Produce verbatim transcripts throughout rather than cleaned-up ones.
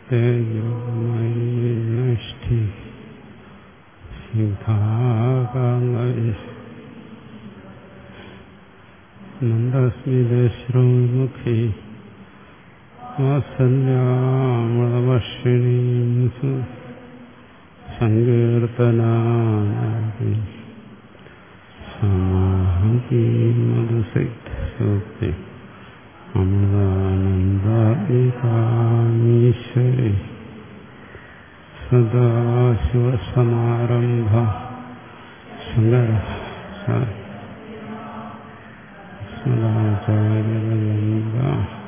തേജോമയഷ്ടി സിദ്ധാകാംഗ മന്ദസ്മിതശ്രോമുഖി വാത്സല്യാമൃതവർഷിണീംസു സങ്കീർത്തനാനാദി സമാഹതി മധുസിദ്ധസൂക്തി അമൃതാനന്ദാത്മികാമീശ്വരി സദാശിവസമാരംഭ ശങ്കര സദാചാര്യരംഗ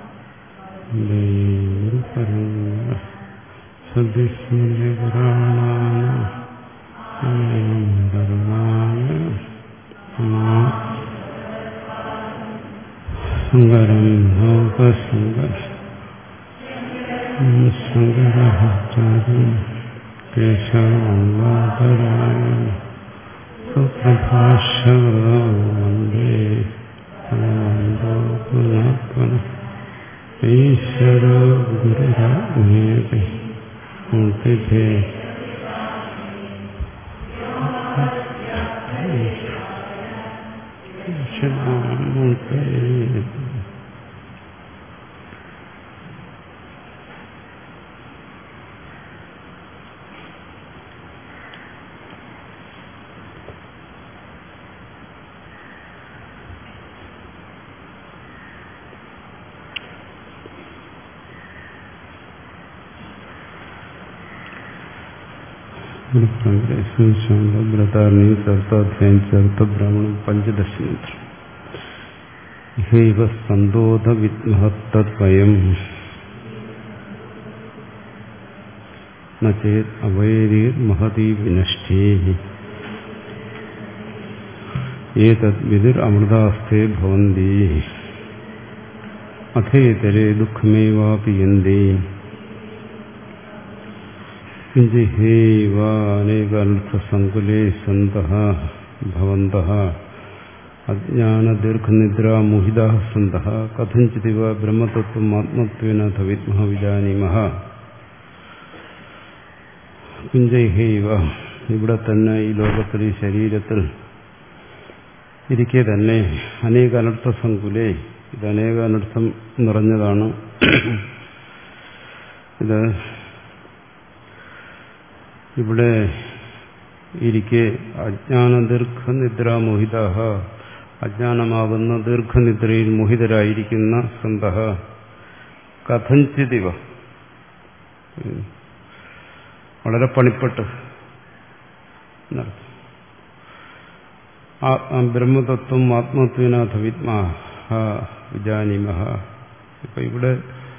ഗുരുപരംഗ സദ്യസ്മൃതിപുരാണാന ശങ്കരം ലോകശങ്കര ശങ്കരാചാര്യം കേശവംഗാധരായ സുപ്രഭാഷകൃതോ വന്ദേ ഭഗവന്തോ പുനഃ പുനഃ ഈശ്വരോ ഗുരുരാജ്ഞേതി മൂർത്തിഭേ മൂർത്തേ. ബ്രതാരണി ചർത്താധ്യായം ചർത്ത ബ്രാഹ്മണം പഞ്ചദശമന്ത്രം ഹൈവ സന്തോധ വിദ്മഹത്തദ്വയം നേത് അവൈരീർ മഹതി വിനഷ്ടേ ഏതദ് വിദിർ അമൃതാസ്തേ ഭവന്തി അഥേതരേ ദുഃഖമേവാപി യന്തി കിഞ്ചിഹൈവാനേകാർത്ഥസങ്കുലേ സന്തഃ ഭവന്തഃ അജ്ഞാനദീർഘനിദ്രാമോഹിതാഃ സന്തഃ കഥഞ്ചിതിവ ബ്രഹ്മതത്വം ആത്മത്വേന വിദ്മഃ വിജാനീമഃ. കിഞ്ചൈഹൈവ ഇവിടെ തന്നെ ഈ ലോകത്തിൽ ഈ ശരീരത്തിൽ ഇരിക്കെ തന്നെ അനേക അനർത്ഥസങ്കുലേ, ഇത് അനേക അനർത്ഥം നിറഞ്ഞതാണ്. ഇത് ഇവിടെ ഇരിക്കെ അജ്ഞാന ദീർഘനിദ്രാമോഹിത, അജ്ഞാനമാകുന്ന ദീർഘനിദ്രയിൽ മോഹിതരായിരിക്കുന്ന സന്തഃ കഥഞ്ചിതിവ, വളരെ പണിപ്പെട്ട് ബ്രഹ്മതത്വം ആത്മത്വനാഥ വിദ്മഃ വിജാനീമഃ. ഇപ്പൊ ഇവിടെ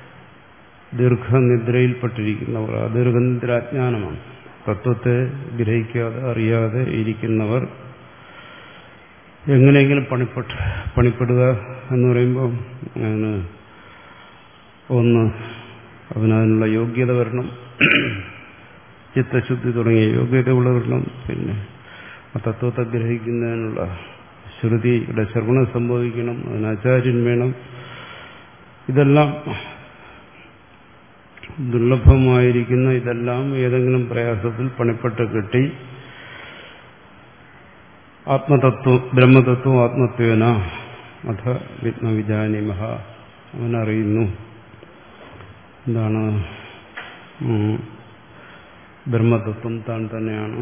ദീർഘനിദ്രയിൽപ്പെട്ടിരിക്കുന്നവർ, ആ ദീർഘനിദ്ര അജ്ഞാനമാണ്. തത്വത്തെ ഗ്രഹിക്കാതെ അറിയാതെ ഇരിക്കുന്നവർ എങ്ങനെയെങ്കിലും പണിപ്പെട്ട് പണിപ്പെടുക എന്ന് പറയുമ്പോൾ അങ്ങനെ ഒന്ന് അവനതിനുള്ള യോഗ്യത വരണം, ചിത്തശുദ്ധി തുടങ്ങിയ യോഗ്യതയുള്ള വരണം. പിന്നെ ആ തത്വത്തെ ഗ്രഹിക്കുന്നതിനുള്ള ശ്രുതിയുടെ ശ്രവണം സംഭവിക്കണം, അതിനാചാര്യൻ വേണം. ഇതെല്ലാം ദുർലഭമായിരിക്കുന്ന ഇതെല്ലാം ഏതെങ്കിലും പ്രയാസത്തിൽ പണിപ്പെട്ട് കിട്ടി ആത്മതത്വം ബ്രഹ്മതത്വം ആത്മത്വേന അഥ വിജ്ഞാനീമഃ, അവനറിയുന്നു എന്താണ് ബ്രഹ്മതത്വം താൻ തന്നെയാണ്,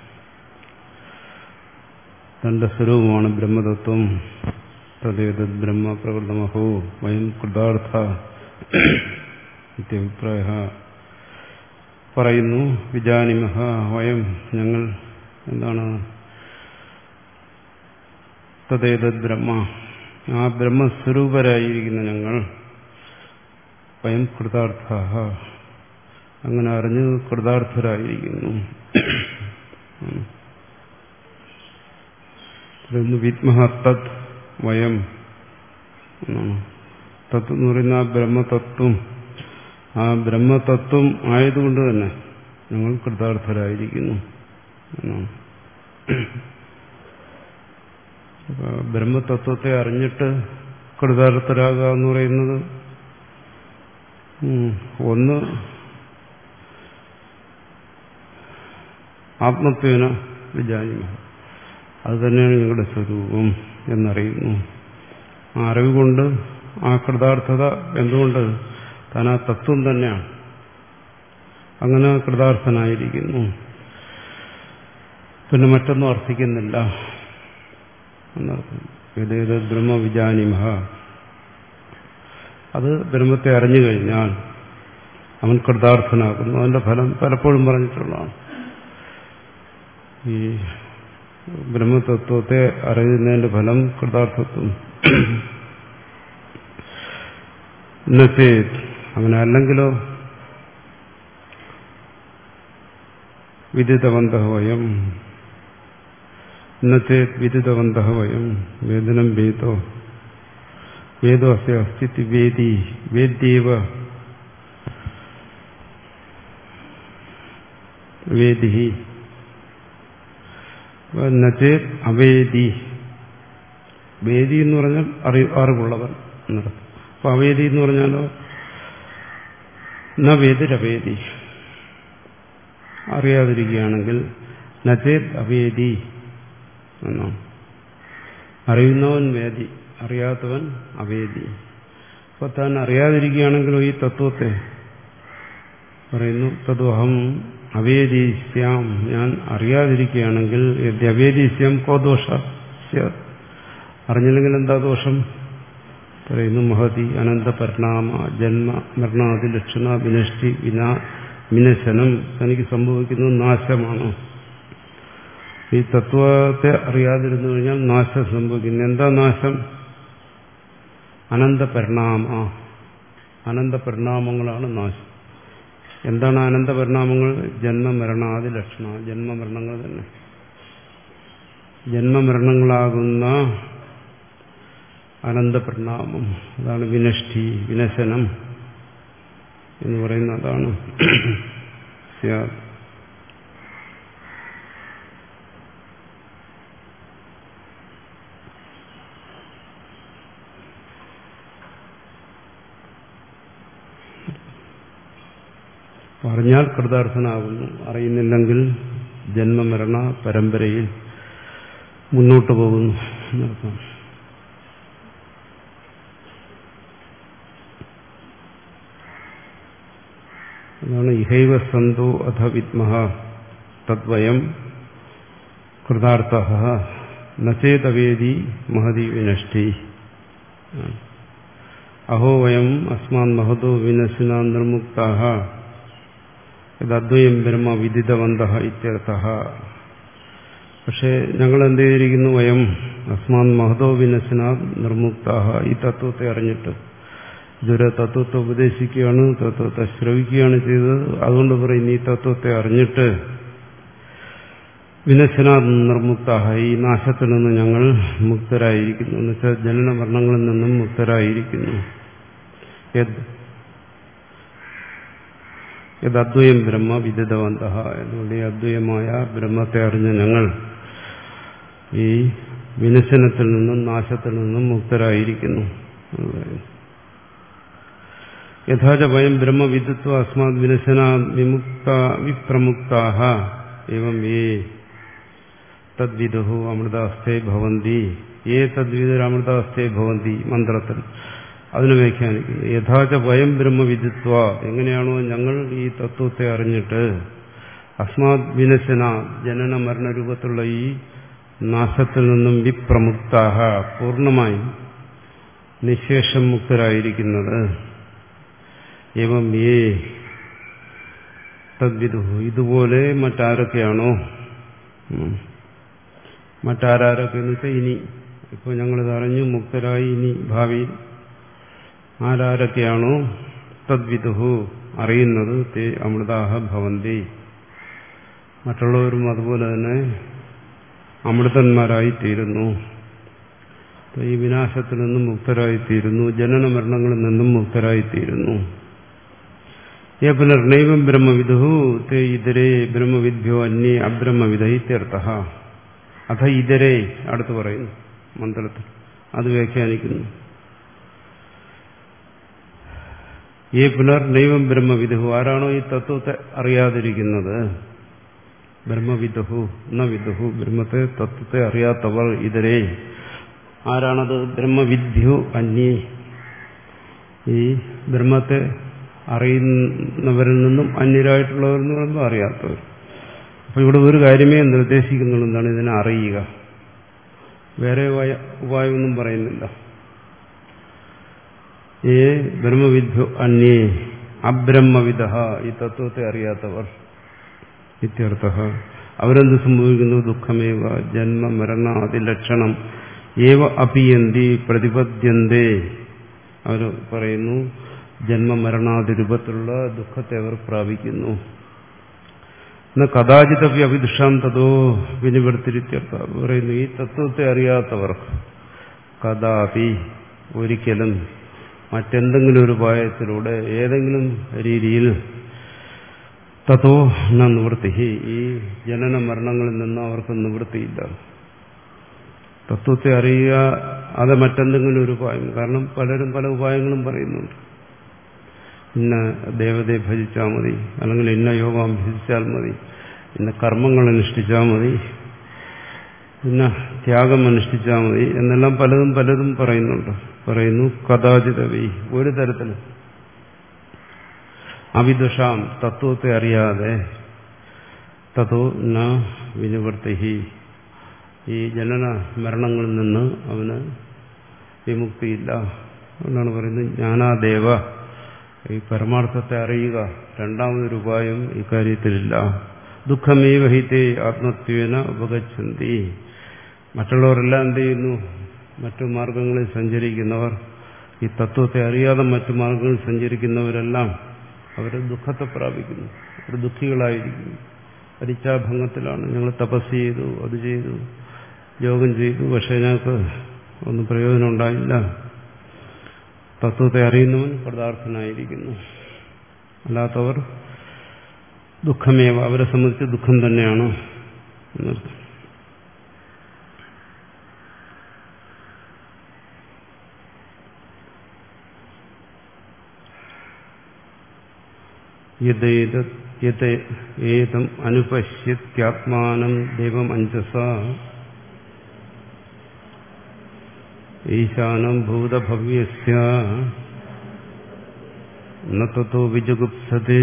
തന്റെ സ്വരൂപമാണ് ബ്രഹ്മതത്വം. തദേതദ് ബ്രഹ്മ പ്രകൃതമഹോ വയം കൃതാർത്ഥ ഇത്യഭിപ്രായ പറയുന്നു. വിജാനിമഃ വയം, ഞങ്ങൾ എന്താണ് തദേതദ് ബ്രഹ്മ, ആ ബ്രഹ്മസ്വരൂപരായിരിക്കുന്ന ഞങ്ങൾ വയം കൃതാർത്ഥ, അങ്ങനെ അറിഞ്ഞ് കൃതാർത്ഥരായിരിക്കുന്നു. വിദ്മഃ തത് വയം എന്നാണ്. തത് എന്ന് പറയുന്ന ആ ബ്രഹ്മതത്വം, ആ ബ്രഹ്മതത്വം ആയതുകൊണ്ട് തന്നെ ഞങ്ങൾ കൃതാർത്ഥരായിരിക്കുന്നു എന്നാണ്. ബ്രഹ്മതത്വത്തെ അറിഞ്ഞിട്ട് കൃതാർത്ഥരാകുക എന്ന് പറയുന്നത് ഒന്ന് ആത്മത്വേന വിജാനിമ. അത് തന്നെയാണ് ഞങ്ങളുടെ സ്വരൂപം എന്നറിയുന്നു. ആ അറിവ് കൊണ്ട് ആ കൃതാർത്ഥത എന്തുകൊണ്ട് താൻ ആ തത്വം തന്നെയാണ്. അങ്ങനെ കൃതാർത്ഥനായിരിക്കുന്നു. പിന്നെ മറ്റൊന്നും അർത്ഥിക്കുന്നില്ല എന്നർത്ഥം. ഏതേത് ബ്രഹ്മവിജാനിമ, അത് ബ്രഹ്മത്തെ അറിഞ്ഞു കഴിഞ്ഞാൽ അവൻ കൃതാർത്ഥനാക്കുന്നു. അതിന്റെ ഫലം പലപ്പോഴും പറഞ്ഞിട്ടുള്ളതാണ്. ഈ ബ്രഹ്മതത്വത്തെ അറിയുന്നതിന്റെ ഫലം കൃതാർത്ഥത്വം. ഇന്നത്തെ അങ്ങനെ അല്ലെങ്കിലോ വിദിതവന്തഃ വയം, ഇന്നത്തെ വിദിതവന്തഃ വയം വേദനം വേദോ വേദോ അസ്യ അസ്തിത്വ വേദി വേദ്യേവ വേദി നചേത് അവേദി. വേദി എന്ന് പറഞ്ഞാൽ അറി അറിവുള്ളവൻ എന്നർത്ഥം. അപ്പൊ അവേദി എന്ന് പറഞ്ഞാലോ ന വേദിരവേദി, അറിയാതിരിക്കുകയാണെങ്കിൽ നചേത് അവേദി എന്നാണ്. അറിയുന്നവൻ വേദി, അറിയാത്തവൻ അവേദി. അപ്പൊ താൻ അറിയാതിരിക്കുകയാണെങ്കിലോ ഈ തത്വത്തെ പറയുന്നു തദ്വഹം അവേദീസ്യാം, ഞാൻ അറിയാതിരിക്കുകയാണെങ്കിൽ അവേദീസ്യാം കോ ദോഷ, അറിഞ്ഞില്ലെങ്കിൽ എന്താ ദോഷം പറയുന്നു. മഹതി അനന്ത പരിണാമ ജന്മ മരണാദി ലക്ഷണ വിനഷ്ടി വിനാ വിനശനം, തനിക്ക് സംഭവിക്കുന്നത് നാശമാണ്. ഈ തത്വത്തെ അറിയാതിരുന്നു കഴിഞ്ഞാൽ നാശം സംഭവിക്കുന്നു. എന്താ നാശം? അനന്ത പരിണാമ, അനന്ത പരിണാമങ്ങളാണ് നാശം. എന്താണ് അനന്ത പരിണാമങ്ങൾ? ജന്മമരണാദി ലക്ഷണ, ജന്മമരണങ്ങൾ തന്നെ. ജന്മമരണങ്ങളാകുന്ന അനന്ത പരിണാമം, അതാണ് വിനഷ്ടി വിനശനം എന്ന് പറയുന്ന അതാണ്. അറിഞ്ഞാൽ കൃതാർത്ഥനാകുന്നു, അറിയുന്നില്ലെങ്കിൽ ജന്മമരണ പരമ്പരയിൽ മുന്നോട്ട് പോകുന്നു എന്നർത്ഥം. അതാണ് ഇഹൈവ സന്തോ അഥ വിദ്മഹ തദ്വയം കൃതാർത്ഥഃ നചേതവേദി മഹതി വിനഷ്ടി. അഹോ വയം അസ്മാൻ മഹതോ വിനശിനാ നിർമുക്താഃ യദ്വയം ബ്രഹ്മ വിദിതവന്തഃ ഇത്യർത്ഥഃ. പക്ഷേ ഞങ്ങൾ എന്ത് ചെയ്തിരിക്കുന്നു? വയം അസ്മാൻ മഹതോ വിനശിനാ നിർമുക്താഃ, ഈ തത്വത്തെ അറിഞ്ഞിട്ട് ഇതൊരു തത്വത്തെ ഉപദേശിക്കുകയാണ്, തത്വത്തെ ശ്രവിക്കുകയാണ് ചെയ്തത്. അതുകൊണ്ട് പറയും ഈ തത്വത്തെ അറിഞ്ഞിട്ട് വിനശനാ നിർമുക്താഹ, ഈ നാശത്തിൽ നിന്ന് ഞങ്ങൾ മുക്തരായിരിക്കുന്നു. എന്ന് വെച്ചാൽ ജനന മരണങ്ങളിൽ നിന്നും മുക്തരായിരിക്കുന്നു. യദ്വയം ബ്രഹ്മ വിദിതവന്തഃ, അതുകൊണ്ട് ഈ അദ്വയമായ ബ്രഹ്മത്തെ അറിഞ്ഞ ഞങ്ങൾ ഈ വിനശനത്തിൽ നിന്നും നാശത്തിൽ നിന്നും മുക്തരായിരിക്കുന്നു. യഥാച വയം ബ്രഹ്മവിദിത്വ അസ്മാത് വിനശനാ വിമുക്ത വിപ്രമുക്താഃ ഏവം യേ തദ്വിദുഃ അമൃതാസ്ഥേ ഭവന്തി. ഏ തദ്വിദുർ അമൃതാസ്ഥേ ഭവന്തി മന്ത്രത്തിൽ അതിന് വ്യാഖ്യാനിക്കുന്നു. യഥാച വയം ബ്രഹ്മവിദിത്വ, എങ്ങനെയാണോ ഞങ്ങൾ ഈ തത്വത്തെ അറിഞ്ഞിട്ട് അസ്മാത് വിനശന ജനന മരണരൂപത്തിലുള്ള ഈ നാശത്തിൽ നിന്നും വിപ്രമുക്താഹ പൂർണ്ണമായും നിശേഷം മുക്തരായിരിക്കുന്നത്. ഏവം യേ തദ്വിദു, ഇതുപോലെ മറ്റാരൊക്കെയാണോ, മറ്റാരൊക്കെ എന്ന് വെച്ചാൽ ഇനി ഇപ്പോൾ ഞങ്ങളിത് അറിഞ്ഞു മുക്തരായി, ഇനി ഭാവിയിൽ ആരാരൊക്കെയാണോ തദ്വിദുഹു അറിയുന്നത് തേ അമൃതാഹ ഭവന്തി, മറ്റുള്ളവരും അതുപോലെ തന്നെ അമൃതന്മാരായിത്തീരുന്നു. ഈ വിനാശത്തിൽ നിന്നും മുക്തരായിത്തീരുന്നു, ജനന മരണങ്ങളിൽ നിന്നും മുക്തരായിത്തീരുന്നു. യ പുനർനൈവം ബ്രഹ്മവിദുഹു തേ ഇതരേ ബ്രഹ്മവിദ്ഭ്യോ അന്യേ അബ്രഹ്മവിദ ഇത്യർത്ഥഃ. അഥ ഇതരേ അടുത്ത് പറയുന്നു മന്ത്രത്തിൽ, അത് വ്യാഖ്യാനിക്കുന്നു. ഈ പുനർ നൈവം ബ്രഹ്മവിദുഹു, ആരാണോ ഈ തത്വത്തെ അറിയാതിരിക്കുന്നത്, ബ്രഹ്മവിദുഹു ന വിദുഹു ബ്രഹ്മത്തെ തത്വത്തെ അറിയാത്തവർ ഇതരേ. ആരാണത്? ബ്രഹ്മവിദ്യു അന്യേ, ഈ ബ്രഹ്മത്തെ അറിയുന്നവരിൽ നിന്നും അന്യരായിട്ടുള്ളവരിൽ നിന്നും അറിയാത്തവർ. അപ്പൊ ഇവിടെ ഒരു കാര്യമേ നിർദ്ദേശിക്കുന്നുള്ളൂ, എന്താണ്? ഇതിനെ അറിയുക. വേറെ ഉപായമൊന്നും പറയുന്നില്ല. ഏ ബ്രഹ്മവിദ്യു അന്യേ അബ്രഹ്മവിദ, ഈ തത്വത്തെ അറിയാത്തവർ ഇത്യർത്ഥ. അവരെന്ത് സംഭവിക്കുന്നു? ദുഃഖമേവ ജന്മ മരണാദിലക്ഷണം ഏവ അപിയന്തി പ്രതിപദ്യന്തേ. അവർ പറയുന്നു ജന്മമരണാദി രൂപത്തിലുള്ള ദുഃഖത്തെ അവർ പ്രാപിക്കുന്നു. എന്നാൽ കഥാചിതപി അഭിദുഷാന്തതോ വിനിവർത്തിരിത്യർത്ഥ. പറയുന്നു ഈ തത്വത്തെ അറിയാത്തവർക്ക് കഥാപി ഒരിക്കലും മറ്റെന്തെങ്കിലും ഒരു ഉപായത്തിലൂടെ ഏതെങ്കിലും രീതിയിൽ തതോ ന നിവൃത്തി, ഈ ജനന മരണങ്ങളിൽ നിന്ന് അവർക്ക് നിവൃത്തിയില്ല. തത്വത്തെ അറിയുക അത് മറ്റെന്തെങ്കിലും ഒരു ഉപായം. കാരണം പലരും പല ഉപായങ്ങളും പറയുന്നുണ്ട്. ഇന്ന ദേവതയെ ഭജിച്ചാൽ മതി, അല്ലെങ്കിൽ ഇന്ന യോഗം അഭ്യസിച്ചാൽ മതി, ഇന്ന കർമ്മങ്ങൾ അനുഷ്ഠിച്ചാൽ മതി, ഇന്ന ത്യാഗം അനുഷ്ഠിച്ചാൽ മതി എന്നെല്ലാം പലതും പലതും പറയുന്നുണ്ട്. പറയുന്നു കഥാചിതവി, ഒരു തരത്തിലും അവിദുഷാം തത്വത്തെ അറിയാതെ തതോ ന വിനിവൃത്തി, ഈ ജനന മരണങ്ങളിൽ നിന്ന് അവന് വിമുക്തിയില്ല എന്നാണ് പറയുന്നത്. ജ്ഞാനാദേവ, ഈ പരമാർത്ഥത്തെ അറിയുക, രണ്ടാമതൊരു ഉപായം ഇക്കാര്യത്തിലില്ല. ദുഃഖമേവ ഹിതേ ആത്മത്വേന ഉപഗച്ഛന്തി. മറ്റുള്ളവരെല്ലാം എന്ത് ചെയ്യുന്നു? മറ്റു മാർഗങ്ങളിൽ സഞ്ചരിക്കുന്നവർ, ഈ തത്വത്തെ അറിയാതെ മറ്റു മാർഗങ്ങളിൽ സഞ്ചരിക്കുന്നവരെല്ലാം അവർ ദുഃഖത്തെ പ്രാപിക്കുന്നു. അവർ ദുഃഖികളായിരിക്കുന്നു, പരിച്ഛാഭംഗത്തിലാണ്. ഞങ്ങൾ തപസ് ചെയ്തു, അത് ചെയ്തു, യോഗം ചെയ്തു, പക്ഷെ ഞങ്ങൾക്ക് ഒന്നും പ്രയോജനം ഉണ്ടായില്ല. തത്വത്തെ അറിയുന്നവൻ കൃതാർത്ഥനായിരിക്കുന്നു. അല്ലാത്തവർ ദുഃഖമേവ, അവരെ സംബന്ധിച്ച് ദുഃഖം തന്നെയാണ് എന്നർത്ഥം. ഏതം അനുപശ്യത്യാത്മാനം ദൈവം അഞ്ജസ ഈശാനം ഭൂതഭവ്യസ്യ ന തതോ വിജുഗുപ്സതേ.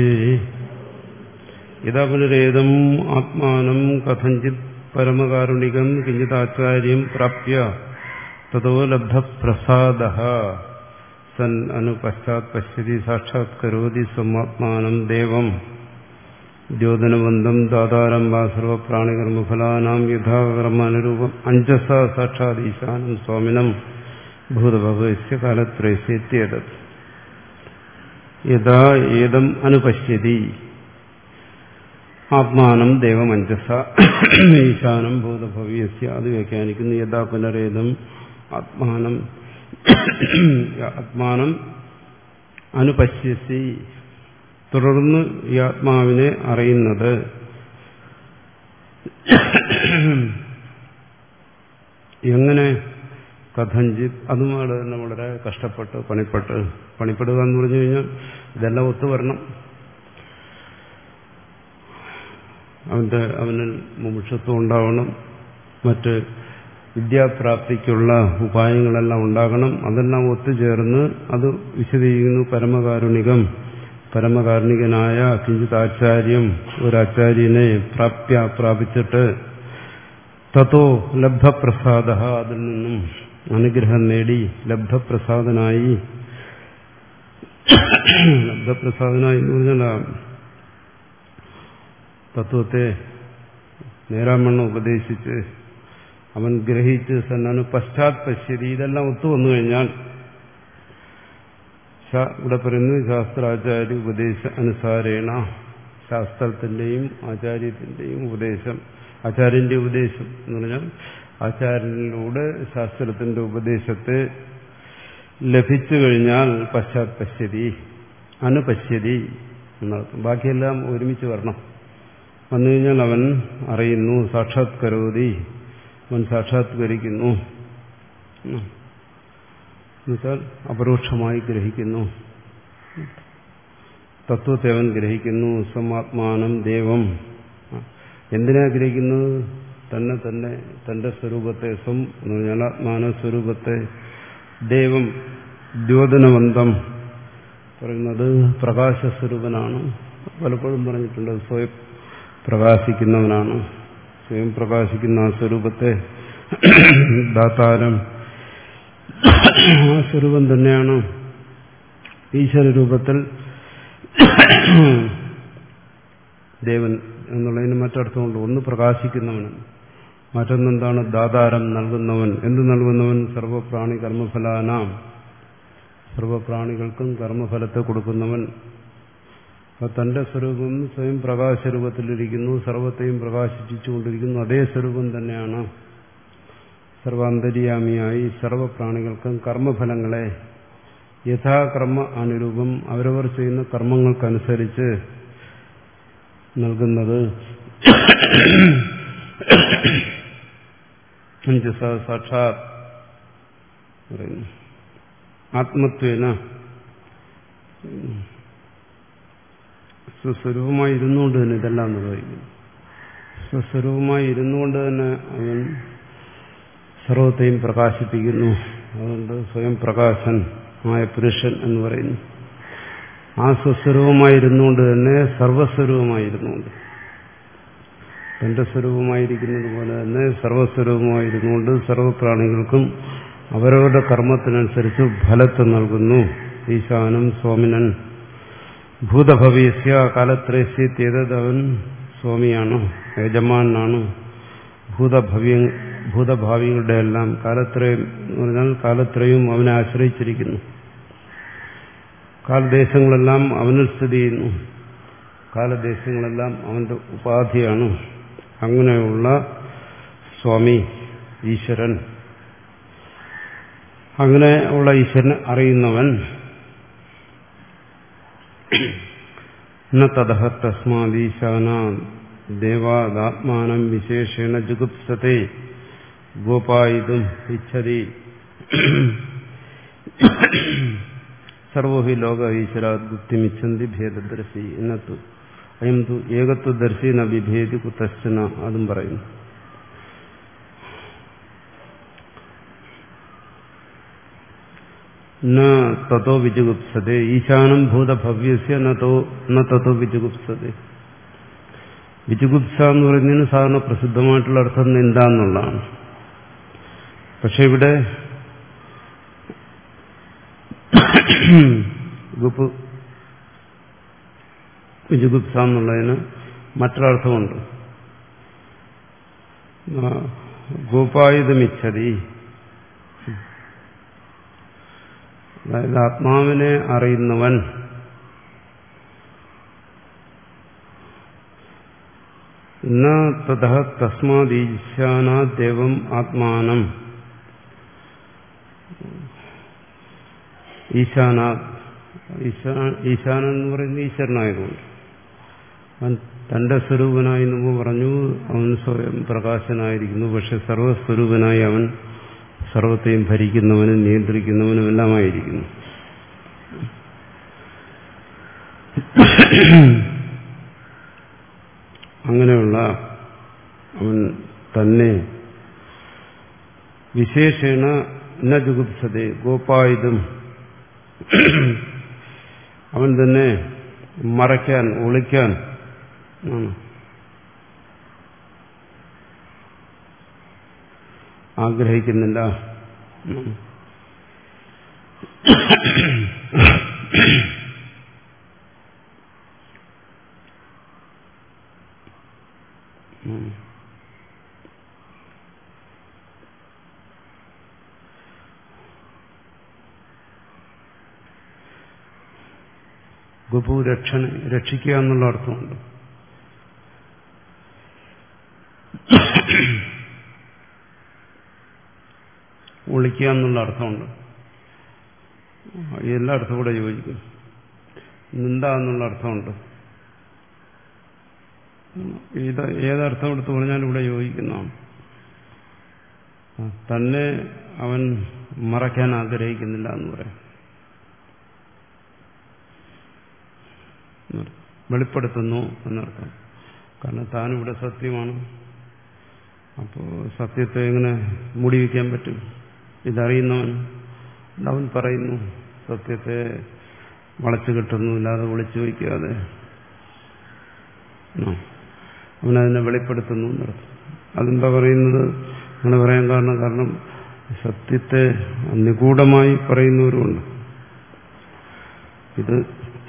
യഥാ പുനരേതം ആത്മാനം കഥഞ്ചിത് പരമകാരുണികം കിഞ്ചിതാചാര്യം പ്രാപ്യ തതോ ലബ്ധപ്രസാദഃ സൻ അനുപശ്ചാത് പശ്യതി സാക്ഷാത്കരോതി സ്വമാത്മാനം ദേവം ദ്യോതനബന്ധം ദാതാരം വാ സർവപ്രാണികർമ്മഫലാനാം യഥാകർമാനുരൂപം അഞ്ജസ സാക്ഷാത് ഈശാനം സ്വാമിനം ഭൂതഭവസ്യ കാലത്രയസ്യേത്യേതത്. യഥാ ഏതം അനുപശ്യതി ആത്മാനം ദേവം അഞ്ജസ ഈശാനം ഭൂതഭവ്യസ്യ. അത് വ്യാഖ്യാനിക്കുന്നു. യഥാ പുനരേതം ആത്മാനം ആത്മാനം അനുപശ്യസി, തുടർന്ന് ഈ ആത്മാവിനെ അറിയുന്നത്. എങ്ങനെ? കഥഞ്ചിത്, അതുമാണ് തന്നെ വളരെ കഷ്ടപ്പെട്ട് പണിപ്പെട്ട്. പണിപ്പെടുക എന്ന് പറഞ്ഞു കഴിഞ്ഞാൽ ഇതെല്ലാം ഒത്തുവരണം. അവന്റെ അവനിൽ മുമുക്ഷത്വം ഉണ്ടാവണം, മറ്റ് വിദ്യാപ്രാപ്തിക്കുള്ള ഉപായങ്ങളെല്ലാം ഉണ്ടാകണം. അതെല്ലാം ഒത്തുചേർന്ന് അത് വിശദീകരിക്കുന്നു. പരമകാരുണികം, പരമകാരുണികനായ കിഞ്ചിത് ആചാര്യം, ഒരാചാര്യനെ പ്രാപ്യ പ്രാപിച്ചിട്ട് തതോ ലബ്ധപ്രസാദ, അതിൽ നിന്നും അനുഗ്രഹം നേടി ലബ്ധപ്രസാദനായി. ലബ്ധപ്രസാദനായി എന്ന് പറഞ്ഞാൽ തത്വത്തെ നേരാമണ്ണം ഉപദേശിച്ച് അവൻ ഗ്രഹിച്ച് സന്നനു പശ്ചാത് പശ്യതി, ഇതെല്ലാം ഒത്തുവന്നു കഴിഞ്ഞാൽ ഇവിടെ പറയുന്നത് ശാസ്ത്രാചാര്യ ഉപദേശ അനുസാരേണ, ശാസ്ത്രത്തിന്റെയും ആചാര്യത്തിന്റെയും ഉപദേശം, ആചാര്യന്റെ ഉപദേശം എന്ന് പറഞ്ഞാൽ ആചാര്യനിലൂടെ ശാസ്ത്രത്തിന്റെ ഉപദേശത്തെ ലഭിച്ചു കഴിഞ്ഞാൽ പശ്ചാത് പശ്യതി അനുപശ്യതി എന്നർത്ഥം. ബാക്കിയെല്ലാം ഒരുമിച്ച് വരണം. വന്നു കഴിഞ്ഞാൽ അവൻ അറിയുന്നു, സാക്ഷാത്കരോതി, അവൻ സാക്ഷാത്കരിക്കുന്നു, എന്നുവെച്ചാൽ അപരോക്ഷമായി ഗ്രഹിക്കുന്നു, തത്വത്തെ അവൻ ഗ്രഹിക്കുന്നു. സമാത്മാനം ദേവം, എന്തിനാ ഗ്രഹിക്കുന്നത്? തന്നെ തന്നെ തന്റെ സ്വരൂപത്തെ, സ്വം എന്ന് പറഞ്ഞാൽ ആത്മാന സ്വരൂപത്തെ, ദൈവം ദ്യോതനവന്തം പറയുന്നത് പ്രകാശസ്വരൂപനാണ്. പലപ്പോഴും പറഞ്ഞിട്ടുണ്ട് സ്വയം പ്രകാശിക്കുന്നവനാണ്. സ്വയം പ്രകാശിക്കുന്ന ആ സ്വരൂപത്തെ ദാതാരം, ആ സ്വരൂപം തന്നെയാണ് ഈശ്വരരൂപത്തിൽ ദേവൻ എന്നുള്ളതിന് മറ്റർത്ഥമുണ്ട്. ഒന്ന് പ്രകാശിക്കുന്നവൻ, മറ്റൊന്നെന്താണ്? ദാതാരം, നൽകുന്നവൻ. എന്ത് നൽകുന്നവൻ? സർവപ്രാണി കർമ്മഫലാനാം, സർവപ്രാണികൾക്കും കർമ്മഫലത്തെ കൊടുക്കുന്നവൻ. തന്റെ സ്വരൂപം സ്വയം പ്രകാശരൂപത്തിലിരിക്കുന്നു, സർവത്തെയും പ്രകാശിപ്പിച്ചുകൊണ്ടിരിക്കുന്നു. അതേ സ്വരൂപം തന്നെയാണ് സർവാന്തര്യാമിയായി സർവപ്രാണികൾക്കും കർമ്മഫലങ്ങളെ യഥാകർമ്മ അനുരൂപം അവരവർ ചെയ്യുന്ന കർമ്മങ്ങൾക്കനുസരിച്ച് നൽകുന്നത്. സാക്ഷാത് പറയുന്നു ആത്മത്വേന സ്വസ്വരൂപമായി ഇരുന്നുകൊണ്ട് തന്നെ ഇതെല്ലാം നിർവഹിക്കുന്നു. സ്വസ്വരൂപമായി ഇരുന്നുകൊണ്ട് തന്നെ അവൻ സർവത്തെയും പ്രകാശിപ്പിക്കുന്നു. അതുകൊണ്ട് സ്വയം പ്രകാശൻ ആയ പുരുഷൻ എന്ന് പറയുന്നു. ആ സ്വസ്വരൂപമായിരുന്നുകൊണ്ട് തന്നെ സർവസ്വരൂപമായിരുന്നുകൊണ്ട്, തന്റെ സ്വരൂപമായിരിക്കുന്നത് പോലെ തന്നെ സർവസ്വരൂപമായിരുന്നുകൊണ്ട് സർവപ്രാണികൾക്കും അവരവരുടെ കർമ്മത്തിനനുസരിച്ച് ഫലത്തെ നൽകുന്നു. ഈശാനം സ്വാമിനൻ ഭൂതഭവ്യസ്യ കാലത്രയസ്യതേതത്, അവൻ സ്വാമിയാണ്, യജമാനാണ്. ഭൂതഭവ്യ ഭൂതഭാവികളുടെ എല്ലാം കാലത്രയം എന്ന് പറഞ്ഞാൽ കാലത്രയും അവനെ ആശ്രയിച്ചിരിക്കുന്നു. കാലദേശങ്ങളെല്ലാം അവനിൽ സ്ഥിതി ചെയ്യുന്നു. കാലദേശങ്ങളെല്ലാം അവന്റെ ഉപാധിയാണ്. അങ്ങനെയുള്ള സ്വാമി ഈശ്വരൻ, അങ്ങനെ ഉള്ള ഈശ്വരനെ അറിയുന്നവൻ ന തദഹ തസ്മാദീശാന ദേവാദാത്മാനം വിശേഷേണ ജുഗുപ്സത്തെ ഗോപായിതും ഇച്ഛതി സർവോ ഹി ലോക ഈശ്വരാദ്ഗുപ്തിമിച്ഛന്തി ഭേദദർശി എന്നത്തു അയം തു ഏകത്വദർശി ന വിഭേദി കുതശ്ചന. അതും പറയുന്നു. ന തതോ വിജുഗുപ്സതേ ഈശാനം ഭൂതഭവ്യസ്യ ന തതോ വിജുഗുപ്സതേ. വിജുഗുപ്സ എന്ന് പറയുന്നതിന് സാധാരണ പ്രസിദ്ധമായിട്ടുള്ള അർത്ഥം നിന്ദ എന്നുള്ളതാണ്. പക്ഷെ ഇവിടെ ഗുപ് വിജുഗുപ്സ എന്നുള്ളതിന് മറ്റൊരർത്ഥമുണ്ട്. ഗോപായുധമിച്ഛതി, അതായത് ആത്മാവിനെ അറിയുന്നവൻ ന തതഃ തസ്മാദീശാനാദേവം ആത്മാനം. ഈശാന ഈശാന എന്ന് പറയുന്നത് ഈശ്വരനായതുകൊണ്ട് അവൻ തന്റെ സ്വരൂപനായി മുമ്പ് പറഞ്ഞു. അവൻ സ്വയം പ്രകാശനായിരിക്കുന്നു. പക്ഷെ സർവസ്വരൂപനായി അവൻ സർവത്തെയും ഭരിക്കുന്നവനും നിയന്ത്രിക്കുന്നവനും എല്ലാമായിരിക്കുന്നു. അങ്ങനെയുള്ള അവൻ തന്നെ വിശേഷേണ ന ജുഗുപ്സതേ ഗോപായുധം, അവൻ തന്നെ മറയ്ക്കാൻ ഒളിക്കാൻ ആഗ്രഹിക്കുന്നില്ല. ഗുപു രക്ഷണ രക്ഷിക്കുക എന്നുള്ള അർത്ഥമുണ്ട്. ഒളിക്കുക എന്നുള്ള അർത്ഥമുണ്ട്. എല്ലാ അർത്ഥവും കൂടെ യോജിക്കും. നിന്ദ എന്നുള്ള അർത്ഥമുണ്ട്. ഇത് ഏതർത്ഥം എടുത്ത് പറഞ്ഞാലും ഇവിടെ യോജിക്കുന്നതാണ്. തന്നെ അവൻ മറയ്ക്കാൻ ആഗ്രഹിക്കുന്നില്ല എന്ന് പറയാം. വെളിപ്പെടുത്തുന്നു എന്നർത്ഥം. കാരണം താനിവിടെ സത്യമാണ്. അപ്പോൾ സത്യത്തെ എങ്ങനെ മൂടി വയ്ക്കാൻ പറ്റും? ഇതറിയുന്നവൻ അവൻ പറയുന്നു സത്യത്തെ വളച്ചു കെട്ടുന്നു, ഇല്ലാതെ ഒളിച്ചു വയ്ക്കാതെ അവനതിനെ വെളിപ്പെടുത്തുന്നു എന്നർത്ഥം. അതെന്താ പറയുന്നത്? അങ്ങനെ പറയാൻ കാരണം കാരണം സത്യത്തെ നിഗൂഢമായി പറയുന്നവരുമുണ്ട്. ഇത്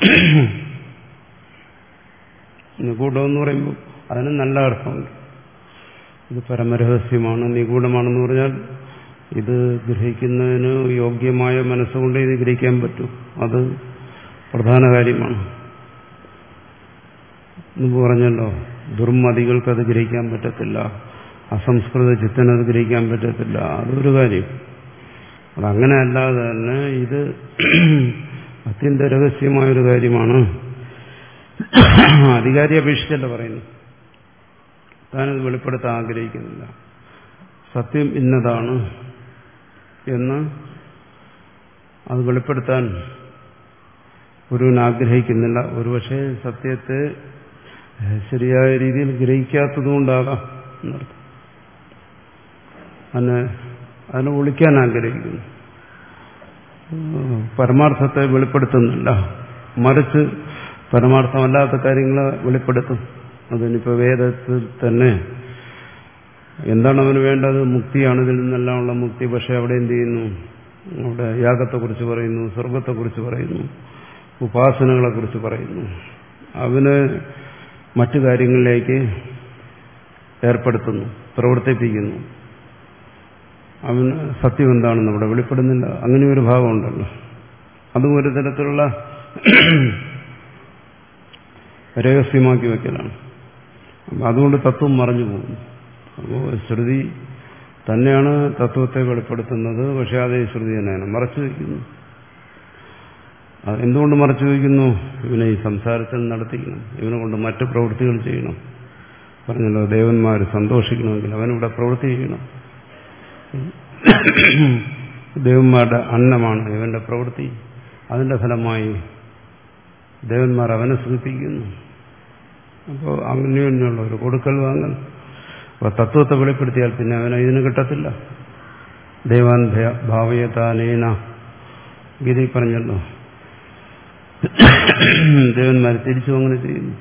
നിഗൂഢമെന്ന് പറയുമ്പോൾ അതിന് നല്ല അർത്ഥമുണ്ട്. ഇത് പരമരഹസ്യമാണ്, നിഗൂഢമാണെന്ന് പറഞ്ഞാൽ ഇത് ഗ്രഹിക്കുന്നതിന് യോഗ്യമായ മനസ്സുകൊണ്ട് ഇത് ഗ്രഹിക്കാൻ പറ്റും. അത് പ്രധാന കാര്യമാണ്. മുമ്പ് പറഞ്ഞല്ലോ, ദുർമതികൾക്കത് ഗ്രഹിക്കാൻ പറ്റത്തില്ല, അസംസ്കൃത ചിത്തനത് ഗ്രഹിക്കാൻ പറ്റത്തില്ല. അതൊരു കാര്യം. അതങ്ങനെ അല്ലാതെ തന്നെ ഇത് അത്യന്ത രഹസ്യമായൊരു കാര്യമാണ്. അധികാരി അപേക്ഷിച്ചല്ല പറയുന്നു, താനത് വെളിപ്പെടുത്താൻ ആഗ്രഹിക്കുന്നില്ല. സത്യം ഇന്നതാണ് എന്ന് അത് വെളിപ്പെടുത്താൻ ഒരുവൻ ആഗ്രഹിക്കുന്നില്ല. ഒരുപക്ഷെ സത്യത്തെ ശരിയായ രീതിയിൽ ഗ്രഹിക്കാത്തതുകൊണ്ടാകാം എന്നർത്ഥം. അതിനെ അതിനെ ഒളിക്കാൻ ആഗ്രഹിക്കുന്നു. പരമാർത്ഥത്തെ വെളിപ്പെടുത്തുന്നില്ല, മറിച്ച് പരമാർത്ഥമല്ലാത്ത കാര്യങ്ങളെ വെളിപ്പെടുത്തും. അതിനിപ്പോൾ വേദത്തിൽ തന്നെ എന്താണ് അവന് വേണ്ടത്? മുക്തിയാണ്, ഇതിൽ നിന്നെല്ലാമുള്ള മുക്തി. പക്ഷെ അവിടെ എന്ത് ചെയ്യുന്നു? അവിടെ യാഗത്തെക്കുറിച്ച് പറയുന്നു, സ്വർഗത്തെക്കുറിച്ച് പറയുന്നു, ഉപാസനകളെക്കുറിച്ച് പറയുന്നു. അവന് മറ്റു കാര്യങ്ങളിലേക്ക് ഏർപ്പെടുത്തുന്നു, പ്രവർത്തിപ്പിക്കുന്നു. അവന് സത്യം എന്താണെന്ന് അവിടെ വെളിപ്പെടുന്നില്ല. അങ്ങനെ ഒരു ഭാഗമുണ്ടല്ലോ. അതും ഒരു തരത്തിലുള്ള രഹസ്യമാക്കി വയ്ക്കലാണ്. അപ്പം അതുകൊണ്ട് തത്വം മറഞ്ഞു പോകുന്നു. അപ്പോൾ ശ്രുതി തന്നെയാണ് തത്വത്തെ വെളിപ്പെടുത്തുന്നത്. പക്ഷെ അതേ ശ്രുതി തന്നെയാണ് മറച്ചു വയ്ക്കുന്നു. എന്തുകൊണ്ട് മറച്ചു വയ്ക്കുന്നു? ഇവനെ ഈ സംസാരത്തിൽ നടത്തിക്കണം, ഇവനെ കൊണ്ട് മറ്റു പ്രവൃത്തികൾ ചെയ്യണം. പറഞ്ഞല്ലോ, ദേവന്മാർ സന്തോഷിക്കണമെങ്കിൽ അവനിവിടെ പ്രവൃത്തി ചെയ്യണം. ദേവന്മാരുടെ അന്നമാണ് ഇവന്റെ പ്രവൃത്തി. അതിന്റെ ഫലമായി ദേവന്മാർ അവനെ സൂചിപ്പിക്കുന്നു. അപ്പോൾ അങ്ങനെയുള്ള ഒരു കൊടുക്കൽ വാങ്ങൽ. അപ്പോൾ തത്വത്തെ വെളിപ്പെടുത്തിയാൽ പിന്നെ അവനെ ഇതിന് കിട്ടത്തില്ല. ദേവാൻ ഭാവയതാനേന ഗീതയിൽ പറഞ്ഞല്ലോ, ദേവന്മാർ തിരിച്ചു അങ്ങനെ ചെയ്യുന്നു.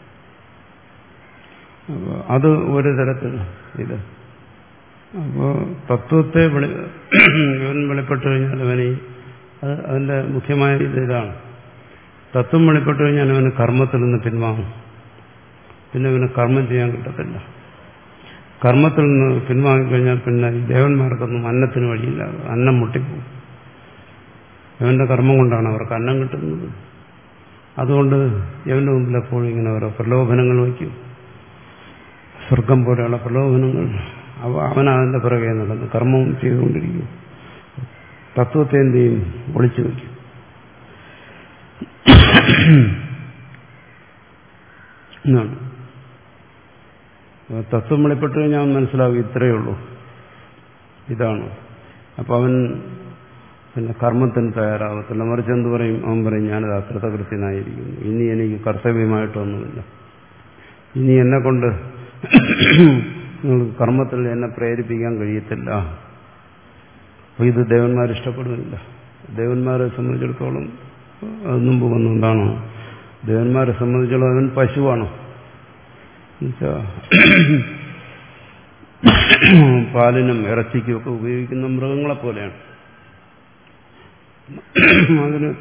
അപ്പോൾ അത് ഒരു തരത്തിൽ ഇത്. അപ്പോൾ തത്വത്തെ വെളി ഇവൻ വെളിപ്പെട്ടു കഴിഞ്ഞാൽ അവനെ അത് അതിന്റെ മുഖ്യമായ ഇത് ഇതാണ്. തത്വം വെളിപ്പെട്ടു കഴിഞ്ഞാൽ അവന് കർമ്മത്തിൽ നിന്ന് പിൻവാങ്ങും. പിന്നെ അവന് കർമ്മം ചെയ്യാൻ കിട്ടത്തില്ല. കർമ്മത്തിൽ നിന്ന് പിൻവാങ്ങിക്കഴിഞ്ഞാൽ പിന്നെ ദേവന്മാർക്കൊന്നും അന്നത്തിന് വഴിയില്ല, അന്നം മുട്ടിപ്പോകും. ഇവന്റെ കർമ്മം കൊണ്ടാണ് അവർക്ക് അന്നം കിട്ടുന്നത്. അതുകൊണ്ട് ഇവന്റെ മുമ്പിൽ എപ്പോഴും ഇങ്ങനെ ഓരോ പ്രലോഭനങ്ങൾ വയ്ക്കും, സ്വർഗം പോലെയുള്ള പ്രലോഭനങ്ങൾ. അപ്പോൾ അവൻ അതിന്റെ പിറകെ നടന്ന് കർമ്മം ചെയ്തുകൊണ്ടിരിക്കും. തത്വത്തെ എന്ത് ചെയ്യും? ഒളിച്ചു വയ്ക്കും. എന്നാണ് തത്വം വെളിപ്പെട്ടു കഴിഞ്ഞാൽ അവൻ മനസ്സിലാവും ഇത്രയേ ഉള്ളൂ, ഇതാണ്. അപ്പം അവൻ പിന്നെ കർമ്മത്തിന് തയ്യാറാവത്തില്ല. മറിച്ച് എന്ത് പറയും? അവൻ പറയും, ഞാനത് അകൃതകൃത്യനായിരിക്കുന്നു, ഇനി എനിക്ക് കർത്തവ്യമായിട്ടൊന്നുമില്ല, ഇനി എന്നെ കൊണ്ട് നിങ്ങൾക്ക് കർമ്മത്തിൽ എന്നെ പ്രേരിപ്പിക്കാൻ കഴിയത്തില്ല. അപ്പോൾ ഇത് ദേവന്മാർ ഇഷ്ടപ്പെടുന്നില്ല. ദേവന്മാരെ സംബന്ധിച്ചിടത്തോളം അത് മുമ്പ് വന്നുകൊണ്ടാണോ, ദേവന്മാരെ സംബന്ധിച്ചിടത്തോളം അവൻ പശുവാണ്. എന്നുവെച്ചാൽ പാലിനും ഇറച്ചിക്കും ഒക്കെ ഉപയോഗിക്കുന്ന മൃഗങ്ങളെ പോലെയാണ്. അതിന്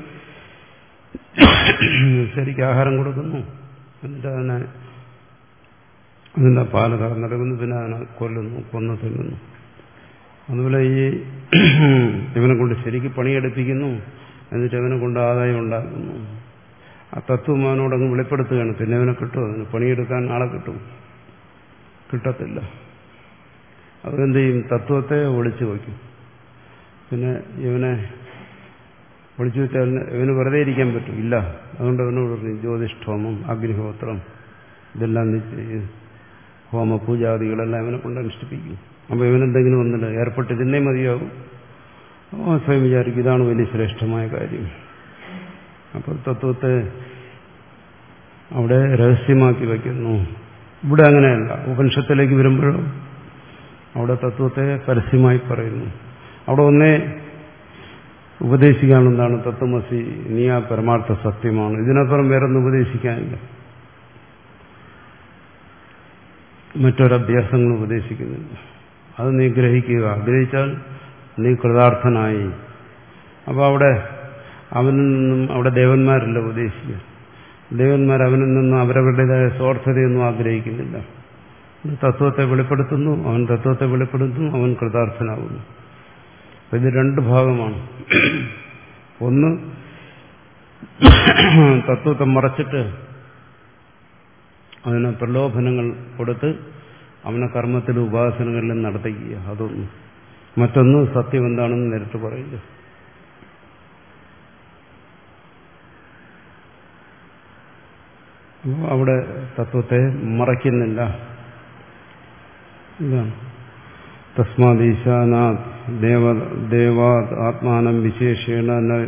ശരിക്കും ആഹാരം കൊടുക്കുന്നു, എന്നിട്ട് അതിനെ അതിൻ്റെ പാല് കറന്നെടുക്കുന്നു, പിന്നെ അതിനെ കൊല്ലുന്നു, കൊന്നു തിന്നുന്നു. അതുപോലെ ഈ ഇവനെ കൊണ്ട് ശരിക്കും പണിയെടുപ്പിക്കുന്നു, എന്നിട്ട് അവനെ കൊണ്ട് ആദായം ഉണ്ടാക്കുന്നു. ആ തത്വം അവനോടങ്ങ് വെളിപ്പെടുത്തുകയാണ്. പിന്നെ അവനെ കിട്ടും, അതിന് പണിയെടുക്കാൻ ആളെ കിട്ടും? കിട്ടത്തില്ല. അതെന്ത് ചെയ്യും? തത്വത്തെ ഒളിച്ചു വയ്ക്കും. പിന്നെ ഇവനെ ഒളിച്ചു വെച്ചാൽ ഇവന് വെറുതെ ഇരിക്കാൻ പറ്റും? ഇല്ല. അതുകൊണ്ട് അവനോട് പറയും ജ്യോതിഷ്ഠോമം, അഗ്നിഹോത്രം, ഇതെല്ലാം ഹോമ പൂജാദികളെല്ലാം ഇവനെ കൊണ്ട് അനുഷ്ഠിപ്പിക്കും. അപ്പോൾ ഇവനെന്തെങ്കിലും ഒന്നില്ല ഏർപ്പെട്ട് ഇതിനെ മതിയാകും. സ്വയം വിചാരിക്കും ഇതാണ് വലിയ ശ്രേഷ്ഠമായ കാര്യം. അപ്പോൾ തത്വത്തെ അവിടെ രഹസ്യമാക്കി വയ്ക്കുന്നു. ഇവിടെ അങ്ങനെയല്ല. ഉപനിഷത്തിലേക്ക് വരുമ്പോഴും അവിടെ തത്വത്തെ പരസ്യമായി പറയുന്നു. അവിടെ ഒന്നേ ഉപദേശിക്കാനെന്താണ്? തത്വമസി, നീ ആ പരമാർത്ഥ സത്യമാണ്. ഇതിനപ്പുറം വേറൊന്നും ഉപദേശിക്കാനില്ല. മറ്റൊരഭ്യാസങ്ങൾ ഉപദേശിക്കുന്നില്ല. അത് നീ ഗ്രഹിക്കുക. ഗ്രഹിച്ചാൽ നീ കൃതാർത്ഥനായി. അപ്പോൾ അവിടെ അവനിൽ നിന്നും, അവിടെ ദേവന്മാരല്ല ഉപദേശിക്കുക. ദേവന്മാർ അവനിൽ നിന്നും അവരവരുടേതായ സ്വാർത്ഥതയൊന്നും ആഗ്രഹിക്കുന്നില്ല. തത്വത്തെ വെളിപ്പെടുത്തുന്നു, അവൻ തത്വത്തെ വെളിപ്പെടുത്തുന്നു, അവൻ കൃതാർത്ഥനാകുന്നു. അപ്പം ഇത് രണ്ട് ഭാഗമാണ്. ഒന്ന് തത്വത്തെ മറച്ചിട്ട് അതിന് പ്രലോഭനങ്ങൾ കൊടുത്ത് അവനെ കർമ്മത്തിലും ഉപാസനകളിലും നടത്തിക്കുക, അതൊന്നും. മറ്റൊന്ന് സത്യം എന്താണെന്ന് നേരിട്ട് പറയുക. അപ്പോൾ അവിടെ തത്വത്തെ മറയ്ക്കുന്നില്ല. ഇതാണ് തസ്മാത് ഈശാനാത് ദേവ ദേവാത് ആത്മാനം വിശേഷേണ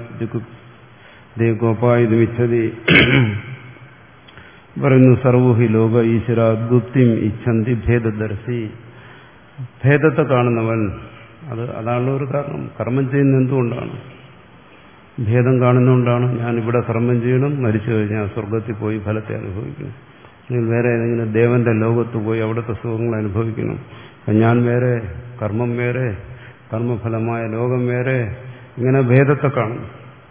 ദേവോപായുധമിച്ഛതി പറയുന്നു. സർവഹി ലോക ഈശ്വരാത് ഗുപ്തിം ഇച്ഛന്തി ഭേദദർശി. ഭേദത്തെ കാണുന്നവൻ, അത് അതാണല്ലോ ഒരു കാരണം. കർമ്മം ചെയ്യുന്ന എന്തുകൊണ്ടാണ്? ഭേദം കാണുന്നതുകൊണ്ടാണ്. ഞാനിവിടെ കർമ്മം ചെയ്യണം, മരിച്ചു കഴിഞ്ഞാൽ സ്വർഗത്തിൽ പോയി ഫലത്തെ അനുഭവിക്കണം, അല്ലെങ്കിൽ വേറെ ഏതെങ്കിലും ദേവന്റെ ലോകത്ത് പോയി അവിടുത്തെ സുഖങ്ങൾ അനുഭവിക്കണം. ഞാൻ വേറെ, കർമ്മം വേറെ, കർമ്മഫലമായ ലോകം വേറെ, ഇങ്ങനെ ഭേദത്തെ കാണുന്നു.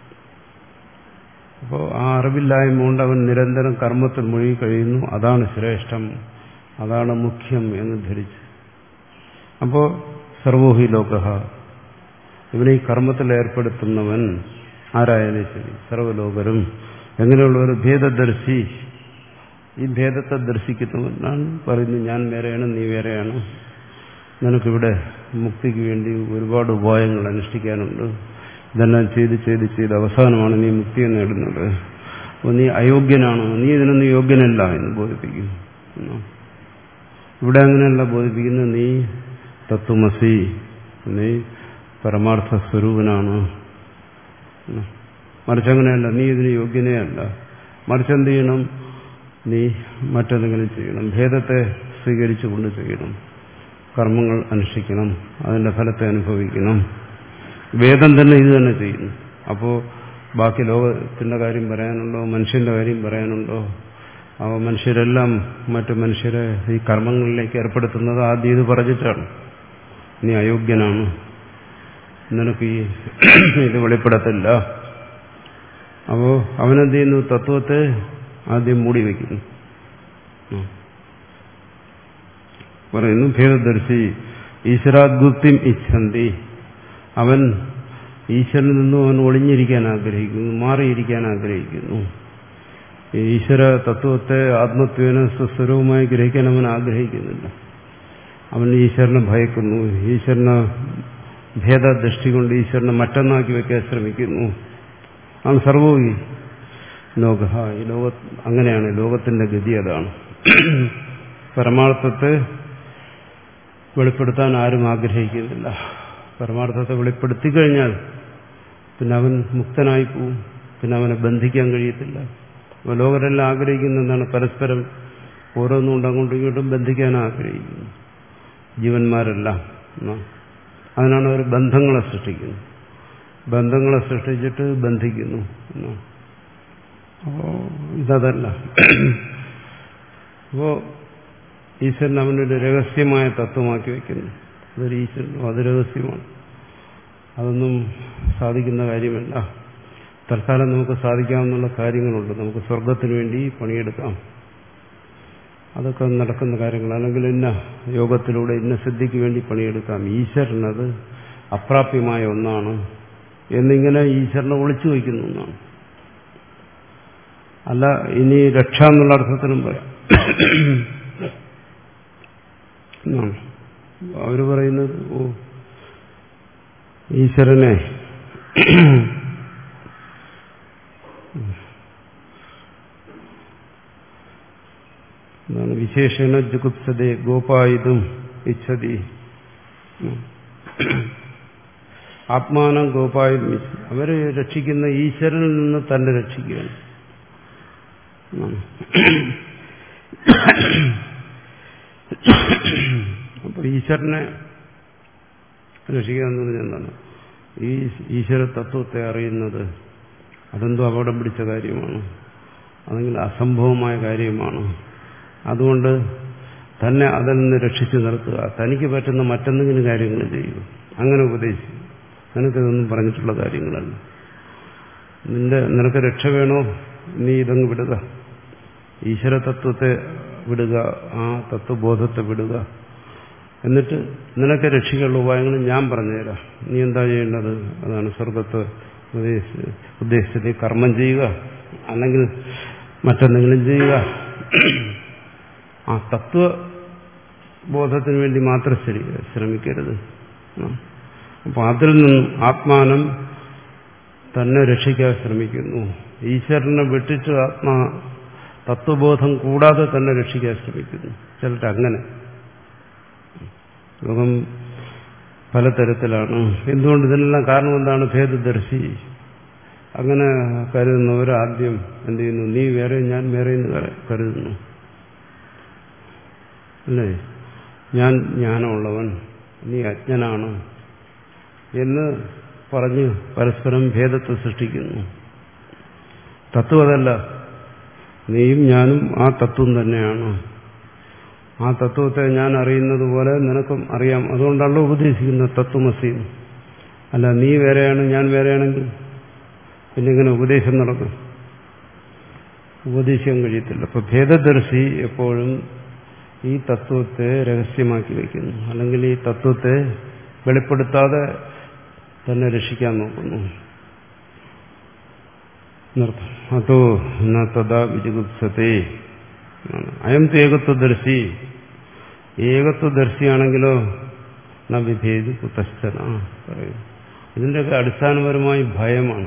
അപ്പോൾ ആ അറിവില്ലായ്മ കൊണ്ട് അവൻ നിരന്തരം കർമ്മത്തിൽ മുഴുകി കഴിയുന്നു. അതാണ് ശ്രേഷ്ഠം, അതാണ് മുഖ്യം എന്ന് ധരിച്ച്. അപ്പോൾ സർവോഹി ലോക, ഇവനെ ഈ കർമ്മത്തിൽ ഏർപ്പെടുത്തുന്നവൻ ആരായാലും ശരി, സർവ്വലോകരും എങ്ങനെയുള്ള ഒരു ഭേദദർശി, ഈ ഭേദത്തെ ദർശിക്കുന്നവനാണ് പറയുന്നത്. ഞാൻ വേറെയാണ്, നീ വേറെയാണ്, നിനക്കിവിടെ മുക്തിക്ക് വേണ്ടി ഒരുപാട് ഉപായങ്ങൾ അനുഷ്ഠിക്കാനുണ്ട്, ഇതെല്ലാം ചെയ്ത് ചെയ്ത് ചെയ്ത് അവസാനമാണ് നീ മുക്തിയെ നേടുന്നത്. അപ്പോൾ നീ അയോഗ്യനാണ്, നീ ഇതിനൊന്നും യോഗ്യനല്ല എന്ന് ബോധിപ്പിക്കുന്നു. ഇവിടെ അങ്ങനെയല്ല ബോധിപ്പിക്കുന്നത്. നീ തത്വമസി, നീ പരമാർത്ഥ സ്വരൂപനാണ്. മറിച്ചങ്ങനെയല്ല, നീ ഇതിന് യോഗ്യനേ അല്ല. മറിച്ചെന്ത് ചെയ്യണം? നീ മറ്റെന്തെങ്കിലും ചെയ്യണം, ഭേദത്തെ സ്വീകരിച്ചുകൊണ്ട് ചെയ്യണം, കർമ്മങ്ങൾ അനുഷ്ഠിക്കണം, അതിന്റെ ഫലത്തെ അനുഭവിക്കണം. വേദം തന്നെ ഇത് തന്നെ ചെയ്യുന്നു. അപ്പോൾ ബാക്കി ലോകത്തിന്റെ കാര്യം പറയാനുണ്ടോ? മനുഷ്യന്റെ കാര്യം പറയാനുണ്ടോ? അപ്പോൾ മനുഷ്യരെല്ലാം മറ്റു മനുഷ്യരെ ഈ കർമ്മങ്ങളിലേക്ക് ഏർപ്പെടുത്തുന്നത് ആദ്യം ഇത് പറഞ്ഞിട്ടാണ്. നീ അയോഗ്യനാണ്, നിനക്ക് ഈ ഇത് വെളിപ്പെടത്തില്ല. അപ്പോൾ അവനെന്ത് ചെയ്യുന്നു? തത്വത്തെ ആദ്യം മൂടി വയ്ക്കുന്നു. പറയുന്നു ഭേദദർശി ഈശ്വരാദ്ഗുപ്തിം ഇച്ഛന്തി. അവൻ ഈശ്വരനിൽ നിന്നും അവൻ ഒളിഞ്ഞിരിക്കാൻ ആഗ്രഹിക്കുന്നു, മാറിയിരിക്കാൻ ആഗ്രഹിക്കുന്നു. ഈശ്വര തത്വത്തെ ആത്മത്വേന സ്വസ്വരവുമായി ഗ്രഹിക്കാൻ അവൻ ആഗ്രഹിക്കുന്നില്ല. അവൻ ഈശ്വരനെ ഭയക്കുന്നു, ഈശ്വരനെ ഭേദദൃഷ്ടി കൊണ്ട് ഈശ്വരനെ മറ്റൊന്നാക്കി വെക്കാൻ ശ്രമിക്കുന്നു. അവൻ സർവോഹി ലോക. ഈ ലോക അങ്ങനെയാണ്, ലോകത്തിന്റെ ഗതി അതാണ്. പരമാർത്ഥത്തെ വെളിപ്പെടുത്താൻ ആരും ആഗ്രഹിക്കുന്നില്ല. പരമാർത്ഥത്തെ വെളിപ്പെടുത്തി കഴിഞ്ഞാൽ പിന്നെ അവൻ മുക്തനായി പോവും, പിന്നെ അവനെ ബന്ധിക്കാൻ കഴിയത്തില്ല. അപ്പോൾ ലോകരെല്ലാം ആഗ്രഹിക്കുന്ന എന്താണ്? പരസ്പരം ഓരോന്നുകൊണ്ട് അങ്ങോട്ടും ഇങ്ങോട്ടും ബന്ധിക്കാൻ ആഗ്രഹിക്കുന്നു ജീവന്മാരെല്ലാം. അതിനാണ് അവർ ബന്ധങ്ങളെ സൃഷ്ടിക്കുന്നത്. ബന്ധങ്ങളെ സൃഷ്ടിച്ചിട്ട് ബന്ധിക്കുന്നു. അപ്പോൾ ഇതല്ല. അപ്പോൾ ഈശ്വരൻ അവനൊരു രഹസ്യമായ തത്വമാക്കി വയ്ക്കുന്നു. അതൊരു ഈശ്വരൻ, അത് രഹസ്യമാണ്, അതൊന്നും സാധിക്കുന്ന കാര്യമല്ല. തൽക്കാലം നമുക്ക് സാധിക്കാവുന്ന കാര്യങ്ങളുണ്ട്. നമുക്ക് സ്വർഗത്തിന് വേണ്ടി പണിയെടുക്കാം, അതൊക്കെ നടക്കുന്ന കാര്യങ്ങൾ. അല്ലെങ്കിൽ ഇന്ന യോഗത്തിലൂടെ ഇന്ന സിദ്ധിക്ക് വേണ്ടി പണിയെടുക്കാം. ഈശ്വരൻ അത് അപ്രാപ്യമായ ഒന്നാണ് എന്നിങ്ങനെ ഈശ്വരനെ ഒളിച്ചു വയ്ക്കുന്ന ഒന്നാണ്. അല്ല, ഇനി രക്ഷ എന്നുള്ള അർത്ഥത്തിനും പറയാം. അവര് പറയുന്നത് ഓ ഈശ്വരനെ എന്താണ് വിശേഷണ ജുഗുപ്സതേ ഗോപായുധം ഇച്ഛതി. ആത്മാനം ഗോപായുധം. അവര് രക്ഷിക്കുന്ന ഈശ്വരനിൽ നിന്ന് തന്നെ രക്ഷിക്കുകയാണ്. അപ്പോൾ ഈശ്വരനെ രക്ഷിക്കുക എന്ന് പറഞ്ഞാൽ എന്താണ്? ഈ ഈശ്വര തത്വത്തെ അറിയുന്നത് അതെന്തോ അപകടം പിടിച്ച കാര്യമാണ്, അല്ലെങ്കിൽ അസംഭവമായ കാര്യമാണ്. അതുകൊണ്ട് തന്നെ അതിൽ നിന്ന് രക്ഷിച്ചു നിർത്തുക, തനിക്ക് പറ്റുന്ന മറ്റെന്തെങ്കിലും കാര്യങ്ങൾ ചെയ്യുക, അങ്ങനെ ഉപദേശിക്കും. നിനക്കിതൊന്നും പറഞ്ഞിട്ടുള്ള കാര്യങ്ങളല്ല. നിന്റെ നിനക്ക് രക്ഷ വേണോ, നീ ഇതങ്ങ് വിടുക, ഈശ്വര തത്വത്തെ വിടുക, ആ തത്വബോധത്തെ വിടുക. എന്നിട്ട് നിനക്ക് രക്ഷിക്കാനുള്ള ഉപായങ്ങൾ ഞാൻ പറഞ്ഞുതരാം. നീ എന്താ ചെയ്യേണ്ടത്? അതാണ് സ്വർഗത്തെ ഉദ്ദേശിച്ചത്. കർമ്മം ചെയ്യുക, അല്ലെങ്കിൽ മറ്റെന്തെങ്കിലും ചെയ്യുക. ആ തത്വബോധത്തിന് വേണ്ടി മാത്രം ശ്രമിക്കരുത്. അപ്പോൾ അതിൽ നിന്നും ആത്മാനം തന്നെ രക്ഷിക്കാൻ ശ്രമിക്കുന്നു. ഈശ്വരനെ വിട്ടിട്ട് ആത്മാ തത്വബോധം കൂടാതെ തന്നെ രക്ഷിക്കാൻ ശ്രമിക്കുന്നു. ചിലർ അങ്ങനെ. ലോകം പലതരത്തിലാണ്. എന്തുകൊണ്ട്? ഇതിനെല്ലാം കാരണം എന്താണ്? ഭേദദർശി. അങ്ങനെ കരുതുന്നവർ ആദ്യം എന്ത് ചെയ്യുന്നു? നീ വേറെ, ഞാൻ വേറെ എന്ന് കരുതുന്നു. അല്ലേ? ഞാൻ ജ്ഞാനമുള്ളവൻ, നീ അജ്ഞനാണ് എന്ന് പറഞ്ഞ് പരസ്പരം ഭേദത്തെ സൃഷ്ടിക്കുന്നു. തത്വം അതല്ല. നീയും ഞാനും ആ തത്വം തന്നെയാണ്. ആ തത്വത്തെ ഞാൻ അറിയുന്നത് പോലെ നിനക്കും അറിയാം. അതുകൊണ്ടാണല്ലോ ഉപദേശിക്കുന്നത് തത്വമസി. അല്ല, നീ വേറെയാണ് ഞാൻ വേറെയാണെങ്കിൽ പിന്നെ ഇങ്ങനെ ഉപദേശം നടക്കും? ഉപദേശിക്കാൻ കഴിയത്തില്ല. അപ്പൊ ഭേദദർശി എപ്പോഴും ഈ തത്വത്തെ രഹസ്യമാക്കി വയ്ക്കുന്നു, അല്ലെങ്കിൽ ഈ തത്വത്തെ വെളിപ്പെടുത്താതെ തന്നെ രക്ഷിക്കാൻ നോക്കുന്നു. അതോ ന തഥാ വിജുഗുപ്സത്തെ. അയം ഏകത്വദർശി. ഏകത്വദർശിയാണെങ്കിലോ ന വിഭേദി കുതശ്ചന പറയും. ഇതിൻ്റെയൊക്കെ അടിസ്ഥാനപരമായി ഭയമാണ്.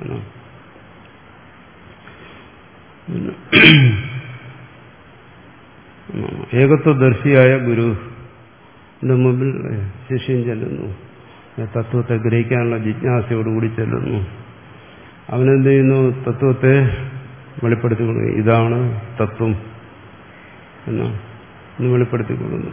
ഏകത്വദർശിയായ ഗുരുവിന്റെ മുമ്പിൽ ശിഷ്യൻ ചെല്ലുന്നു, തത്വത്തെ ഗ്രഹിക്കാനുള്ള ജിജ്ഞാസയോടുകൂടി ചെല്ലുന്നു. അവനെന്ത് ചെയ്യുന്നു? തത്വത്തെ വെളിപ്പെടുത്തിക്കൊള്ളുന്നു. ഇതാണ് തത്വം എന്ന് വെളിപ്പെടുത്തിക്കൊള്ളുന്നു.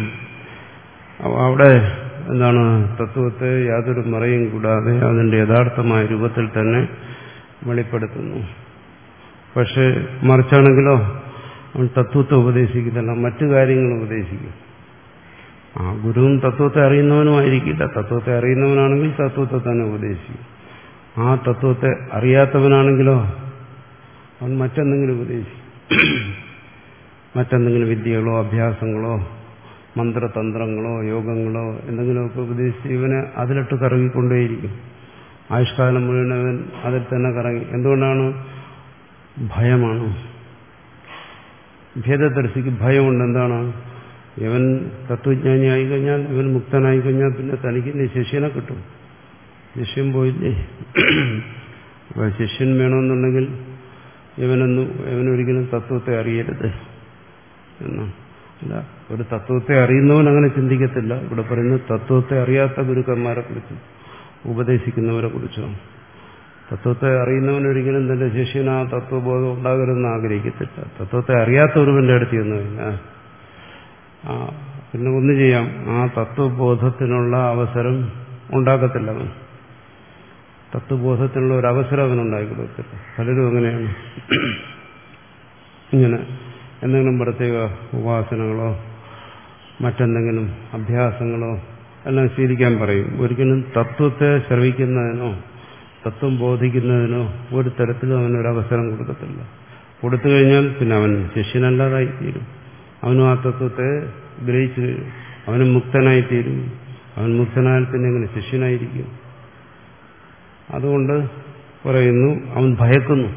അവിടെ എന്താണ്? തത്വത്തെ യാതൊരു മറയും കൂടാതെ അതിന്റെ യഥാർത്ഥമായ രൂപത്തിൽ തന്നെ വെളിപ്പെടുത്തുന്നു. പക്ഷെ മറിച്ചാണെങ്കിലോ അവൻ തത്വത്തെ ഉപദേശിക്കുന്നില്ല, മറ്റു കാര്യങ്ങൾ ഉപദേശിക്കും. ആ ഗുരുവും തത്വത്തെ അറിയുന്നവനുമായിരിക്കില്ല. തത്വത്തെ അറിയുന്നവനാണെങ്കിൽ തത്വത്തെ തന്നെ ഉപദേശിക്കും. ആ തത്വത്തെ അറിയാത്തവനാണെങ്കിലോ അവൻ മറ്റെന്തെങ്കിലും ഉപദേശിക്കും. മറ്റെന്തെങ്കിലും വിദ്യകളോ അഭ്യാസങ്ങളോ മന്ത്രതന്ത്രങ്ങളോ യോഗങ്ങളോ എന്തെങ്കിലുമൊക്കെ ഉപദേശിച്ച് ഇവനെ അതിലിട്ട് കറങ്ങിക്കൊണ്ടേയിരിക്കും. ആയുഷ്കാലം മുഴുവൻ അവൻ അതിൽ തന്നെ കറങ്ങി. എന്തുകൊണ്ടാണ്? ഭയമാണ്. ഭേദദർശിക്ക് ഭയമുണ്ട്. എന്താണ്? ഇവൻ തത്വജ്ഞാനി ആയിക്കഴിഞ്ഞാൽ, ഇവൻ മുക്തനായി കഴിഞ്ഞാൽ പിന്നെ തനിക്ക് ശിഷ്യനെ കിട്ടും. ശിഷ്യൻ പോയില്ലേ? അപ്പൊ ശിഷ്യൻ വേണമെന്നുണ്ടെങ്കിൽ ഇവനൊന്നും ഇവനൊരിക്കലും തത്വത്തെ അറിയരുത് എന്നാണ്. അല്ല, ഒരു തത്വത്തെ അറിയുന്നവൻ അങ്ങനെ ചിന്തിക്കത്തില്ല. ഇവിടെ പറയുന്നത് തത്വത്തെ അറിയാത്ത ഗുരുക്കന്മാരെ കുറിച്ച്, ഉപദേശിക്കുന്നവരെ കുറിച്ചാണ്. തത്വത്തെ അറിയുന്നവനൊരിക്കലും തന്റെ ശിഷ്യന് ആ തത്വബോധം ഉണ്ടാകരുതെന്ന് ആഗ്രഹിക്കത്തില്ല. തത്വത്തെ അറിയാത്ത ഒരുവന്റെ അടുത്ത് ചെന്ന് കഴിഞ്ഞാൽ ആ പിന്നെ ഒന്നു ചെയ്യാം, ആ തത്വബോധത്തിനുള്ള അവസരം ഉണ്ടാക്കത്തില്ല. അവൻ തത്വബോധത്തിനുള്ള ഒരു അവസരം അവനുണ്ടാക്കി കൊടുക്കത്തില്ല. പലരും അങ്ങനെയാണ്. ഇങ്ങനെ എന്തെങ്കിലും പ്രത്യേക ഉപാസനകളോ മറ്റെന്തെങ്കിലും അഭ്യാസങ്ങളോ എല്ലാം ശീലിക്കാൻ പറയും. ഒരിക്കലും തത്വത്തെ ശ്രവിക്കുന്നതിനോ തത്വം ബോധിക്കുന്നതിനോ ഒരു തരത്തിലും അവനൊരവസരം കൊടുക്കത്തില്ല. കൊടുത്തു കഴിഞ്ഞാൽ പിന്നെ അവൻ ശിഷ്യനല്ലാതായിത്തീരും. അവനും ആ തത്വത്തെ ഗ്രഹിച്ചു കഴിയും. അവനും മുക്തനായിത്തീരും. അവൻ മുക്തനായാൽ പിന്നെ എങ്ങനെ ശിഷ്യനായിരിക്കും? അതുകൊണ്ട് പറയുന്നു, അവൻ ഭയക്കുന്നു.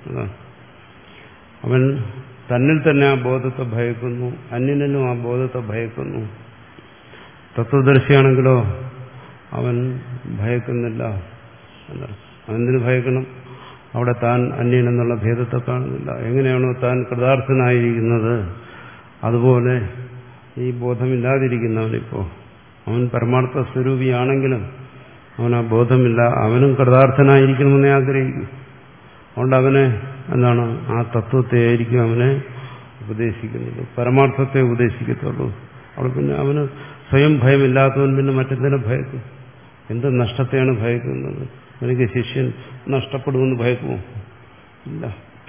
അവൻ തന്നിൽ തന്നെ ആ ബോധത്തെ ഭയക്കുന്നു, അന്യനും ആ ബോധത്തെ ഭയക്കുന്നു. തത്വദർശിയാണെങ്കിലോ അവൻ ഭയക്കുന്നില്ല. അവനെന്തിനു ഭയക്കണം? അവിടെ താൻ അന്യനെന്നുള്ള ഭേദത്തെ കാണുന്നില്ല. എങ്ങനെയാണോ താൻ കൃതാർത്ഥനായിരിക്കുന്നത് അതുപോലെ ഈ ബോധമില്ലാതിരിക്കുന്നവനിപ്പോ അവൻ പരമാർത്ഥ സ്വരൂപിയാണെങ്കിലും അവൻ ആ ബോധമില്ല, അവനും കൃതാർത്ഥനായിരിക്കണമെന്നേ ആഗ്രഹിക്കും. അതുകൊണ്ട് അവനെ എന്താണ്? ആ തത്വത്തെ ആയിരിക്കും അവനെ ഉപദേശിക്കുന്നത്. പരമാർത്ഥത്തെ ഉപദേശിക്കത്തുള്ളൂ. അവിടെ പിന്നെ അവന് സ്വയം ഭയമില്ലാത്തവൻ പിന്നെ മറ്റെന്തിനെ ഭയക്കും? എന്ത് നഷ്ടത്തെയാണ് ഭയക്കുന്നത്? എനിക്ക് ശിഷ്യൻ നഷ്ടപ്പെടുമെന്ന് ഭയക്കുമോ? ഇല്ല.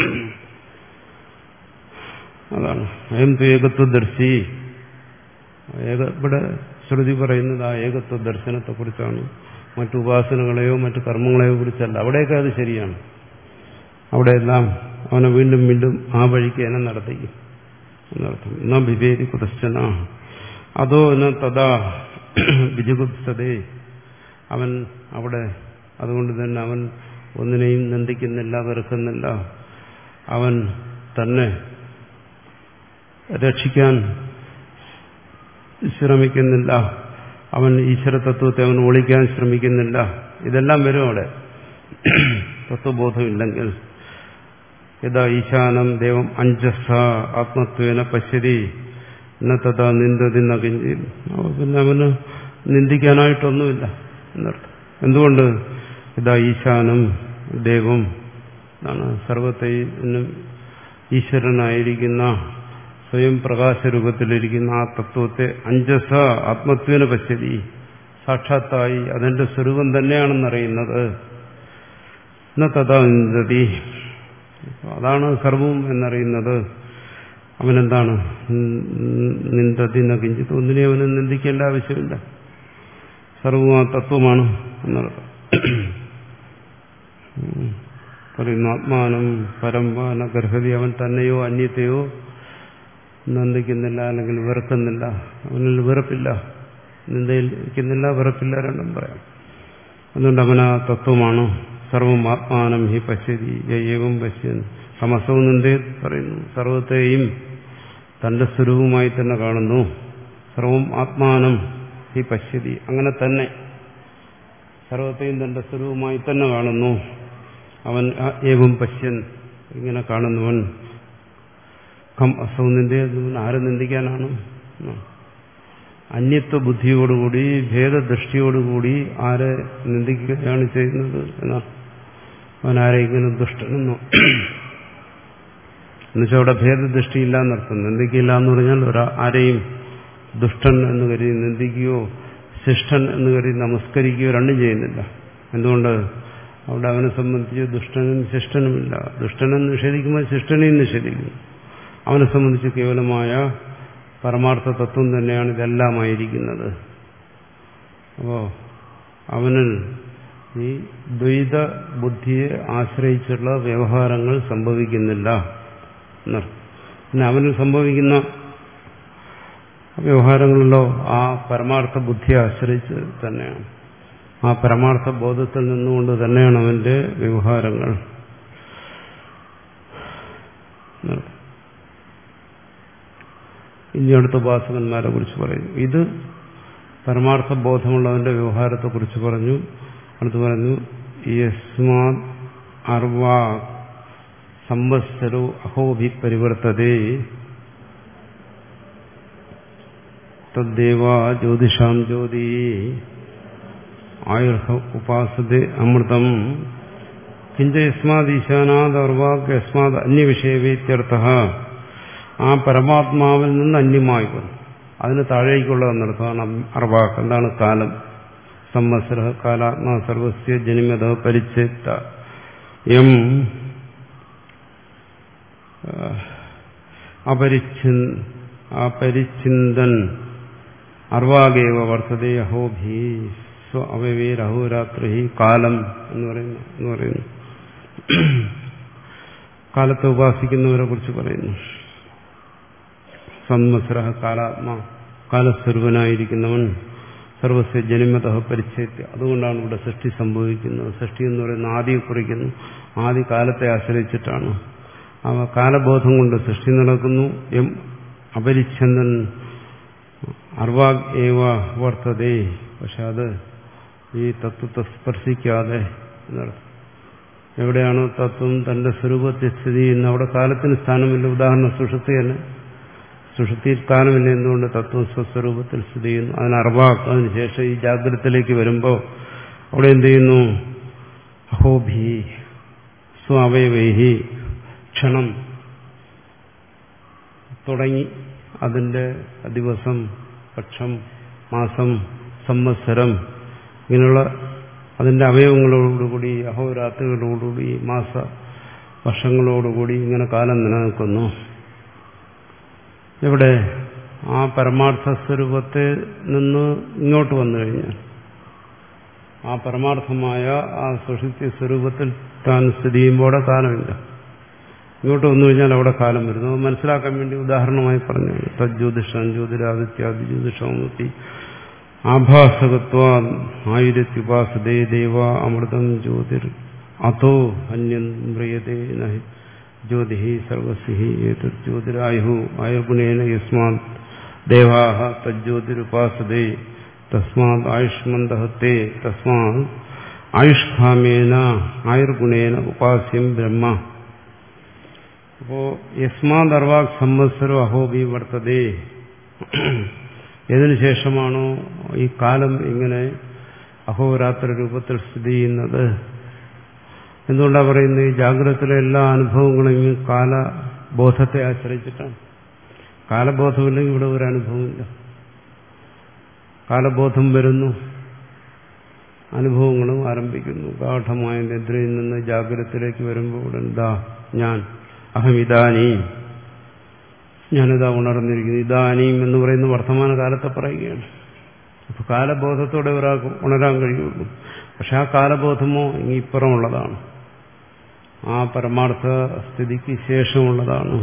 അതാണ് അയം തു ഏകത്വദർശി. ഏക ഇവിടെ ശ്രുതി പറയുന്നത് ആ ഏകത്വ ദർശനത്തെക്കുറിച്ചാണ്, മറ്റു ഉപാസനകളെയോ മറ്റു കർമ്മങ്ങളെയോ കുറിച്ചല്ല. അവിടെയൊക്കെ അത് ശരിയാണ്. അവിടെയെല്ലാം അവനെ വീണ്ടും വീണ്ടും ആ വഴിക്ക് എന്നെ നടത്തിക്കും എന്നർത്ഥം. എന്നാ വിവേരി കുതശ്ചന അതോ എന്ന തഥാ വിജുഗുപ്സതേ. അവൻ അവിടെ അതുകൊണ്ട് തന്നെ അവൻ ഒന്നിനെയും നിന്ദിക്കുന്നില്ല, വെറുക്കുന്നില്ല. അവൻ തന്നെ രക്ഷിക്കാൻ ശ്രമിക്കുന്നില്ല. അവൻ ഈശ്വര തത്വത്തെ അവൻ ഒളിക്കാൻ ശ്രമിക്കുന്നില്ല. ഇതെല്ലാം വരും അവിടെ തത്വബോധമില്ലെങ്കിൽ. യഥാ ഈശാനം ദേവം അഞ്ജസ ആത്മത്വേന പശ്യതി ന തഥാ നിന്ദതി നകിഞ്ചി. പിന്നെ അവന് നിന്ദിക്കാനായിട്ടൊന്നുമില്ല എന്നർത്ഥം. എന്തുകൊണ്ട്? യഥാ ഈശാനം ദേവം എന്നാണ് സർവത്തെയും ഈശ്വരനായിരിക്കുന്ന സ്വയം പ്രകാശരൂപത്തിലിരിക്കുന്ന ആ തത്വത്തെ അഞ്ജസ ആത്മത്വേന പശ്യതി, സാക്ഷാത്തായി അതിന്റെ സ്വരൂപം തന്നെയാണെന്നറിയുന്നത്. ന തഥാ നിന്ദതി, അതാണ് സർവവും എന്നറിയുന്നത്. അവനെന്താണ്? നിന്ദതി ന കിഞ്ചിത്, ഒന്നിനെ അവന് നിന്ദിക്കേണ്ട ആവശ്യമില്ല. സർവവും ആ തത്വമാണ് എന്നർത്ഥം. പറയുന്നു ആത്മാനം പരംവാന ഗർഹതി. അവൻ തന്നെയോ അന്യത്തെയോ നിന്ദിക്കുന്നില്ല, അല്ലെങ്കിൽ വെറുക്കുന്നില്ല. അവനിൽ വെറുപ്പില്ല, നിന്ദിക്കുന്നില്ല, വെറുപ്പില്ല, രണ്ടും പറയാം. അതുകൊണ്ട് അവനാ തത്വമാണ്. സർവം ആത്മാനം ഹി പശ്യതി ഏവം പശ്യൻ സമസവും നിന്ദേ പറയുന്നു. സർവത്തെയും തന്റെ സ്വരൂപമായി തന്നെ കാണുന്നു. സർവം ആത്മാനം ഹി പശ്യതി, അങ്ങനെ തന്നെ സർവത്തെയും തന്റെ സ്വരൂപമായി തന്നെ കാണുന്നു. അവൻ ഏവം പശ്യൻ, ഇങ്ങനെ കാണുന്നവൻ. കം അസൗ നിന്ദേ, ആരെ നിന്ദിക്കാനാണ്? അന്യത്വ ബുദ്ധിയോടുകൂടി ഭേദദൃഷ്ടിയോടുകൂടി ആരെ നിന്ദിക്കുകയാണ് ചെയ്യുന്നത് എന്നാ? അവൻ ആരെങ്കിലും ദുഷ്ടനെന്നോ എന്നുവെച്ചാൽ അവിടെ ഭേദദൃഷ്ടിയില്ല എന്നർത്ഥം. നിന്ദിക്കില്ല എന്ന് പറഞ്ഞാൽ ഒരാ ആരെയും ദുഷ്ടൻ എന്ന് കരുതി നിന്ദിക്കുകയോ ശിഷ്ടൻ എന്ന് കരുതി നമസ്കരിക്കുകയോ രണ്ടും ചെയ്യുന്നില്ല. എന്തുകൊണ്ട്? അവിടെ അവനെ സംബന്ധിച്ച് ദുഷ്ടനും ശിഷ്ടനുമില്ല. ദുഷ്ടനെ നിഷേധിക്കുമ്പോൾ ശിഷ്ടനെയും നിഷേധിക്കുന്നു. അവനെ സംബന്ധിച്ച് കേവലമായ പരമാർത്ഥ തത്വം തന്നെയാണ് ഇതെല്ലാമായിരിക്കുന്നത്. അപ്പോ അവനിൽ ഈ ദ്വൈത ബുദ്ധിയെ ആശ്രയിച്ചുള്ള വ്യവഹാരങ്ങൾ സംഭവിക്കുന്നില്ല എന്നർത്ഥം. പിന്നെ അവനിൽ സംഭവിക്കുന്ന വ്യവഹാരങ്ങളിലോ ആ പരമാർത്ഥ ബുദ്ധിയെ ആശ്രയിച്ച് തന്നെയാണ്. ആ പരമാർത്ഥ ബോധത്തിൽ നിന്നുകൊണ്ട് തന്നെയാണ് അവന്റെ വ്യവഹാരങ്ങൾ. ഇനി അടുത്ത ഉപാസകന്മാരെ കുറിച്ച് പറയും. ഇത് പരമാർത്ഥ ബോധമുള്ളവന്റെ വ്യവഹാരത്തെ കുറിച്ച് പറഞ്ഞു. അടുത്ത് പറഞ്ഞു യസ്മാത് അർവാ സംവത്സരോ അഹോഭി പരിവർത്തതേ തദ്ദേവാ ജ്യോതിഷാം ജ്യോതി ആയുർഹ ഉപാസതേ അമൃതം കിഞ്ച യസ്മാത് ഈശാനാത് അർവാക് യസ്മാത് അന്യവിഷയവേത്യർത്ഥഃ. ആ പരമാത്മാവിൽ നിന്ന് അന്യമായി വന്നു അതിന് താഴേക്കുള്ളതെന്നർത്ഥമാണ് അർവാക്. എന്താണ്? കാലം. സംവത്സര കാലാത്മാ സർവസ്യ ജനിമത പരിച്ഛേദ യം അപരിച്ഛിന്ദൻ അർവാഗേവ വർത്തതേ അഹോഭി സ്വ അവയവേർ അഹോരാത്രി കാലം എന്ന് പറയുന്നു എന്ന് പറയുന്നു കാലത്തെ ഉപാസിക്കുന്നവരെ കുറിച്ച് പറയുന്നു. സംവത്സര കാലാത്മാ, കാലസ്വരൂപനായിരിക്കുന്നവൻ, സർവസ്യ ജനിമത പരിച്ഛേദ. അതുകൊണ്ടാണ് ഇവിടെ സൃഷ്ടി സംഭവിക്കുന്നത്. സൃഷ്ടി എന്ന് പറയുന്ന ആദിയെ കുറിക്കുന്നു. ആദി കാലത്തെ ആശ്രയിച്ചിട്ടാണ്. ആ കാലബോധം കൊണ്ട് സൃഷ്ടി നടക്കുന്നു. എം അപരിച്ഛന്ദൻ അർവാഗ് ഏവ വർത്തതേ. പക്ഷെ അത് ഈ തത്വത്തെ സ്പർശിക്കാതെ എന്നർത്ഥം. എവിടെയാണ് തത്വം തന്റെ സ്വരൂപത്തിൽ സ്ഥിതി ചെയ്യുന്നത് അവിടെ കാലത്തിന് സ്ഥാനമില്ല. ഉദാഹരണം സുഷുപ്തി തന്നെ. സുഷുപ്തിയിൽ കാലമില്ല. എന്തുകൊണ്ട്? തത്വം സ്വസ്വരൂപത്തിൽ സ്ഥിതി ചെയ്യുന്നു. അതിന് അർവാക്ക്. അതിനുശേഷം ഈ ജാഗ്രതത്തിലേക്ക് വരുമ്പോൾ അവിടെ എന്ത് ചെയ്യുന്നു? അഹോഭി സ്വാവയവൈഹി ക്ഷണം തുടങ്ങി അതിന്റെ ദിവസം പക്ഷം, മാസം, സംവത്സരം ഇങ്ങനെയുള്ള അതിന്റെ അവയവങ്ങളോടുകൂടി അഹോരാത്രികളോടുകൂടി മാസ വർഷങ്ങളോടുകൂടി ഇങ്ങനെ കാലം നിലനിൽക്കുന്നു. ഇവിടെ ആ പരമാർത്ഥ സ്വരൂപത്തെ നിന്ന് ഇങ്ങോട്ട് വന്നു കഴിഞ്ഞാൽ ആ പരമാർത്ഥമായ ആ സുഷുപ്തി സ്വരൂപത്തിൽ താൻ സ്ഥിതി ചെയ്യുമ്പോൾ കാലമില്ല. ഇങ്ങോട്ട് വന്നു കഴിഞ്ഞാൽ അവിടെ കാലം വരുന്നു. അത് മനസ്സിലാക്കാൻ വേണ്ടി ഉദാഹരണമായി പറഞ്ഞു. തജ്ജ്യോതിഷം ജ്യോതിരാദിത്യാദി ജ്യോതിഷമൂർത്തി ആഭാസകത്വ ആയുരത്യുപാസതേ ദേവ അമൃതം ജ്യോതിർ അതോ അന്യം മ്രിയതേ നഹി ജ്യോതി സർവസ്യ ഏതത് ജ്യോതിരായു ആയുർഗുണേന യസ്മാത് ദേവാഹ തജ്ജ്യോതിരുപാസതേ തസ്മാത് ആയുഷ്മന്തഹത്തെ തസ്മാത് ആയുഷ്കാമേന ആയുർഗുണേന ഉപാസ്യം ബ്രഹ്മ. അപ്പോ യസ്മാത് അർവാക് സംവത്സരോ അഹോബി വർത്തതേ. ഇതിനുശേഷമാണോ ഈ കാലം ഇങ്ങനെ അഹോരാത്ര രൂപത്തിൽ സ്ഥിതി ചെയ്യുന്നത്? എന്തുകൊണ്ടാണ് പറയുന്നത്? ഈ ജാഗ്രതത്തിലെ എല്ലാ അനുഭവങ്ങളും കാലബോധത്തെ ആശ്രയിച്ചിട്ടാണ്. കാലബോധമില്ലെങ്കിൽ ഇവിടെ ഒരു അനുഭവമില്ല. കാലബോധം വരുന്നു, അനുഭവങ്ങളും ആരംഭിക്കുന്നു. ഗാഠമായ നിദ്രയിൽ നിന്ന് ജാഗ്രതത്തിലേക്ക് വരുമ്പോൾ എന്താ ഞാൻ അഹമിതാനീം, ഞാനിതാ ഉണർന്നിരിക്കുന്നു. ഇതാനീം എന്ന് പറയുന്ന വർത്തമാന കാലത്തെ പറയുകയാണ്. അപ്പൊ കാലബോധത്തോടെ ഒരാൾക്ക് ഉണരാൻ കഴിയുള്ളൂ. പക്ഷെ ആ കാലബോധമോ ഇപ്പുറമുള്ളതാണ്, ആ പരമാർത്ഥ സ്ഥിതിക്ക് ശേഷമുള്ളതാണ്.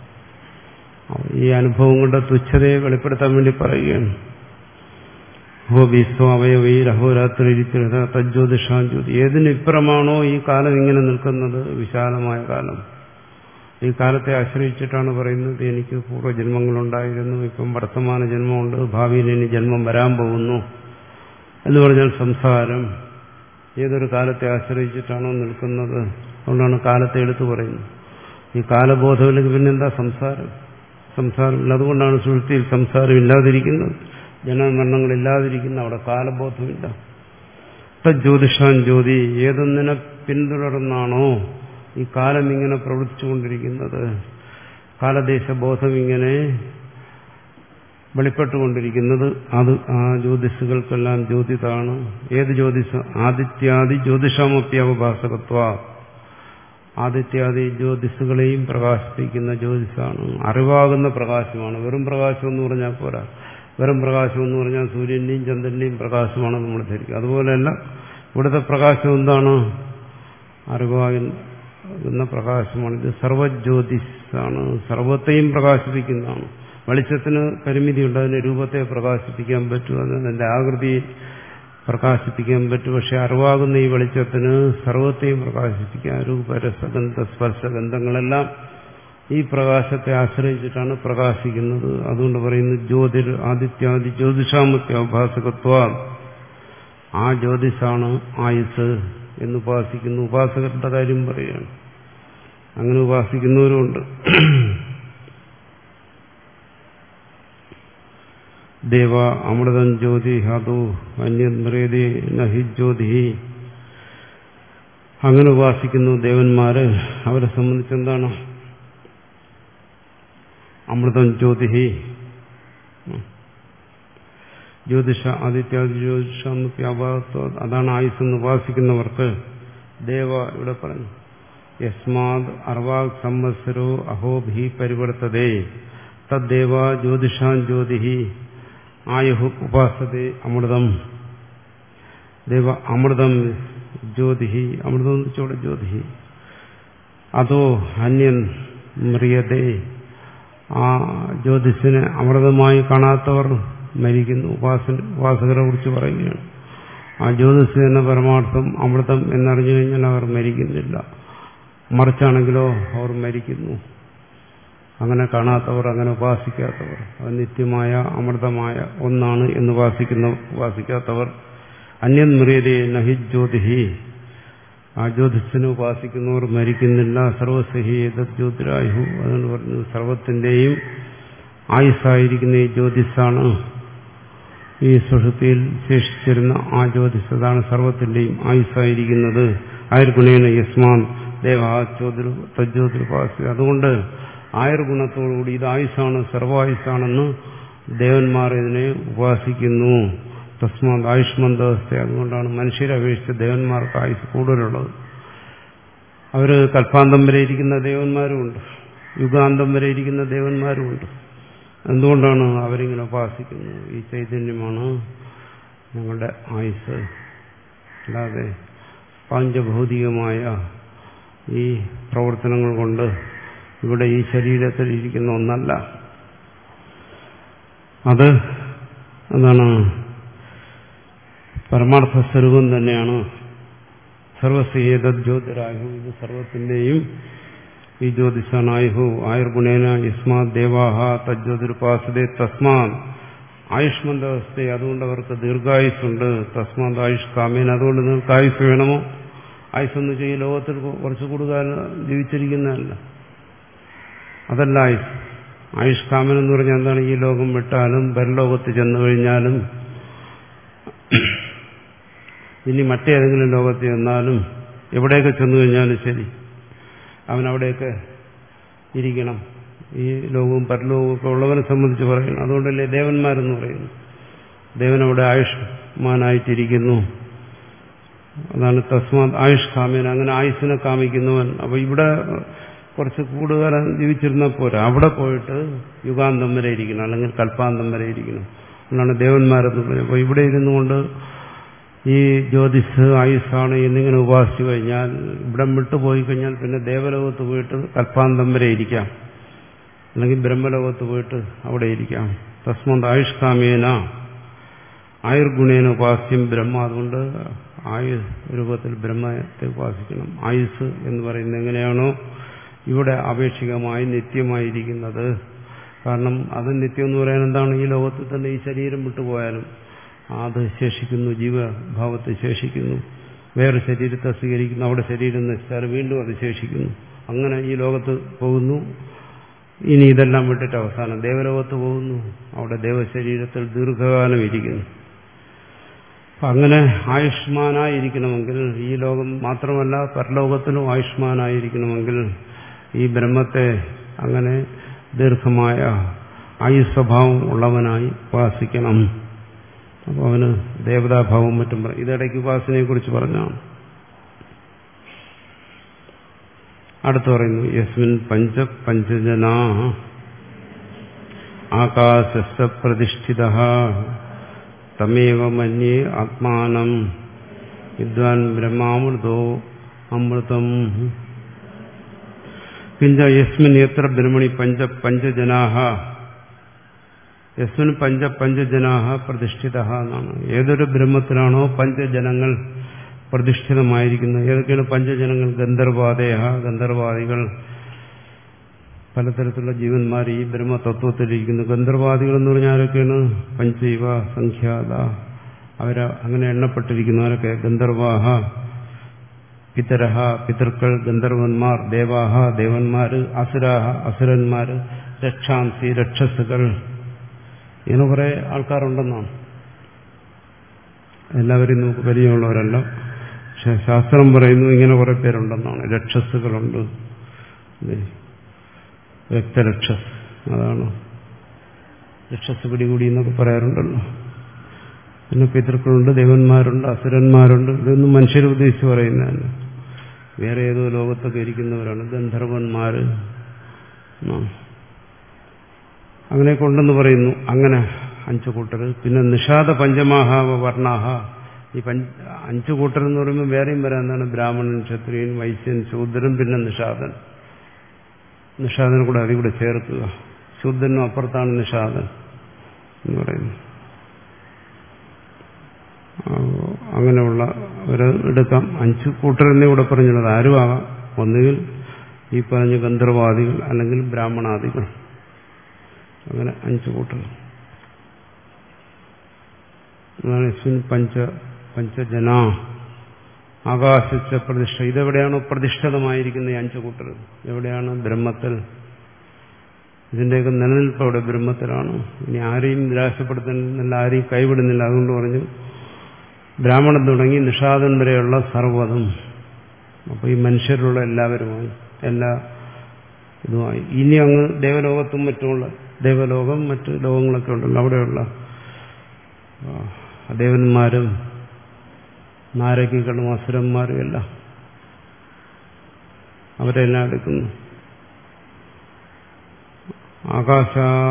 ഈ അനുഭവങ്ങളുടെ തുച്ഛതയെ വെളിപ്പെടുത്താൻ വേണ്ടി പറയുകയാണ്. ഹോ ബീസ്വ അവയവയിൽ അഹോരാത്രി തജ്ജ്യോതിഷാൻ ജ്യോതി. ഏതിനിപ്പുറമാണോ ഈ കാലം ഇങ്ങനെ നിൽക്കുന്നത്, വിശാലമായ കാലം, ഈ കാലത്തെ ആശ്രയിച്ചിട്ടാണ് പറയുന്നത് എനിക്ക് പൂർവ്വജന്മങ്ങളുണ്ടായിരുന്നു, ഇപ്പം വർത്തമാന ജന്മമുണ്ട്, ഭാവിയിൽ ഇനി ജന്മം വരാൻ പോകുന്നു എന്ന് പറഞ്ഞാൽ സംസാരം ഏതൊരു കാലത്തെ ആശ്രയിച്ചിട്ടാണോ നിൽക്കുന്നത്. അതുകൊണ്ടാണ് കാലത്തെ എടുത്തു പറയുന്നത്. ഈ കാലബോധമില്ലെങ്കിൽ പിന്നെന്താ സംസാരം? സംസാരമില്ല. അതുകൊണ്ടാണ് സുഷുപ്തിയിൽ സംസാരം ഇല്ലാതിരിക്കുന്നത്, ജനമരണങ്ങളില്ലാതിരിക്കുന്ന. അവിടെ കാലബോധമില്ല. തജ്ജ്യോതിഷാൻ ജ്യോതി. ഏതൊന്നിനെ പിന്തുടർന്നാണോ ഈ കാലം ഇങ്ങനെ പ്രവർത്തിച്ചുകൊണ്ടിരിക്കുന്നത്, കാലദേശബോധം ഇങ്ങനെ വെളിപ്പെട്ടുകൊണ്ടിരിക്കുന്നത്, അത് ആ ജ്യോതിഷുകൾക്കെല്ലാം ജ്യോതിതാണ്. ഏത് ജ്യോതിഷ? ആദിത്യാദി ജ്യോതിഷമപ്യവഭാസകത്വ. ആദിത്യാദി ജ്യോതിഷുകളെയും പ്രകാശിപ്പിക്കുന്ന ജ്യോതിഷാണ്. അറിവാകുന്ന പ്രകാശമാണ്. വെറും പ്രകാശം എന്ന് പറഞ്ഞാൽ പോരാ. വെറും പ്രകാശം എന്ന് പറഞ്ഞാൽ സൂര്യന്റെയും ചന്ദ്രന്റെയും പ്രകാശമാണ് നമ്മൾ ധരിക്കുക. അതുപോലെയല്ല, ഇവിടുത്തെ പ്രകാശം എന്താണ്? അറിവാകുന്ന പ്രകാശമാണ്. ഇത് സർവജ്യോതിഷാണ്, സർവത്തെയും പ്രകാശിപ്പിക്കുന്നതാണ്. വെളിച്ചത്തിന് പരിമിതിയുണ്ട്, അതിന്റെ രൂപത്തെ പ്രകാശിപ്പിക്കാൻ പറ്റും, അതിന്റെ ആകൃതിയെ പ്രകാശിപ്പിക്കാൻ പറ്റും. പക്ഷെ അറിവാകുന്ന ഈ വെളിച്ചത്തിന് സർവത്തെയും പ്രകാശിപ്പിക്കാൻ രൂപരസഗന്ധ സ്പർശഗന്ധങ്ങളെല്ലാം ഈ പ്രകാശത്തെ ആശ്രയിച്ചിട്ടാണ് പ്രകാശിക്കുന്നത്. അതുകൊണ്ട് പറയുന്നു ജ്യോതിർ ആദിത്യാദി ജ്യോതിഷാമപ്യവഭാസകത്വ. ആ ജ്യോതിഷാണ് ആയുസ് എന്ന് ഉപാസിക്കുന്നു. ഉപാസകരുടെ കാര്യം പറയുകയാണ്. അങ്ങനെ ഉപാസിക്കുന്നവരുമുണ്ട്. ദേവ അമൃതം ജ്യോതി ഹതു അന്യദ്മൃതി നഹി ജ്യോതി. അങ്ങനെ ഉപാസിക്കുന്നു ദേവന്മാര്. അവരെ സംബന്ധിച്ചെന്താണ്? അമൃതം ജ്യോതി ജ്യോതിഷ ആദിത്യാദി ജ്യോതിഷാമപ്യവഭാസകത്വ. അതാണ് ആയുസ് എന്ന് ഉപാസിക്കുന്നവർക്ക്. ദേവ ഇവിടെ പറഞ്ഞു യസ്മാത് അർവാക് സംവത്സരോ അഹോഭി പരിവർത്തതേ തദ്ദേവ ജ്യോതിഷാൻ ജ്യോതി ആയുഹു ഉപാസതേ അമൃതം. ദേവ അമൃതം ജ്യോതി. അമൃതം ചോടെ ജ്യോതി. അതോ അന്യൻ മ്രിയതേ. ആ ജ്യോതിസിനെ അമൃതമായി കാണാത്തവർ മരിക്കുന്നു. ഉപാസന ഉപാസകരെ കുറിച്ച് പറയുകയാണ്. ആ ജ്യോതിസ് എന്ന പരമാർത്ഥം അമൃതം എന്നറിഞ്ഞു കഴിഞ്ഞാൽ അവർ മരിക്കുന്നില്ല. മറിച്ചാണെങ്കിലോ അവർ മരിക്കുന്നു. അങ്ങനെ കാണാത്തവർ, അങ്ങനെ ഉപാസിക്കാത്തവർ, അത് നിത്യമായ അമൃതമായ ഒന്നാണ് എന്ന് ഉപാസിക്കുന്ന ഉപാസിക്കാത്തവർ. അന്യൻ മ്രിയതേ നഹി ജ്യോതി. ആ ജ്യോതിസിനെ ഉപാസിക്കുന്നവർ മരിക്കുന്നില്ല. സർവസ്ഹി ഏതത് ജ്യോതിരായു. അതുകൊണ്ട് പറഞ്ഞു സർവത്തിന്റെയും ആയുസ്സായിരിക്കുന്ന ഈ ജ്യോതിസാണ്. ഈ സുഷുപ്തിയിൽ ശേഷിച്ചിരുന്ന ആ ജ്യോതിസ്, അതാണ് സർവത്തിന്റെയും ആയുസ്സായിരിക്കുന്നത്. ആയുർഗുണേന യസ്മാൻ ദേവ ജ്യോതിർ തജ്ജ്യോതിരുപാസ. അതുകൊണ്ട് ആയുർഗുണത്തോടുകൂടി ഇത് ആയുസ്സാണ്, സർവായുസ്സാണെന്ന് ദേവന്മാർ ഇതിനെ ഉപാസിക്കുന്നു. തസ്മാത് ആയുഷ്മന്തവസ്ഥ. അതുകൊണ്ടാണ് മനുഷ്യരെ അപേക്ഷിച്ച് ദേവന്മാർക്ക് ആയുസ് കൂടുതലുള്ളത്. അവര് കൽപ്പാന്തം വരെ ഇരിക്കുന്ന ദേവന്മാരുമുണ്ട്, യുഗാന്തം വരെ ഇരിക്കുന്ന ദേവന്മാരുമുണ്ട്. എന്തുകൊണ്ടാണ് അവരിങ്ങനെ ഉപാസിക്കുന്നത്? ഈ ചൈതന്യമാണ് ഞങ്ങളുടെ ആയുസ്, അല്ലാതെ പാഞ്ചഭൗതികമായ ഈ പ്രവർത്തനങ്ങൾ കൊണ്ട് ഇവിടെ ഈ ശരീരത്തിൽ ഇരിക്കുന്ന ഒന്നല്ല. അത് എന്താണ്? പരമാർത്ഥ സ്വരൂപം തന്നെയാണ്. സർവസ്യേത ജ്യോതിരായു. ഇത് സർവത്തിന്റെയും ഈ ജ്യോതിഷാനായു. ആയുർഗുണേന യസ്മാത് ദേവാഹ തജ്ജ്യോതിരുപാസതേ തസ്മാത് ആയുഷ്മന്തവസ്ഥ. അതുകൊണ്ട് അവർക്ക് ദീർഘായുസ്സുണ്ട്. തസ്മാത് ആയുഷ് കാമേന. അതുകൊണ്ട് നിങ്ങൾക്ക് ആയുസ് വേണമോ? ആയുസ്സെന്ന് വെച്ചാൽ ഈ ലോകത്തിൽ കുറച്ചു കൂടുതൽ ജീവിച്ചിരിക്കുന്നതല്ല, അതല്ല ആയുസ്. ആയുഷ് കാമൻ എന്ന് പറഞ്ഞാൽ എന്താണ്? ഈ ലോകം വിട്ടാലും പരലോകത്ത് ചെന്നു കഴിഞ്ഞാലും ഇനി മറ്റേതെങ്കിലും ലോകത്ത് ചെന്നാലും എവിടെയൊക്കെ ചെന്നു കഴിഞ്ഞാലും ശരി, അവനവിടെയൊക്കെ ഇരിക്കണം. ഈ ലോകവും പരലോകവും ഒക്കെ ഉള്ളവനെ സംബന്ധിച്ച് പറയുന്നു. അതുകൊണ്ടല്ലേ ദേവന്മാരെന്ന് പറയുന്നു. ദേവനവിടെ ആയുഷ്മാനായിട്ടിരിക്കുന്നു. അതാണ് തസ്മാത് ആയുഷ് കാമേന. അങ്ങനെ ആയുസ്സിനെ കാമിക്കുന്നവൻ. അപ്പൊ ഇവിടെ കുറച്ച് കൂടുതൽ ജീവിച്ചിരുന്നാൽ പോരാ, അവിടെ പോയിട്ട് യുഗാന്തം വരെ ഇരിക്കണം, അല്ലെങ്കിൽ കൽപ്പാന്തം വരെ ഇരിക്കണം. എന്നാണ് ദേവന്മാരെന്ന് പറയുന്നത്. അപ്പോൾ ഇവിടെ ഇരുന്നു കൊണ്ട് ഈ ജ്യോതിസ് ആയുസ്സാണ് എന്നിങ്ങനെ ഉപാസിച്ചു കഴിഞ്ഞാൽ, ഇവിടം വിട്ടുപോയി കഴിഞ്ഞാൽ പിന്നെ ദേവലോകത്ത് പോയിട്ട് കൽപ്പാന്തം വരെ ഇരിക്കാം, അല്ലെങ്കിൽ ബ്രഹ്മലോകത്ത് പോയിട്ട് അവിടെ ഇരിക്കാം. തസ്മാത് ആയുഷ് കാമേന ആയുർഗുണേന ഉപാസ്യം ബ്രഹ്മ. അതുകൊണ്ട് ആയു രൂപത്തിൽ ബ്രഹ്മത്തെ ഉപാസിക്കണം. ആയുസ് എന്ന് പറയുന്നത് എങ്ങനെയാണോ ഇവിടെ ആപേക്ഷികമായി നിത്യമായിരിക്കുന്നത്. കാരണം അത് നിത്യം എന്ന് പറയാൻ എന്താണ്? ഈ ലോകത്തിൽ തന്നെ ഈ ശരീരം വിട്ടുപോയാലും അത് ശേഷിക്കുന്നു, ജീവഭാവത്തെ ശേഷിക്കുന്നു. വേറെ ശരീരത്തെ സ്വീകരിക്കുന്നു, അവിടെ ശരീരം നശിച്ചാൽ വീണ്ടും അത് ശേഷിക്കുന്നു. അങ്ങനെ ഈ ലോകത്ത് പോകുന്നു. ഇനി ഇതെല്ലാം വിട്ടിട്ട് അവസാനം ദേവലോകത്ത് പോകുന്നു, അവിടെ ദേവശരീരത്തിൽ ദീർഘകാലം ഇരിക്കുന്നു. അപ്പം അങ്ങനെ ആയുഷ്മാനായിരിക്കണമെങ്കിൽ, ഈ ലോകം മാത്രമല്ല പരലോകത്തിനും ആയുഷ്മാനായിരിക്കണമെങ്കിൽ ഈ ബ്രഹ്മത്തെ അങ്ങനെ ദീർഘമായ ആയുസ്വഭാവം ഉള്ളവനായി ഉപാസിക്കണം. അപ്പോൾ അവന് ദേവതാഭാവം മറ്റും പറയും. ഇതിടയ്ക്ക് ഉപാസനയെ കുറിച്ച് പറഞ്ഞാണ്. അടുത്ത് പറയുന്നു, യസ്മിൻ പഞ്ച പഞ്ചജനാ ആകാശസ്സ പ്രതിഷ്ഠിതഃ തമേവ മന്യേ ആത്മാനം വിദ്വാൻ ബ്രഹ്മാമൃതോ അമൃതം. കിഞ്ച യസ്മിൻ എത്ര ബ്രഹ്മണി പഞ്ച പഞ്ചജനാഹ. യസ്മിൻ പഞ്ച പഞ്ചജനാഹ പ്രതിഷ്ഠിതഃ എന്നാണ്. ഏതൊരു ബ്രഹ്മത്തിലാണോ പഞ്ചജനങ്ങൾ പ്രതിഷ്ഠിതമായിരിക്കുന്നത്. ഏതൊക്കെയാണ് പഞ്ചജനങ്ങൾ? ഗന്ധർവാദേഹ, ഗന്ധർവാദികൾ, പലതരത്തിലുള്ള ജീവന്മാർ ഈ ബ്രഹ്മതത്വത്തിലിരിക്കുന്നു. ഗന്ധർവാദികൾ എന്ന് പറഞ്ഞാൽ ആരൊക്കെയാണ്? പഞ്ചൈവ സംഖ്യാത, അവര അങ്ങനെ എണ്ണപ്പെട്ടിരിക്കുന്നവരൊക്കെ ഗന്ധർവാഹ. പിതരഹ, പിതൃക്കൾ, ഗന്ധർവന്മാർ. ദേവാഹ, ദേവന്മാര്. അസുരാഹ, അസുരന്മാര്. രക്ഷാംസി, രക്ഷസുകൾ. ഇങ്ങനെ കുറെ ആൾക്കാരുണ്ടെന്നാണ്. എല്ലാവരും നമുക്ക് പരിചയമുള്ളവരല്ല, പക്ഷെ ശാസ്ത്രം പറയുന്നു ഇങ്ങനെ കുറെ പേരുണ്ടെന്നാണ്. രക്ഷസുകളുണ്ട്, രക്തരക്ഷസ്, അതാണ് രക്ഷസ് പിടികൂടി എന്നൊക്കെ പറയാറുണ്ടല്ലോ. പിന്നെ പിതൃക്കളുണ്ട്, ദേവന്മാരുണ്ട്, അസുരന്മാരുണ്ട്. ഇതൊന്നും മനുഷ്യരെ ഉദ്ദേശിച്ച് പറയുന്നതല്ല, വേറെ ഏതോ ലോകത്തൊക്കെ ഇരിക്കുന്നവരാണ് ഗന്ധർവന്മാര്. അങ്ങനെയൊക്കെ ഉണ്ടെന്ന് പറയുന്നു. അങ്ങനെ അഞ്ചു കൂട്ടർ. പിന്നെ നിഷാദ പഞ്ചമാഹാവ വർണ്ണാഹ. ഈ പഞ്ച അഞ്ചു കൂട്ടർ എന്ന് പറയുമ്പോൾ വേറെയും വരാൻ എന്താണ്? ബ്രാഹ്മണൻ, ക്ഷത്രിയൻ, വൈശ്യൻ, ശൂദ്രൻ, പിന്നെ നിഷാദൻ. നിഷാദനെ കൂടെ അതിൽ കൂടെ ചേർക്കുക. ശൂദ്രനും അപ്പുറത്താണ് നിഷാദൻ എന്ന് പറയുന്നു. അങ്ങനെയുള്ള ഒരു എടുക്കാം. അഞ്ചു കൂട്ടരെന്നെ ഇവിടെ പറഞ്ഞുള്ളത് ആരും ആകാം. ഒന്നുകിൽ ഈ പറഞ്ഞ ഗന്ധർവാദികൾ, അല്ലെങ്കിൽ ബ്രാഹ്മണാദികൾ. അങ്ങനെ അഞ്ചു കൂട്ടർ. പഞ്ച പഞ്ചജന ആകാശിച്ച പ്രതിഷ്ഠ. ഇതെവിടെയാണോ പ്രതിഷ്ഠിതമായിരിക്കുന്ന ഈ അഞ്ചു കൂട്ടർ? എവിടെയാണ്? ബ്രഹ്മത്തിൽ. ഇതിന്റെയൊക്കെ നിലനിൽപ്പ് അവിടെ ബ്രഹ്മത്തിലാണ്. ഇനി ആരെയും നിരാശപ്പെടുത്തുന്നില്ല, ആരെയും കൈവിടുന്നില്ല. അതുകൊണ്ട് പറഞ്ഞു ബ്രാഹ്മണൻ തുടങ്ങി നിഷാദൻ വരെയുള്ള സർവ്വതും. അപ്പോൾ ഈ മനുഷ്യരുള്ള എല്ലാവരുമായി, എല്ലാ ഇതുമായി. ഇനി അങ്ങ് ദേവലോകത്തും മറ്റുമുള്ള ദേവലോകം മറ്റ് ലോകങ്ങളൊക്കെ ഉണ്ടല്ലോ, അവിടെയുള്ള ദേവന്മാരും നാരകികളും അസുരന്മാരും എല്ലാം അവരെല്ലാം എടുക്കുന്നു. ആകാശ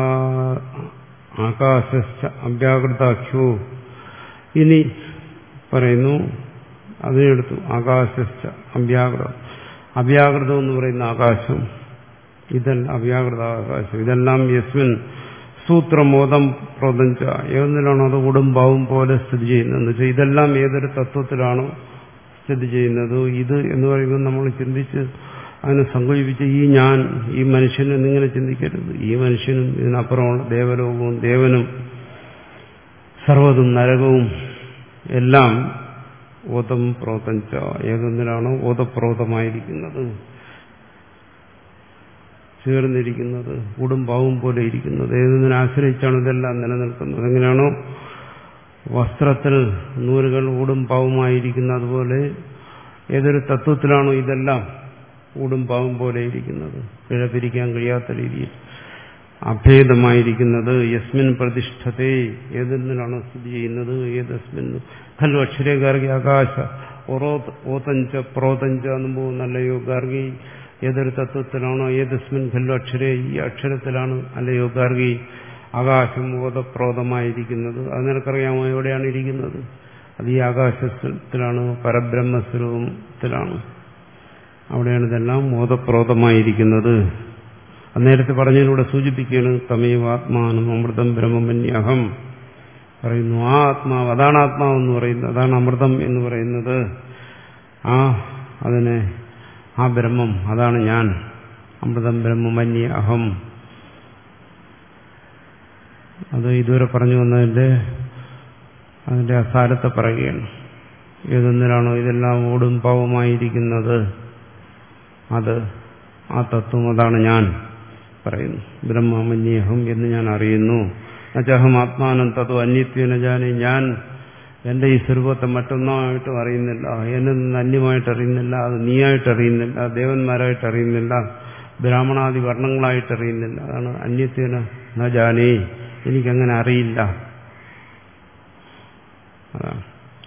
ആകാശ അവ്യാകൃതാഖ്യോ, ഇനി പറയുന്നു അതിനെടുത്തു ആകാശ അവ്യാകൃതം. അവ്യാകൃതം എന്ന് പറയുന്ന ആകാശം, ഇതെല്ലാം അവ്യാകൃത ആകാശം, ഇതെല്ലാം യസ്മിൻ സൂത്രമോദം പ്രോതഞ്ച, ഏതൊന്നിലാണോ അത് ഉടുമ്പാവും പോലെ സ്ഥിതി ചെയ്യുന്നത്. എന്ന് വെച്ചാൽ ഇതെല്ലാം ഏതൊരു തത്വത്തിലാണോ സ്ഥിതി ചെയ്യുന്നത്. ഇത് എന്ന് പറയുമ്പോൾ നമ്മൾ ചിന്തിച്ച് അതിനെ സങ്കല്പിച്ച് ഈ ഞാൻ, ഈ മനുഷ്യൻ എന്നിങ്ങനെ ചിന്തിക്കരുത്. ഈ മനുഷ്യനും ഇതിനപ്പുറമുള്ള ദേവലോകവും ദേവനും സർവ്വതും നരകവും എല്ലാം ഓതം പ്രോതഞ്ച, ഏതൊന്നിലാണോ ഓതപ്രോതമായിരിക്കുന്നത്, ചേർന്നിരിക്കുന്നത്, ഉടുമ്പാവും പോലെ ഇരിക്കുന്നത്, ഏതൊന്നിനെ ആശ്രയിച്ചാണ് ഇതെല്ലാം നിലനിൽക്കുന്നത്. എങ്ങനെയാണോ വസ്ത്രത്തിൽ നൂലുകൾ ഊടുംപാവുമായിരിക്കുന്നത്, അതുപോലെ ഏതൊരു തത്വത്തിലാണോ ഇതെല്ലാം ഊടുംപാവും പോലെ ഇരിക്കുന്നത്, പിഴപിരിക്കാൻ കഴിയാത്ത രീതിയിൽ അഭേദമായിരിക്കുന്നത്. യസ്മിൻ പ്രതിഷ്ഠത്തെ, ഏതൊന്നിലാണോ സ്ഥിതി ചെയ്യുന്നത്, ഏതസ്മിൻ ഖലു അക്ഷരേ ഗാർഗി ആകാശ ഓതഞ്ച പ്രോതഞ്ച എന്നും പോകുന്നല്ലയോ ഗാർഗി, ഏതൊരു തത്വത്തിലാണോ ഏതസ്മിൻ ഖലു അക്ഷരേ, ഈ അക്ഷരത്തിലാണ് അല്ലയോ ഗാർഗി ആകാശം ഓതപ്രോതമായിരിക്കുന്നത്. അത് നിനക്കറിയാമോ എവിടെയാണ് ഇരിക്കുന്നത്? അത് ഈ ആകാശത്തിലാണ്, പരബ്രഹ്മസ്വരൂപത്തിലാണ്. അവിടെയാണ് ഇതെല്ലാം ഓതപ്രോതമായിരിക്കുന്നത്. നേരത്തെ പറഞ്ഞതിലൂടെ സൂചിപ്പിക്കുകയാണ് തമേവ ആത്മാനം അമൃതം ബ്രഹ്മമന്യഹം പറയുന്നു. ആ ആത്മാവ്, അതാണ് ആത്മാവെന്ന് പറയുന്നത്, അതാണ് അമൃതം എന്ന് പറയുന്നത്. ആ അതിനെ ആ ബ്രഹ്മം, അതാണ് ഞാൻ. അമൃതം ബ്രഹ്മമന്യ അഹം. അത് ഇതുവരെ പറഞ്ഞു വന്നതിന്റെ അതിന്റെ അസാരത്തെ പറയുകയാണ്. ഏതൊന്നിലാണോ ഇതെല്ലാം ഓടും പാവമായിരിക്കുന്നത്, അത് ആ തത്വം, അതാണ് ഞാൻ പറയുന്നു. ബ്രഹ്മമന്യഹം എന്ന് ഞാൻ അറിയുന്നു. നചഹം ആത്മാനം തത്വം അന്യത്വന ജാനെ, ഞാൻ എന്റെ ഈ സ്വരൂപത്തെ മറ്റൊന്നായിട്ടും അറിയുന്നില്ല, എന്നെ നിന്ന് അന്യമായിട്ട് അറിയുന്നില്ല, അത് നീയായിട്ട് അറിയുന്നില്ല, ദേവന്മാരായിട്ട് അറിയുന്നില്ല, ബ്രാഹ്മണാദി വർണ്ണങ്ങളായിട്ട് അറിയുന്നില്ല. അതാണ് അന്യത്വന ന ജാനേ, എനിക്കങ്ങനെ അറിയില്ല. അതാണ്.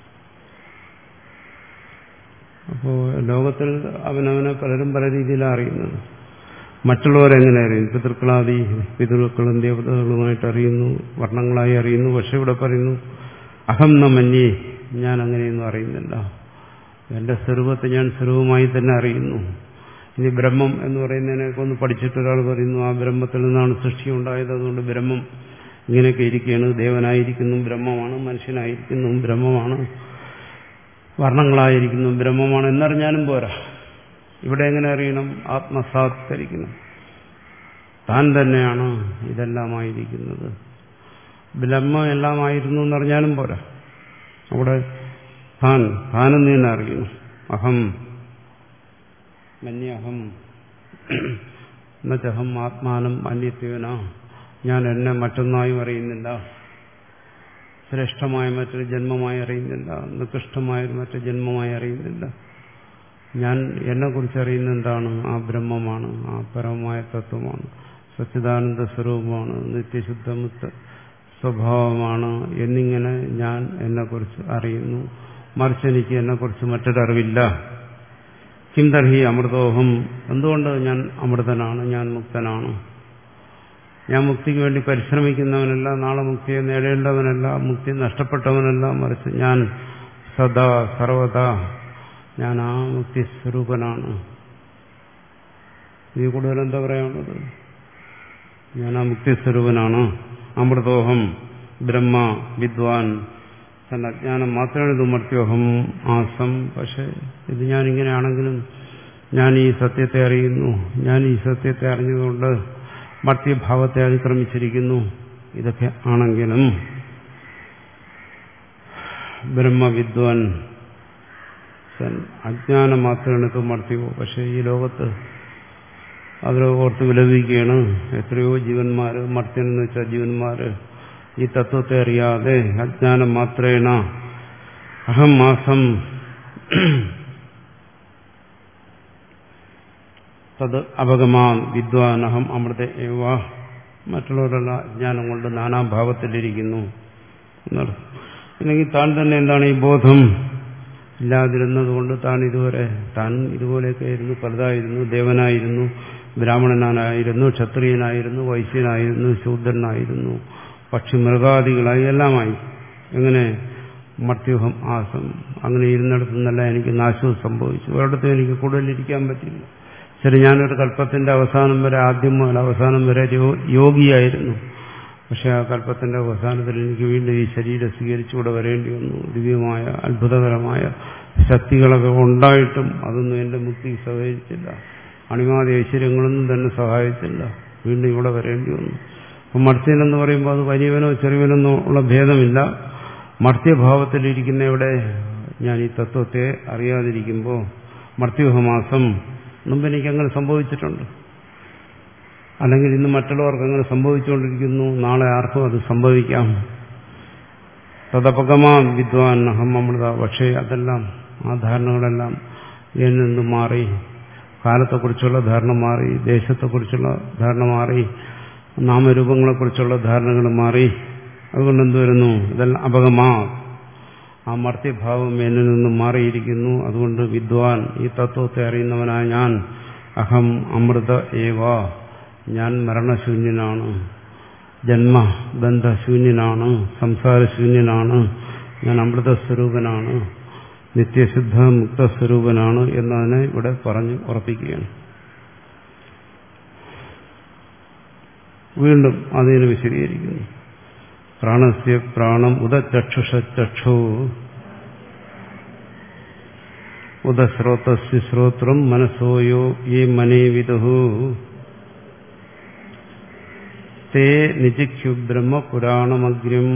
അപ്പോ ലോകത്തിൽ അവനവനെ പലരും പല രീതിയിലാണ് അറിയുന്നത്. മറ്റുള്ളവരെങ്ങനെ അറിയുന്നു? പിതൃക്കളാദി പിതൃക്കളും ദേവതകളുമായിട്ട് അറിയുന്നു, വർണ്ണങ്ങളായി അറിയുന്നു. പക്ഷെ ഇവിടെ പറയുന്നു അഹം ന മന്യേ, ഞാൻ അങ്ങനെയൊന്നും അറിയുന്നില്ല, എന്റെ സ്വരൂപത്തെ ഞാൻ സ്വരൂപമായി തന്നെ അറിയുന്നു. ഇനി ബ്രഹ്മം എന്ന് പറയുന്നതിനൊക്കെ ഒന്ന് പഠിച്ചിട്ടൊരാൾ പറയുന്നു ആ ബ്രഹ്മത്തിൽ നിന്നാണ് സൃഷ്ടി ഉണ്ടായത്, അതുകൊണ്ട് ബ്രഹ്മം ഇങ്ങനെയൊക്കെ ഇരിക്കുകയാണ്, ദേവനായിരിക്കുന്നു ബ്രഹ്മമാണ്, മനുഷ്യനായിരിക്കുന്നു ബ്രഹ്മമാണ്, വർണ്ണങ്ങളായിരിക്കുന്നു ബ്രഹ്മമാണ് എന്നറിഞ്ഞാലും പോരാ. ഇവിടെ എങ്ങനെ അറിയണം? ആത്മസാത്കരിക്കണം. താൻ തന്നെയാണ് ഇതെല്ലാമായിരിക്കുന്നത്, ബ്രഹ്മം എല്ലാമായിരുന്നു എന്നറിഞ്ഞാലും പോരാ. അവിടെ താൻ താനെന്ന് തന്നെ അറിയണം. അഹം മന്യഹം എന്നുവെച്ചഹം ആത്മാനം അന്യത്വന, ഞാൻ എന്നെ മറ്റൊന്നായും അറിയുന്നില്ല, ശ്രേഷ്ഠമായ മറ്റൊരു ജന്മമായി അറിയുന്നില്ല, നികൃഷ്ടമായ മറ്റൊരു ജന്മമായി അറിയുന്നില്ല. ഞാൻ എന്നെക്കുറിച്ച് അറിയുന്ന എന്താണ്? ആ ബ്രഹ്മമാണ്, ആ പരമമായ തത്വമാണ്, സച്ചിദാനന്ദ സ്വരൂപമാണ്, നിത്യശുദ്ധമുക്ത സ്വഭാവമാണ് എന്നിങ്ങനെ ഞാൻ എന്നെക്കുറിച്ച് അറിയുന്നു. മറിച്ച് എനിക്ക് എന്നെക്കുറിച്ച് മറ്റൊരറിവില്ല. കിം തർഹി അമൃതോഹം, എന്തുകൊണ്ട് ഞാൻ അമൃതനാണ്, ഞാൻ മുക്തനാണ്? ഞാൻ മുക്തിക്ക് വേണ്ടി പരിശ്രമിക്കുന്നവനല്ല, നാളെ മുക്തിയെ നേടേണ്ടവനല്ല, മുക്തി നഷ്ടപ്പെട്ടവനല്ല, മറിച്ച് ഞാൻ സദാ സർവദാ ഞാൻ ആ മുക്തി സ്വരൂപനാണ്. ഇത് കൂടുതൽ എന്താ പറയാനുള്ളത്? ഞാൻ ആ മുക്തി സ്വരൂപനാണ്. അമൃതോഹം ബ്രഹ്മ വിദ്വാൻ, തന്റെ അജ്ഞാനം മാത്രമാണ് ഇത് മർത്യോഹം ആസം. പക്ഷെ ഇത് ഞാനിങ്ങനെയാണെങ്കിലും ഞാൻ ഈ സത്യത്തെ അറിയുന്നു, ഞാൻ ഈ സത്യത്തെ അറിഞ്ഞതുകൊണ്ട് മർത്യഭാവത്തെ അതിക്രമിച്ചിരിക്കുന്നു. ഇതൊക്കെ ആണെങ്കിലും ബ്രഹ്മവിദ്വാൻ അജ്ഞാനം മാത്രമാണ് മർത്യവോ. പക്ഷെ ഈ ലോകത്ത് അതിനെ ഓർത്ത് വിലപിക്കുകയാണ്. എത്രയോ ജീവന്മാര്, മർത്യനെന്ന് വെച്ചാൽ ജീവന്മാര് ഈ തത്വത്തെ അറിയാതെ അജ്ഞാനം മാത്രേണ അഹം മാസം തത് അപഗമാൻ വിദ്വാൻ അഹം അമൃത ഏവ മറ്റുള്ളവരെല്ലാം അജ്ഞാനം കൊണ്ട് നാനാഭാവത്തിലിരിക്കുന്നു എന്നർത്ഥം. അല്ലെങ്കിൽ താൻ തന്നെ എന്താണ് ഈ ബോധം ഇല്ലാതിരുന്നതുകൊണ്ട് താൻ ഇതുവരെ താൻ ഇതുപോലെയൊക്കെ ആയിരുന്നു, പലതായിരുന്നു, ദേവനായിരുന്നു, ബ്രാഹ്മണനായിരുന്നു, ക്ഷത്രിയനായിരുന്നു, വൈശ്യനായിരുന്നു, ശൂദ്രനായിരുന്നു, പക്ഷി മൃഗാദികളായി എല്ലാമായി. എങ്ങനെ മർത്യുഹം ആസം, അങ്ങനെ ഇരുന്നിടത്തു നിന്നല്ല എനിക്ക് നാശവും സംഭവിച്ചു. ഒരിടത്തും എനിക്ക് കൂടുതലിരിക്കാൻ പറ്റില്ല. ശരി, ഞാനൊരു കല്പത്തിന്റെ അവസാനം വരെ, ആദ്യം മുതൽ അവസാനം വരെ യോഗിയായിരുന്നു. പക്ഷെ ആ കല്പത്തിന്റെ അവസാനത്തിൽ എനിക്ക് വീണ്ടും ഈ ശരീരം സ്വീകരിച്ചുകൂടെ വരേണ്ടി വന്നു. ദിവ്യമായ അത്ഭുതകരമായ ശക്തികളൊക്കെ ഉണ്ടായിട്ടും അതൊന്നും എന്റെ മുക്തി സഹായിച്ചില്ല. അണിമാതി ഐശ്വര്യങ്ങളൊന്നും തന്നെ സഹായിച്ചില്ല. വീണ്ടും ഇവിടെ വരേണ്ടി വന്നു. അപ്പം മർത്യനെന്ന് പറയുമ്പോൾ അത് വലിയവനോ ചെറിയവനെന്നോ ഉള്ള ഭേദമില്ല. മർത്യഭാവത്തിലിരിക്കുന്ന ഇവിടെ ഞാൻ ഈ തത്വത്തെ അറിയാതിരിക്കുമ്പോൾ മർത്യുഹമാസം മുമ്പ് എനിക്കങ്ങനെ സംഭവിച്ചിട്ടുണ്ട്. അല്ലെങ്കിൽ ഇന്ന് മറ്റുള്ളവർക്ക് അങ്ങനെ സംഭവിച്ചുകൊണ്ടിരിക്കുന്നു, നാളെ ആർക്കും അത് സംഭവിക്കാം. തദപകമാ വിദ്വാൻ അഹം അമൃത. പക്ഷേ അതെല്ലാം, ആ ധാരണകളെല്ലാം എന്നിൽ നിന്ന് മാറി. കാലത്തെക്കുറിച്ചുള്ള ധാരണ മാറി, ദേശത്തെക്കുറിച്ചുള്ള ധാരണ മാറി, നാമരൂപങ്ങളെക്കുറിച്ചുള്ള ധാരണകൾ മാറി. അതുകൊണ്ട് എന്ത് വരുന്നു? ഇതെല്ലാം അപകമാ, ആ മർത്യഭാവം എന്നിൽ നിന്ന് മാറിയിരിക്കുന്നു. അതുകൊണ്ട് വിദ്വാൻ, ഈ തത്വത്തെ അറിയുന്നവനായ ഞാൻ, അഹം അമൃത ഏവ, ഞാൻ മരണശൂന്യനാണ്, ജന്മബന്ധശൂന്യനാണ്, സംസാരശൂന്യനാണ്, ഞാൻ അമൃതസ്വരൂപനാണ്, നിത്യശുദ്ധ മുക്തസ്വരൂപനാണ് എന്നതിനെ ഇവിടെ പറഞ്ഞു ഉറപ്പിക്കുകയാണ്. വീണ്ടും അതിനെ വിശദീകരിക്കുന്നു. പ്രാണസ്യ പ്രാണം ഉദചക്ഷുഷ ചക്ഷു ഉദശ്രോതസ്യ ശ്രോത്രം മനസ്സോയോ യേ മനേ വിദുഃ തേ നിജിഖ്യു ബ്രഹ്മ പുരാണമഗ്രം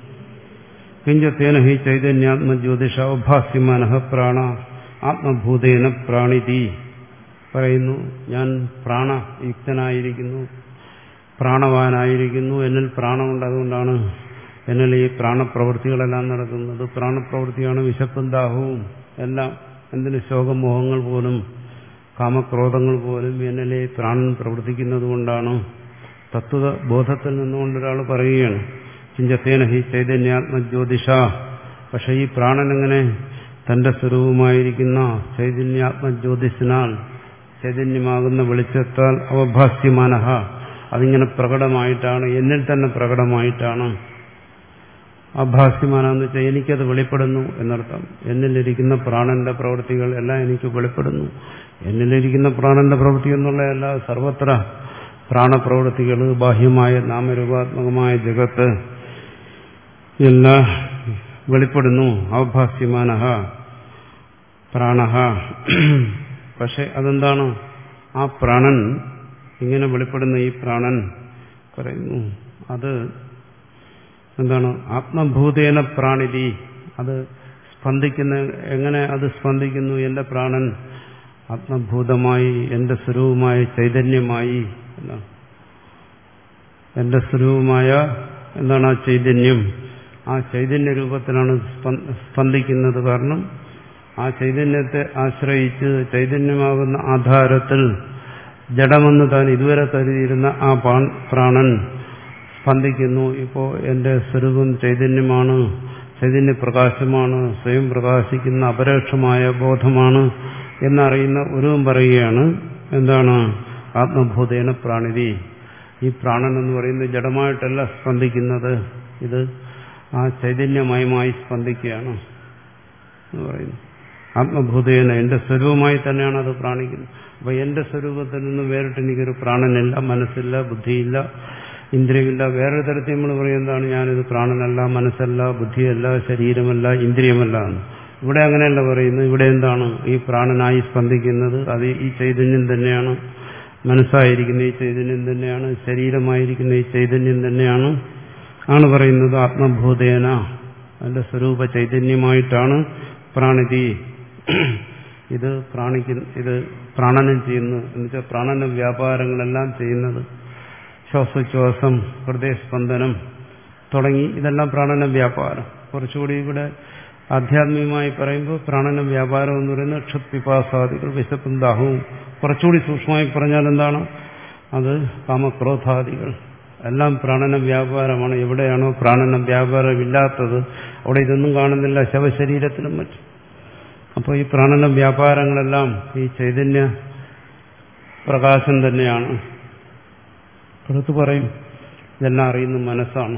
കിഞ്ചതേന ഹി ചൈതന്യാത്മജ്യോതിഷ ഉഭാസ്യമാനഃ പ്രാണ ആത്മഭൂതേന പ്രാണിതി. പറയുന്നു, ഞാൻ പ്രാണയുക്തനായിരിക്കുന്നു, പ്രാണവാനായിരിക്കുന്നു, എന്നിൽ പ്രാണമുണ്ട്. അതുകൊണ്ടാണ് എന്നിൽ ഈ പ്രാണപ്രവൃത്തികളെല്ലാം നടക്കുന്നത്. പ്രാണപ്രവൃത്തിയാണ് വിശപ്പും ദാഹവും എല്ലാം. എന്തിന്? ശോകമോഹങ്ങൾ പോലും കാമക്രോധങ്ങൾ പോലും എന്നിലെ പ്രാണൻ പ്രവർത്തിക്കുന്നത് കൊണ്ടാണ്. തത്വ ബോധത്തിൽ നിന്നുകൊണ്ട് ഒരാൾ പറയുകയാണ്, ചിഞ്ചത്തേന ഹി ചൈതന്യാത്മജ്യോതിഷ. പക്ഷെ ഈ പ്രാണൻ എങ്ങനെ തന്റെ സ്വരൂപമായിരിക്കുന്ന ചൈതന്യാത്മജ്യോതിസിനാൽ, ചൈതന്യമാകുന്ന വെളിച്ചത്താൽ അവഭാസ്യമാനഃ, അതിങ്ങനെ പ്രകടമായിട്ടാണ്, എന്നിൽ തന്നെ പ്രകടമായിട്ടാണ്. അഭാസ്യമാനെന്ന് വെച്ചാൽ എനിക്കത് വെളിപ്പെടുന്നു എന്നർത്ഥം. എന്നിലിരിക്കുന്ന പ്രാണന്റെ പ്രവൃത്തികൾ എല്ലാം എനിക്ക് വെളിപ്പെടുന്നു. എന്നിലിരിക്കുന്ന പ്രാണന്റെ പ്രവൃത്തി എന്നുള്ള എല്ലാ സർവത്ര പ്രാണപ്രവൃത്തികൾ, ബാഹ്യമായ നാമരൂപാത്മകമായ ജഗത്ത് എല്ലാം വെളിപ്പെടുന്നു. അവഭാസ്യമാനഃ പ്രാണഃ. പക്ഷെ അതെന്താണ്? ആ പ്രാണൻ, ഇങ്ങനെ വെളിപ്പെടുന്ന ഈ പ്രാണൻ പറയുന്നു, അത് എന്താണ്? ആത്മഭൂതേന പ്രാണിതി. അത് സ്പന്ദിക്കുന്ന, എങ്ങനെ അത് സ്പന്ദിക്കുന്നു? എന്റെ പ്രാണൻ ആത്മഭൂതമായി, എന്റെ സ്വരൂപമായി, ചൈതന്യമായി എന്നാണ്. എന്റെ സ്വരൂപമായ എന്താണ് ആ ചൈതന്യം? ആ ചൈതന്യ രൂപത്തിലാണ് സ്പന്ദിക്കുന്നത്. കാരണം ആ ചൈതന്യത്തെ ആശ്രയിച്ച് ചൈതന്യമാകുന്ന ആധാരത്തിൽ ജഡമെന്ന് താൻ ഇതുവരെ കരുതിയിരുന്ന ആ പ്രാണൻ സ്പന്ദിക്കുന്നു. ഇപ്പോൾ എന്റെ സ്വരൂപം ചൈതന്യമാണ്, ചൈതന്യപ്രകാശമാണ്, സ്വയം പ്രകാശിക്കുന്ന അപരോക്ഷമായ ബോധമാണ് എന്നറിയുന്ന ഒരുവൻ പറയുകയാണ്, എന്താണ്? ആത്മഭൂതേന പ്രാണിതി. ഈ പ്രാണൻ എന്ന് പറയുന്നത് ജഡമായിട്ടല്ല സ്പന്ദിക്കുന്നത്, ഇത് ആ ചൈതന്യമയമായി സ്പന്ദിക്കുകയാണ് എന്ന് പറയുന്നു. ആത്മഭൂതേന, എന്റെ സ്വരൂപമായി തന്നെയാണ് അത് പ്രാണിക്കുന്നത്. അപ്പൊ എന്റെ സ്വരൂപത്തിൽ നിന്ന് വേറിട്ട് എനിക്കൊരു പ്രാണനില്ല, മനസ്സില്ല, ബുദ്ധിയില്ല, ഇന്ദ്രിയമില്ല. വേറൊരു തരത്തിൽ നമ്മൾ പറയുന്നതാണ്, ഞാനിത് പ്രാണനല്ല, മനസ്സല്ല, ബുദ്ധിയല്ല, ശരീരമല്ല, ഇന്ദ്രിയമല്ല എന്ന്. ഇവിടെ അങ്ങനെയല്ല പറയുന്നത്. ഇവിടെ എന്താണ്? ഈ പ്രാണനായി സ്പന്ദിക്കുന്നത് അത് ഈ ചൈതന്യം തന്നെയാണ്. മനസ്സായിരിക്കുന്ന ഈ ചൈതന്യം തന്നെയാണ്. ശരീരമായിരിക്കുന്ന ഈ ചൈതന്യം തന്നെയാണ്. ആണ് പറയുന്നത് ആത്മഭൂതേന, അതിന്റെ സ്വരൂപ ചൈതന്യമായിട്ടാണ് പ്രാണിതി. ഇത് പ്രാണിക്കുന്ന, ഇത് പ്രാണനം ചെയ്യുന്നു എന്ന് വെച്ചാൽ പ്രാണന വ്യാപാരങ്ങളെല്ലാം ചെയ്യുന്നത്. ശ്വാസോച്ഛ്വാസം, ഹൃദയസ്പന്ദനം തുടങ്ങി ഇതെല്ലാം പ്രാണന വ്യാപാരം. കുറച്ചുകൂടി ഇവിടെ ആധ്യാത്മികമായി പറയുമ്പോൾ പ്രാണന വ്യാപാരം എന്ന് പറയുന്നത് ക്ഷുത്പിപാസാദികൾ, വിശപ്പും ദാഹവും. കുറച്ചുകൂടി സൂക്ഷ്മമായി പറഞ്ഞാൽ എന്താണ്? അത് കാമക്രോധാദികൾ, എല്ലാം പ്രാണന വ്യാപാരമാണ്. എവിടെയാണോ പ്രാണന വ്യാപാരമില്ലാത്തത് അവിടെ ഇതൊന്നും കാണുന്നില്ല, ശവശരീരത്തിനും മറ്റും. അപ്പോൾ ഈ പ്രാണന വ്യാപാരങ്ങളെല്ലാം ഈ ചൈതന്യ പ്രകാശം തന്നെയാണ്. അടുത്ത് പറയും ഇതെല്ലാം അറിയുന്ന മനസ്സാണ്.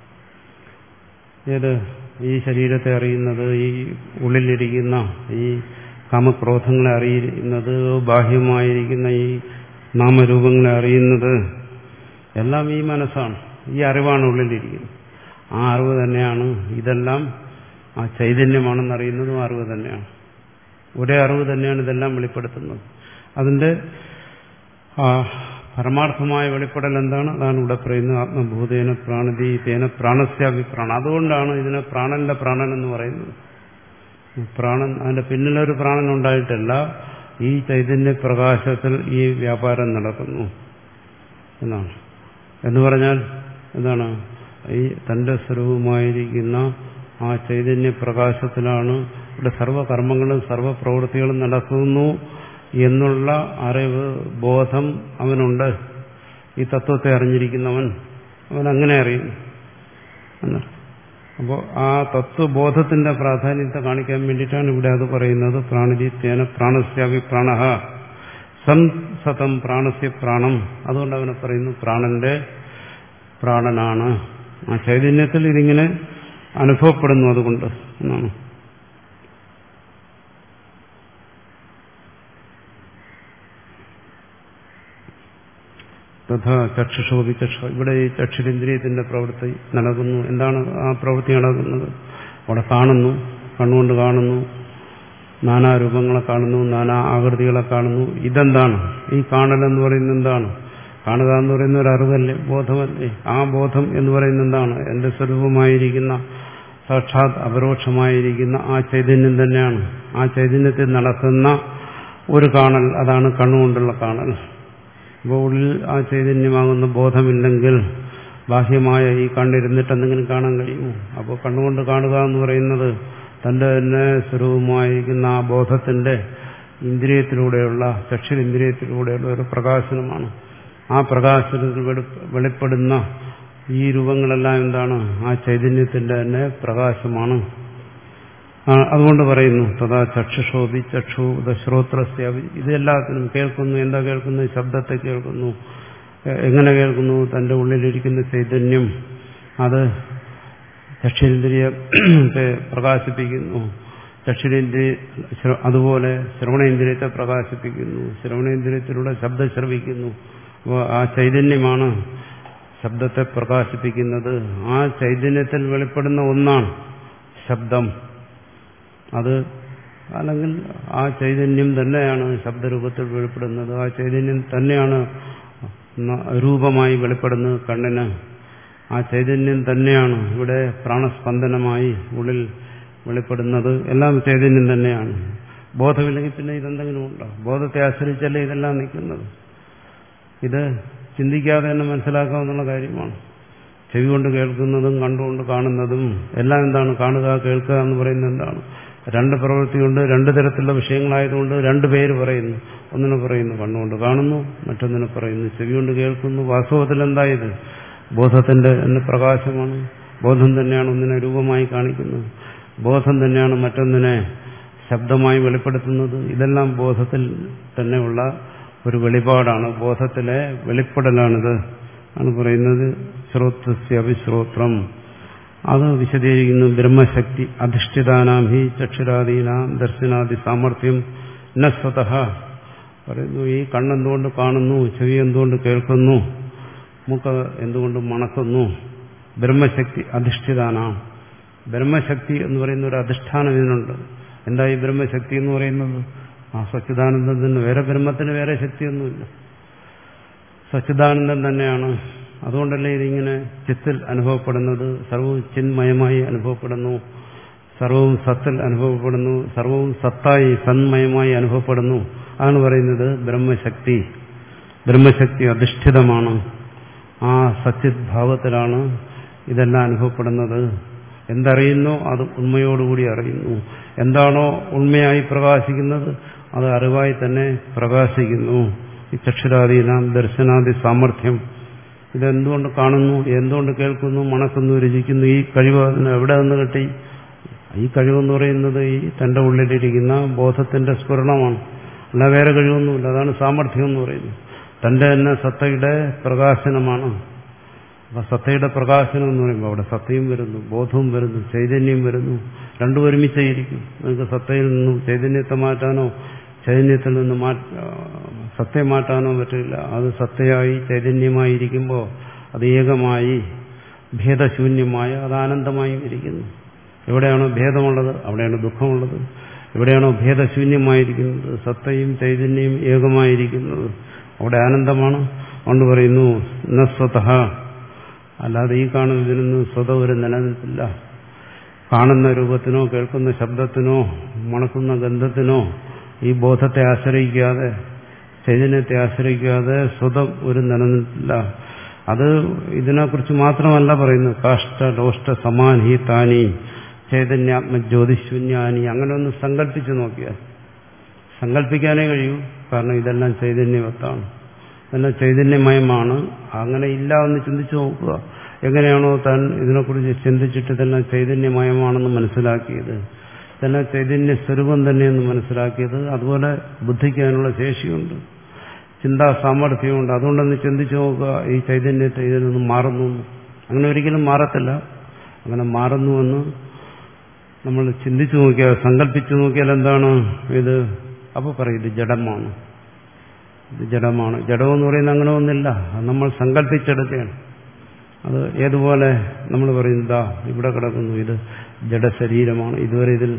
ഏത് ഈ ശരീരത്തെ അറിയുന്നത്, ഈ ഉള്ളിലിരിക്കുന്ന ഈ കാമക്രോധങ്ങളെ അറിയുന്നത്, ബാഹ്യമായിരിക്കുന്ന ഈ നാമരൂപങ്ങളെ അറിയുന്നത് എല്ലാം ഈ മനസ്സാണ്. ഈ അറിവാണ് ഉള്ളിലിരിക്കുന്നത്. ആ അറിവ് തന്നെയാണ് ഇതെല്ലാം. ആ ചൈതന്യമാണെന്നറിയുന്നതും അറിവ് തന്നെയാണ്. ഒരേ അറിവ് തന്നെയാണ് ഇതെല്ലാം വെളിപ്പെടുത്തുന്നത്. അതിന്റെ ആ പരമാർത്ഥമായ വെളിപ്പെടൽ എന്താണ്? അതാണ് ഇവിടെ പറയുന്നത്. ആത്മഭൂതേന പ്രാണതി തേന പ്രാണസ്യാഭിപ്രാണം. അതുകൊണ്ടാണ് ഇതിനെ പ്രാണന്റെ പ്രാണൻ എന്ന് പറയുന്നത്. പ്രാണൻ അതിന്റെ പിന്നിലൊരു പ്രാണൻ ഉണ്ടായിട്ടല്ല, ഈ ചൈതന്യ പ്രകാശത്തിൽ ഈ വ്യാപാരം നടക്കുന്നു എന്നാണ്. എന്ന് പറഞ്ഞാൽ എന്താണ്? ഈ തന്റെ സ്വരൂപമായിരിക്കുന്ന ആ ചൈതന്യ പ്രകാശത്തിലാണ് ഇവിടെ സർവകർമ്മങ്ങളും സർവപ്രവൃത്തികളും നടക്കുന്നു എന്നുള്ള അറിവ്, ബോധം അവനുണ്ട്. ഈ തത്വത്തെ അറിഞ്ഞിരിക്കുന്നവൻ അവൻ അങ്ങനെ അറിയുന്നു. അപ്പോൾ ആ തത്വബോധത്തിന്റെ പ്രാധാന്യത്തെ കാണിക്കാൻ വേണ്ടിയിട്ടാണ് ഇവിടെ അത് പറയുന്നത്. പ്രാണജിത്യേന പ്രാണസ്യാവി പ്രാണഹ സംസതം പ്രാണസ്യ പ്രാണം. അതുകൊണ്ട് അവനെ പറയുന്നു പ്രാണന്റെ പ്രാണനാണ്. ആ ചൈതന്യത്തിൽ ഇതിങ്ങനെ അനുഭവപ്പെടുന്നു അതുകൊണ്ട് എന്നാണ്. തഥാ ചക്ഷുഷോപി ചക്ഷ. ഇവിടെ ഈ ചക്ഷുരേന്ദ്രിയത്തിന്റെ പ്രവൃത്തി നടക്കുന്നു. എന്താണ് ആ പ്രവൃത്തി നടക്കുന്നത്? അവിടെ കാണുന്നു, കണ്ണുകൊണ്ട് കാണുന്നു, നാനാരൂപങ്ങളെ കാണുന്നു, നാനാ ആകൃതികളെ കാണുന്നു. ഇതെന്താണ്? ഈ കാണലെന്ന് പറയുന്നത് എന്താണ്? കാണുക എന്ന് പറയുന്ന ഒരു അറിവല്ലേ, ബോധമല്ലേ? ആ ബോധം എന്ന് പറയുന്നത് എന്താണ്? എന്റെ സ്വരൂപമായിരിക്കുന്ന സാക്ഷാത് അപരോക്ഷമായിരിക്കുന്ന ആ ചൈതന്യം തന്നെയാണ്. ആ ചൈതന്യത്തിൽ നടക്കുന്ന ഒരു കാണൽ, അതാണ് കണ്ണുകൊണ്ടുള്ള കാണൽ. അപ്പോൾ ഉള്ളിൽ ആ ചൈതന്യമാകുന്ന ബോധമില്ലെങ്കിൽ ബാഹ്യമായ ഈ കണ്ണിരുന്നിട്ട് എന്തെങ്കിലും കാണാൻ കഴിയുമോ? അപ്പോൾ കണ്ണുകൊണ്ട് കാണുക എന്ന് പറയുന്നത് തന്റെ തന്നെ സ്വരൂപമായിരിക്കുന്ന ആ ബോധത്തിന്റെ ഇന്ദ്രിയത്തിലൂടെയുള്ള, ചക്ഷുരിന്ദ്രിയത്തിലൂടെയുള്ള ഒരു പ്രകാശനമാണ്. ആ പ്രകാശനത്തിൽ വെളിപ്പെടുന്ന ഈ രൂപങ്ങളെല്ലാം എന്താണ്? ആ ചൈതന്യത്തിന്റെ തന്നെ പ്രകാശമാണ്. അതുകൊണ്ട് പറയുന്നു തഥാ ചക്ഷുഷോപി ചക്ഷു ശ്രോത്രസ്യാപി. ഇതെല്ലാത്തിനും കേൾക്കുന്നു. എന്താ കേൾക്കുന്നു? ശബ്ദത്തെ കേൾക്കുന്നു. എങ്ങനെ കേൾക്കുന്നു? തന്റെ ഉള്ളിലിരിക്കുന്ന ചൈതന്യം അത് ചക്ഷുരേന്ദ്രിയത്തെ പ്രകാശിപ്പിക്കുന്നു. ചക്ഷുരേന്ദ്രിയ അതുപോലെ ശ്രവണേന്ദ്രിയത്തെ പ്രകാശിപ്പിക്കുന്നു. ശ്രവണേന്ദ്രിയത്തിലൂടെ ശബ്ദം ശ്രവിക്കുന്നു. അപ്പോൾ ആ ചൈതന്യമാണ് ശബ്ദത്തെ പ്രകാശിപ്പിക്കുന്നത്. ആ ചൈതന്യത്തിൽ വെളിപ്പെടുന്ന ഒന്നാണ് ശബ്ദം. അത് അല്ലെങ്കിൽ ആ ചൈതന്യം തന്നെയാണ് ശബ്ദരൂപത്തിൽ വെളിപ്പെടുന്നത്. ആ ചൈതന്യം തന്നെയാണ് രൂപമായി വെളിപ്പെടുന്നത് കണ്ണിന്. ആ ചൈതന്യം തന്നെയാണ് ഇവിടെ പ്രാണസ്പന്ദനമായി ഉള്ളിൽ വെളിപ്പെടുന്നത്. എല്ലാം ചൈതന്യം തന്നെയാണ്. ബോധമില്ലെങ്കിൽ പിന്നെ ഇതെന്തെങ്കിലും ഉണ്ടോ? ബോധത്തെ ആശ്രയിച്ചല്ലേ ഇതെല്ലാം നിൽക്കുന്നത്. ഇത് ചിന്തിക്കാതെ തന്നെ മനസ്സിലാക്കാവുന്ന കാര്യമാണ്. ചെവി കൊണ്ട് കേൾക്കുന്നതും കണ്ടുകൊണ്ട് കാണുന്നതും എല്ലാം എന്താണ്? കാണുക, കേൾക്കുക എന്ന് പറയുന്നത് എന്താണ്? രണ്ട് പ്രവൃത്തിയുണ്ട്. രണ്ട് തരത്തിലുള്ള വിഷയങ്ങളായതുകൊണ്ട് രണ്ട് പേര് പറയുന്നു. ഒന്നിനെ പറയുന്നു കണ്ണുകൊണ്ട് കാണുന്നു, മറ്റൊന്നിനെ പറയുന്നു ചെവി കൊണ്ട് കേൾക്കുന്നു. വാസ്തവത്തിൽ എന്തായത്? ബോധത്തിന്റെ തന്നെ പ്രകാശമാണ്. ബോധം തന്നെയാണ് ഒന്നിനെ രൂപമായി കാണിക്കുന്നത്. ബോധം തന്നെയാണ് മറ്റൊന്നിനെ ശബ്ദമായി വെളിപ്പെടുത്തുന്നത്. ഇതെല്ലാം ബോധത്തിൽ തന്നെയുള്ള ഒരു വെളിപാടാണ്. ബോധത്തിലെ വെളിപ്പെടലാണിത് ആണ് പറയുന്നത്. ശ്രോത്രസ്യ അഭിശ്രോത്രം. അത് വിശദീകരിക്കുന്നു. ബ്രഹ്മശക്തി അധിഷ്ഠിതാനാം ഹി ചക്ഷുരാദീനാം ദർശനാദി സാമർഥ്യം ന സ്വതഃ. പറയുന്നു ഈ കണ്ണെന്തുകൊണ്ട് കാണുന്നു, ചെവി എന്തുകൊണ്ട് കേൾക്കുന്നു, മൂക്ക് എന്തുകൊണ്ട് മണക്കുന്നു? ബ്രഹ്മശക്തി അധിഷ്ഠിതാനാം. ബ്രഹ്മശക്തി എന്ന് പറയുന്ന ഒരു അധിഷ്ഠാനം ഇതിനുണ്ട്. എന്താ ഈ ബ്രഹ്മശക്തി എന്ന് പറയുന്നത്? ആ സച്ചിദാനന്ദത്തിന് വേറെ, ബ്രഹ്മത്തിന് വേറെ ശക്തിയൊന്നുമില്ല. സച്ചിദാനന്ദം തന്നെയാണ്. അതുകൊണ്ടല്ലേ ഇതിങ്ങനെ ചിത്തിൽ അനുഭവപ്പെടുന്നത്. സർവവും ചിന്മയമായി അനുഭവപ്പെടുന്നു, സർവവും സത്തിൽ അനുഭവപ്പെടുന്നു, സർവവും സത്തായി സന്മയമായി അനുഭവപ്പെടുന്നു. അതാണ് പറയുന്നത് ബ്രഹ്മശക്തി. ബ്രഹ്മശക്തി അധിഷ്ഠിതമാണ്. ആ സച്ചിത് ഭാവത്തിലാണ് ഇതെല്ലാം അനുഭവപ്പെടുന്നത്. എന്തറിയുന്നോ അത് ഉണ്മയോടുകൂടി അറിയുന്നു. എന്താണോ ഉണ്മയായി പ്രകാശിക്കുന്നത് അത് അറിവായി തന്നെ പ്രകാശിക്കുന്നു. ഈ ചക്ഷുരാദീനാം ദർശനാദി സാമർഥ്യം ഇതെന്തുകൊണ്ട് കാണുന്നു, എന്തുകൊണ്ട് കേൾക്കുന്നു, മണക്കുന്നു, രുചിക്കുന്നു, ഈ കഴിവ് അതിന് എവിടെ നിന്ന് കിട്ടി? ഈ കഴിവെന്ന് പറയുന്നത് ഈ തന്റെ ഉള്ളിലിരിക്കുന്ന ബോധത്തിന്റെ സ്ഫുരണമാണ്, അല്ല വേറെ കഴിവൊന്നുമില്ല. അതാണ് സാമർഥ്യം എന്ന് പറയുന്നത്. തന്റെ തന്നെ സത്തയുടെ പ്രകാശനമാണ്. അപ്പൊ സത്തയുടെ പ്രകാശനം എന്ന് പറയുമ്പോൾ അവിടെ സത്തയും വരുന്നു, ബോധവും വരുന്നു, ചൈതന്യം വരുന്നു. രണ്ടും ഒരുമിച്ചായിരിക്കും. നിങ്ങൾക്ക് സത്തയിൽ നിന്നും ചൈതന്യത്തെ മാറ്റാനോ ചൈതന്യത്തിൽ നിന്ന് മാറ്റ സത്തയെ മാറ്റാനോ പറ്റില്ല. അത് സത്തയായി ചൈതന്യമായിരിക്കുമ്പോൾ അത് ഏകമായി ഭേദശൂന്യമായ അത് ആനന്ദമായും ഇരിക്കുന്നു. എവിടെയാണോ ഭേദമുള്ളത് അവിടെയാണ് ദുഃഖമുള്ളത്. എവിടെയാണോ ഭേദശൂന്യമായിരിക്കുന്നത്, സത്തയും ചൈതന്യവും ഏകമായിരിക്കുന്നത്, അവിടെ ആനന്ദമാണ്. അതുകൊണ്ട് പറയുന്നു ന സ്വതഃ, അല്ലാതെ ഈ കാണുന്നതിനൊന്നും സ്വതः ഒരു നിലനിൽപ്പില്ല. കാണുന്ന രൂപത്തിനോ കേൾക്കുന്ന ശബ്ദത്തിനോ മണക്കുന്ന ഗന്ധത്തിനോ ഈ ബോധത്തെ ആശ്രയിക്കാതെ ചൈതന്യത്തെ ആശ്രയിക്കാതെ സ്വതം ഒരു നിലനിൽപ്പില്ല. അത് ഇതിനെക്കുറിച്ച് മാത്രമല്ല പറയുന്നത്. കാഷ്ട ലോഷ്ട സമാനഹി താനി ചൈതന്യാത്മജ്യോതിശൂന്യാനി. അങ്ങനെ ഒന്ന് സങ്കല്പിച്ചു നോക്കിയാൽ സങ്കല്പിക്കാനേ കഴിയൂ. കാരണം ഇതെല്ലാം ചൈതന്യവത്താണ്, ഇതെല്ലാം ചൈതന്യമയമാണ്. അങ്ങനെ ഇല്ല എന്ന് ചിന്തിച്ചു നോക്കുക. എങ്ങനെയാണോ താൻ ഇതിനെക്കുറിച്ച് ചിന്തിച്ചിട്ട് ഇതെല്ലാം ചൈതന്യമയമാണെന്ന് മനസ്സിലാക്കിയത്, ഇതെല്ലാം ചൈതന്യ സ്വരൂപം തന്നെയെന്ന് മനസ്സിലാക്കിയത്, അതുപോലെ ബുദ്ധിക്കാനുള്ള ശേഷിയുണ്ട്, ചിന്താ സാമർഥ്യമുണ്ട്. അതുകൊണ്ടൊന്ന് ചിന്തിച്ചു നോക്കുക, ഈ ചൈതന്യത്തെ ഇതിൽ നിന്ന് മാറുന്നു. അങ്ങനെ ഒരിക്കലും മാറത്തില്ല. അങ്ങനെ മാറുന്നുവെന്ന് നമ്മൾ ചിന്തിച്ചു നോക്കിയാൽ, സങ്കല്പിച്ചു നോക്കിയാൽ എന്താണ് ഇത്? അപ്പോൾ പറയും ഇത് ജഡമാണ്, ഇത് ജഡമാണ്. ജഡമെന്ന് പറയുന്നത് അങ്ങനെ ഒന്നില്ല, അത് നമ്മൾ സങ്കല്പിച്ചെടുക്കുകയാണ്. അത് ഏതുപോലെ നമ്മൾ പറയുന്നതാ ഇവിടെ കിടക്കുന്നു, ഇത് ജഡശരീരമാണ്, ഇതുവരെ ഇതിൽ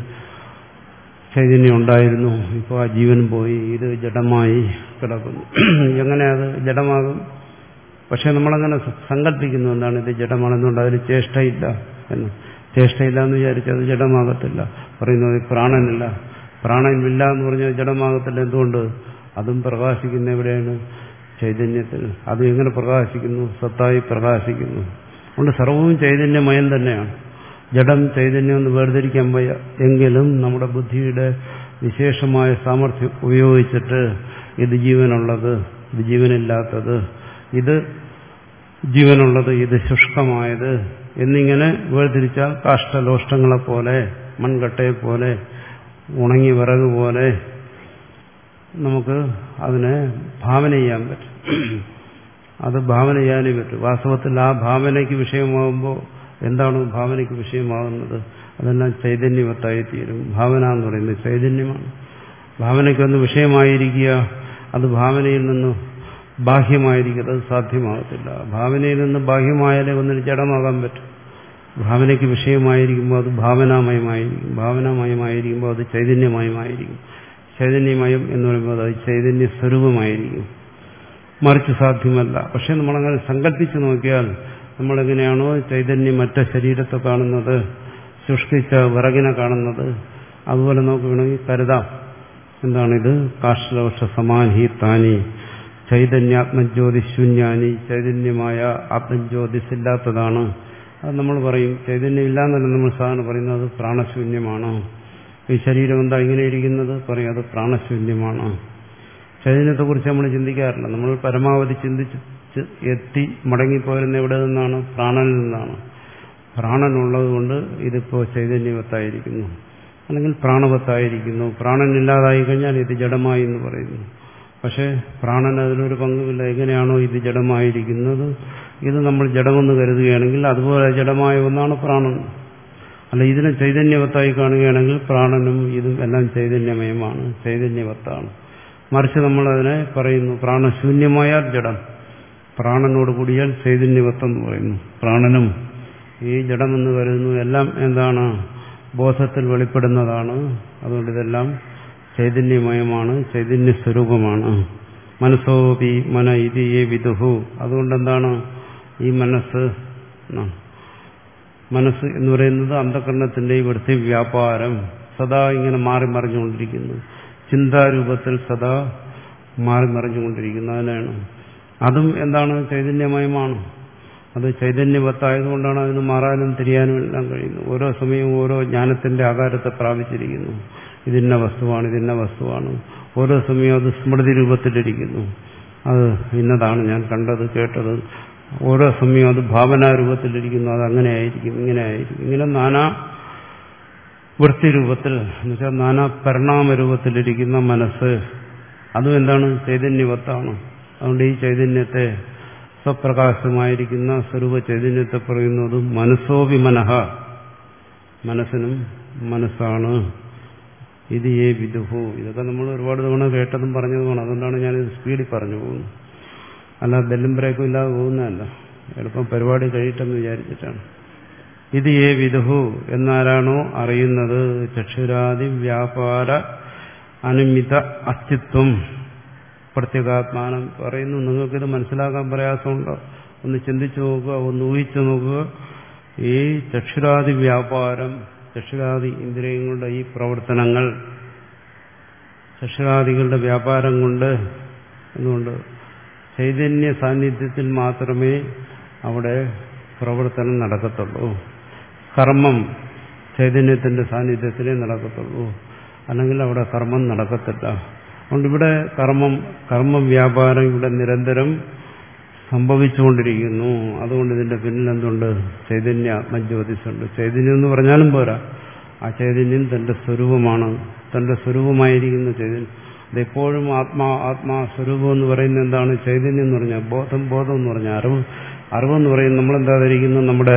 ചൈതന്യം ഉണ്ടായിരുന്നു, ഇപ്പോൾ ആ ജീവൻ പോയി, ഇത് ജഡമായി കിടക്കുന്നു. എങ്ങനെ അത് ജഡമാകും? പക്ഷെ നമ്മളങ്ങനെ സങ്കല്പിക്കുന്നു എന്താണ് ഇത് ജഡമാണെന്നുകൊണ്ട് അതിന് ചേഷ്ടയില്ല എന്ന്. ചേഷ്ടയില്ല എന്ന് വിചാരിച്ചത് ജഡമാകത്തില്ല. പറയുന്നത് പ്രാണനില്ല, പ്രാണനില്ല എന്ന് പറഞ്ഞാൽ ജഡമാകത്തില്ല. എന്തുകൊണ്ട്? അതും പ്രകാശിക്കുന്ന എവിടെയാണ്? ചൈതന്യത്തിൽ. അത് എങ്ങനെ പ്രകാശിക്കുന്നു? സത്തായി പ്രകാശിക്കുന്നു. അതുകൊണ്ട് സർവവും ചൈതന്യമയം തന്നെയാണ്. ജഡം ചൈതന്യം എന്ന് വേർതിരിക്കാൻ വയ്യ. എങ്കിലും നമ്മുടെ ബുദ്ധിയുടെ വിശേഷമായ സാമർഥ്യം ഉപയോഗിച്ചിട്ട് ഇത് ജീവനുള്ളത്, ഇത് ജീവനില്ലാത്തത്, ഇത് ജീവനുള്ളത്, ഇത് ശുഷ്കമായത് എന്നിങ്ങനെ വേർതിരിച്ചാൽ കാഷ്ടലോഷ്ടങ്ങളെപ്പോലെ, മൺകട്ടയെപ്പോലെ, ഉണങ്ങി വിറക് പോലെ നമുക്ക് അതിനെ ഭാവന ചെയ്യാൻ പറ്റും. അത് ഭാവന ചെയ്യാനേ പറ്റും. വാസ്തവത്തിൽ ആ ഭാവനയ്ക്ക് വിഷയമാകുമ്പോൾ എന്താണ് ഭാവനയ്ക്ക് വിഷയമാകുന്നത്? അതെല്ലാം ചൈതന്യവത്തായിത്തീരും. ഭാവന എന്ന് പറയുന്നത് ചൈതന്യമാണ്. ഭാവനയ്ക്കൊന്ന് വിഷയമായിരിക്കുക, അത് ഭാവനയിൽ നിന്ന് ബാഹ്യമായിരിക്കും, അത് സാധ്യമാകത്തില്ല. ഭാവനയിൽ നിന്ന് ബാഹ്യമായാലേ ഒന്നിന് ജഡമാകാൻ പറ്റും. ഭാവനയ്ക്ക് വിഷയമായിരിക്കുമ്പോൾ അത് ഭാവനാമയമായിരിക്കും, ഭാവനാമയമായിരിക്കുമ്പോൾ അത് ചൈതന്യമയമായിരിക്കും. ചൈതന്യമയം എന്ന് പറയുമ്പോൾ അത് ചൈതന്യ സ്വരൂപമായിരിക്കും. മറിച്ച് സാധ്യമല്ല. പക്ഷെ നമ്മളങ്ങനെ സങ്കല്പിച്ചു നോക്കിയാൽ നമ്മളെങ്ങനെയാണോ ചൈതന്യം മറ്റ ശരീരത്തെ കാണുന്നത്, ശുഷ്കിച്ച വിറകിനെ കാണുന്നത്, അതുപോലെ നമുക്ക് വേണമെങ്കിൽ കരുതാം. എന്താണിത്? കാഷ്ടലോഷ സമാനഹി താനി ചൈതന്യാത്മജ്യോതിശൂന്യാനി. ചൈതന്യമായ ആത്മജ്യോതിസില്ലാത്തതാണ്. അത് നമ്മൾ പറയും ചൈതന്യം ഇല്ലാന്നല്ല നമ്മൾ സാധാരണ പറയുന്നത്, പ്രാണശൂന്യമാണ്. ഈ ശരീരം എന്താ ഇങ്ങനെ ഇരിക്കുന്നത്? പറയും അത് പ്രാണശൂന്യമാണ്. ചൈതന്യത്തെക്കുറിച്ച് നമ്മൾ ചിന്തിക്കാറില്ല. നമ്മൾ പരമാവധി ചിന്തിച്ച് എത്തി മടങ്ങിപ്പോരുന്ന എവിടെ നിന്നാണ്? പ്രാണനിൽ നിന്നാണ്. പ്രാണനുള്ളത് കൊണ്ട് ഇതിപ്പോൾ ചൈതന്യവത്തായിരിക്കുന്നു, അല്ലെങ്കിൽ പ്രാണവത്തായിരിക്കുന്നു. പ്രാണനില്ലാതായി കഴിഞ്ഞാൽ ഇത് ജഡമായി എന്ന് പറയുന്നു. പക്ഷേ പ്രാണന് അതിനൊരു പങ്കുമില്ല. എങ്ങനെയാണോ ഇത് ജഡമായിരിക്കുന്നത്, ഇത് നമ്മൾ ജഡമെന്ന് കരുതുകയാണെങ്കിൽ അതുപോലെ ജഡമായ ഒന്നാണ് പ്രാണൻ. അല്ല, ഇതിനെ ചൈതന്യവത്തായി കാണുകയാണെങ്കിൽ പ്രാണനും ഇതും എല്ലാം ചൈതന്യമയമാണ്, ചൈതന്യവത്താണ്. മറിച്ച് നമ്മളതിനെ പറയുന്നു പ്രാണശൂന്യമായാൽ ജഡം, പ്രാണനോട് കൂടിയാൽ ചൈതന്യവത്വം എന്ന് പറയുന്നു. പ്രാണനും ഈ ജഡമെന്ന് കരുതുന്നു എല്ലാം എന്താണ്? ബോധത്തിൽ വെളിപ്പെടുന്നതാണ്. അതുകൊണ്ട് ഇതെല്ലാം ചൈതന്യമയമാണ്, ചൈതന്യ സ്വരൂപമാണ്. മനസ്സോപി മന ഇതി യേ വിദുഹു. അതുകൊണ്ടെന്താണ് ഈ മനസ്സ്? മനസ്സ് എന്ന് പറയുന്നത് അന്ധകരണത്തിന്റെ വൃത്തി വ്യാപാരം സദാ ഇങ്ങനെ മാറി മറിഞ്ഞുകൊണ്ടിരിക്കുന്നു. ചിന്താരൂപത്തിൽ സദാ മാറി മറിഞ്ഞുകൊണ്ടിരിക്കുന്നു. അതിനാണ് അതും എന്താണ്? ചൈതന്യമയമാണ്. അത് ചൈതന്യവത്തായതുകൊണ്ടാണ് അതിന് മാറാനും തിരിയാനും എല്ലാം കഴിയുന്നത്. ഓരോ സമയവും ഓരോ ജ്ഞാനത്തിന്റെ ആകാരത്തെ പ്രാപിച്ചിരിക്കുന്നു. ഇതിന്ന വസ്തുവാണ്, ഇതിന്ന വസ്തുവാണ്. ഓരോ സമയവും അത് സ്മൃതി രൂപത്തിലിരിക്കുന്നു. അത് ഇന്നതാണ് ഞാൻ കണ്ടത്, കേട്ടത്, ഓരോ സമയവും അത് ഭാവനാരൂപത്തിലിരിക്കുന്നു, അത് അങ്ങനെ ആയിരിക്കും, ഇങ്ങനെ ആയിരിക്കും, ഇങ്ങനെ നാനാ വൃത്തിരൂപത്തിൽ എന്നുവെച്ചാൽ നാനാ പരിണാമരൂപത്തിലിരിക്കുന്ന മനസ്സ്, അതും എന്താണ്? ചൈതന്യവത്താണ്. അതുകൊണ്ട് ഈ ചൈതന്യത്തെ, സ്വപ്രകാശമായിരിക്കുന്ന സ്വരൂപ ചൈതന്യത്തെ പറയുന്നത് മനസ്സോപി മനഃ, മനസ്സിനും മനസ്സാണ്. ഇത് ഏ വിദുഹു. ഇതൊക്കെ നമ്മൾ ഒരുപാട് തവണ കേട്ടതും പറഞ്ഞതുമാണ്. അതുകൊണ്ടാണ് ഞാനിത് സ്പീഡിൽ പറഞ്ഞു പോകുന്നത്. അല്ല ബെല്ലും ബ്രേക്കും ഇല്ലാതെ പോകുന്നതല്ല, എളുപ്പം പരിപാടി കഴിയിട്ടെന്ന് വിചാരിച്ചിട്ടാണ്. ഇത് ഏ വിദുഹു എന്നാരാണോ അറിയുന്നത്, ചക്ഷുരാദി വ്യാപാര അനുമിത അസ്തിത്വം പ്രത്യേകാത്മാനം പറയുന്നു. നിങ്ങൾക്കിത് മനസ്സിലാക്കാൻ പ്രയാസമുണ്ടോ? ഒന്ന് ചിന്തിച്ചു നോക്കുക, ഒന്ന് ഊഹിച്ചു നോക്കുക. ഈ ചക്ഷുരാദി വ്യാപാരം, ചക്ഷുരാദി ഇന്ദ്രിയങ്ങളുടെ ഈ പ്രവർത്തനങ്ങൾ, ചക്ഷുരാദികളുടെ വ്യാപാരം കൊണ്ട് എന്തുകൊണ്ട് ചൈതന്യ സാന്നിധ്യത്തിൽ മാത്രമേ അവിടെ പ്രവർത്തനം നടക്കത്തുള്ളൂ. കർമ്മം ചൈതന്യത്തിന്റെ സാന്നിധ്യത്തിലേ നടക്കത്തുള്ളൂ, അല്ലെങ്കിൽ അവിടെ കർമ്മം നടക്കത്തില്ല. അതുകൊണ്ട് ഇവിടെ കർമ്മം കർമ്മ വ്യാപാരം ഇവിടെ നിരന്തരം സംഭവിച്ചുകൊണ്ടിരിക്കുന്നു. അതുകൊണ്ട് ഇതിന്റെ പിന്നിൽ എന്തുണ്ട്? ചൈതന്യ ആത്മജ്യോതിസുണ്ട്. ചൈതന്യം എന്ന് പറഞ്ഞാലും പോരാ, ആ ചൈതന്യം തന്റെ സ്വരൂപമാണ്, തന്റെ സ്വരൂപമായിരിക്കുന്ന ചൈതന്യം. അതെപ്പോഴും ആത്മാ ആത്മാ സ്വരൂപം എന്ന് പറയുന്നത് എന്താണ്? ചൈതന്യം എന്ന് പറഞ്ഞാൽ ബോധം, ബോധം എന്ന് പറഞ്ഞാൽ അറിവ്. അറിവെന്ന് പറയുന്നത് നമ്മളെന്താ ധരിക്കുന്നത്? നമ്മുടെ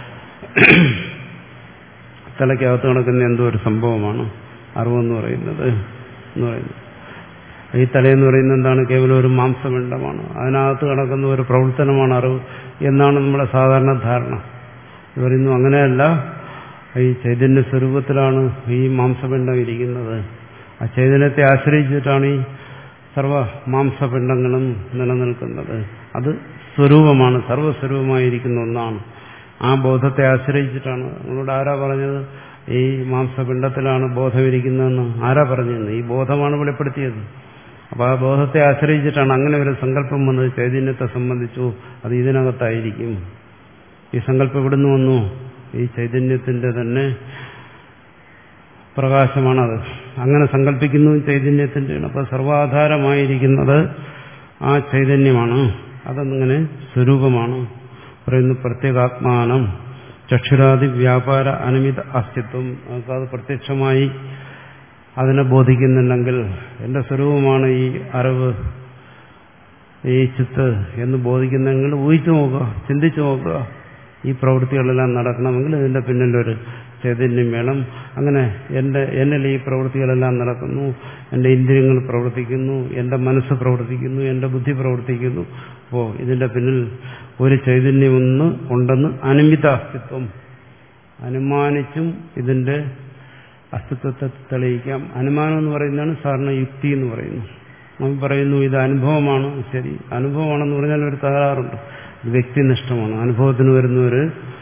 തലയ്ക്കകത്ത് നടക്കുന്ന എന്തോ ഒരു സംഭവമാണ് അറിവെന്ന് പറയുന്നത് എന്ന് പറയുന്നത്. ഈ തലയെന്ന് പറയുന്നത് എന്താണ്? കേവലം ഒരു മാംസപിണ്ഡമാണ്. അതിനകത്ത് കിടക്കുന്ന ഒരു പ്രവർത്തനമാണ് അറിവ് എന്നാണ് നമ്മുടെ സാധാരണ ധാരണ. പറയുന്നു അങ്ങനെയല്ല, ഈ ചൈതന്യ സ്വരൂപത്തിലാണ് ഈ മാംസപിണ്ഡം ഇരിക്കുന്നത്. ആ ചൈതന്യത്തെ ആശ്രയിച്ചിട്ടാണ് ഈ സർവ മാംസപിണ്ഡങ്ങളും നിലനിൽക്കുന്നത്. അത് സ്വരൂപമാണ്, സർവസ്വരൂപമായിരിക്കുന്ന ഒന്നാണ്. ആ ബോധത്തെ ആശ്രയിച്ചിട്ടാണ്. നിങ്ങളോട് ആരാ പറഞ്ഞത് ഈ മാംസപിണ്ഡത്തിലാണ് ബോധമിരിക്കുന്നതെന്ന്? ആരാ പറഞ്ഞതെന്ന്? ഈ ബോധമാണ് വെളിപ്പെടുത്തിയത്. അപ്പോൾ ആ ബോധത്തെ ആശ്രയിച്ചിട്ടാണ് അങ്ങനെ ഒരു സങ്കല്പം വന്നത്. ചൈതന്യത്തെ സംബന്ധിച്ചു അത് ഇതിനകത്തായിരിക്കും. ഈ സങ്കല്പം എവിടുന്ന് വന്നു? ഈ ചൈതന്യത്തിന്റെ തന്നെ പ്രകാശമാണത്. അങ്ങനെ സങ്കല്പിക്കുന്നു ചൈതന്യത്തിന്റെ. അപ്പോൾ സർവാധാരമായിരിക്കുന്നത് ആ ചൈതന്യമാണ്. അതങ്ങനെ സ്വരൂപമാണ്. പറയുന്നു പ്രത്യേകാത്മാനം ചക്ഷുരാദി വ്യാപാര അനുമിത അസ്തിത്വം. നമുക്കത് പ്രത്യക്ഷമായി അതിനെ ബോധിക്കുന്നുണ്ടെങ്കിൽ, എന്റെ സ്വരൂപമാണ് ഈ അറിവ്, ഈ ചിത്ത് എന്ന് ബോധിക്കുന്നെങ്കിൽ ഊഹിച്ചു നോക്കുക, ചിന്തിച്ചു നോക്കുക. ഈ പ്രവൃത്തികളെല്ലാം നടക്കണമെങ്കിൽ ഇതിന്റെ പിന്നിലൊരു ചൈതന്യം വേണം. അങ്ങനെ എന്റെ എന്നിൽ ഈ പ്രവൃത്തികളെല്ലാം നടക്കുന്നു, എന്റെ ഇന്ദ്രിയങ്ങൾ പ്രവർത്തിക്കുന്നു, എന്റെ മനസ്സ് പ്രവർത്തിക്കുന്നു, എന്റെ ബുദ്ധി പ്രവർത്തിക്കുന്നു. അപ്പോൾ ഇതിന്റെ പിന്നിൽ ഒരു ചൈതന്യമൊന്ന് ഉണ്ടെന്ന് അനുമിത അസ്തിത്വം, അനുമാനിച്ചും ഇതിന്റെ അസ്തിത്വത്തെ തെളിയിക്കാം. അനുമാനം എന്ന് പറയുന്നതാണ് സാധാരണ യുക്തി എന്ന് പറയുന്നു. നമ്മൾ പറയുന്നു ഇത് അനുഭവമാണ്. ശരി, അനുഭവമാണെന്ന് പറഞ്ഞാൽ ഒരു തകരാറുണ്ട്. വ്യക്തിനിഷ്ഠമാണ്. അനുഭവത്തിന് വരുന്ന ഒരു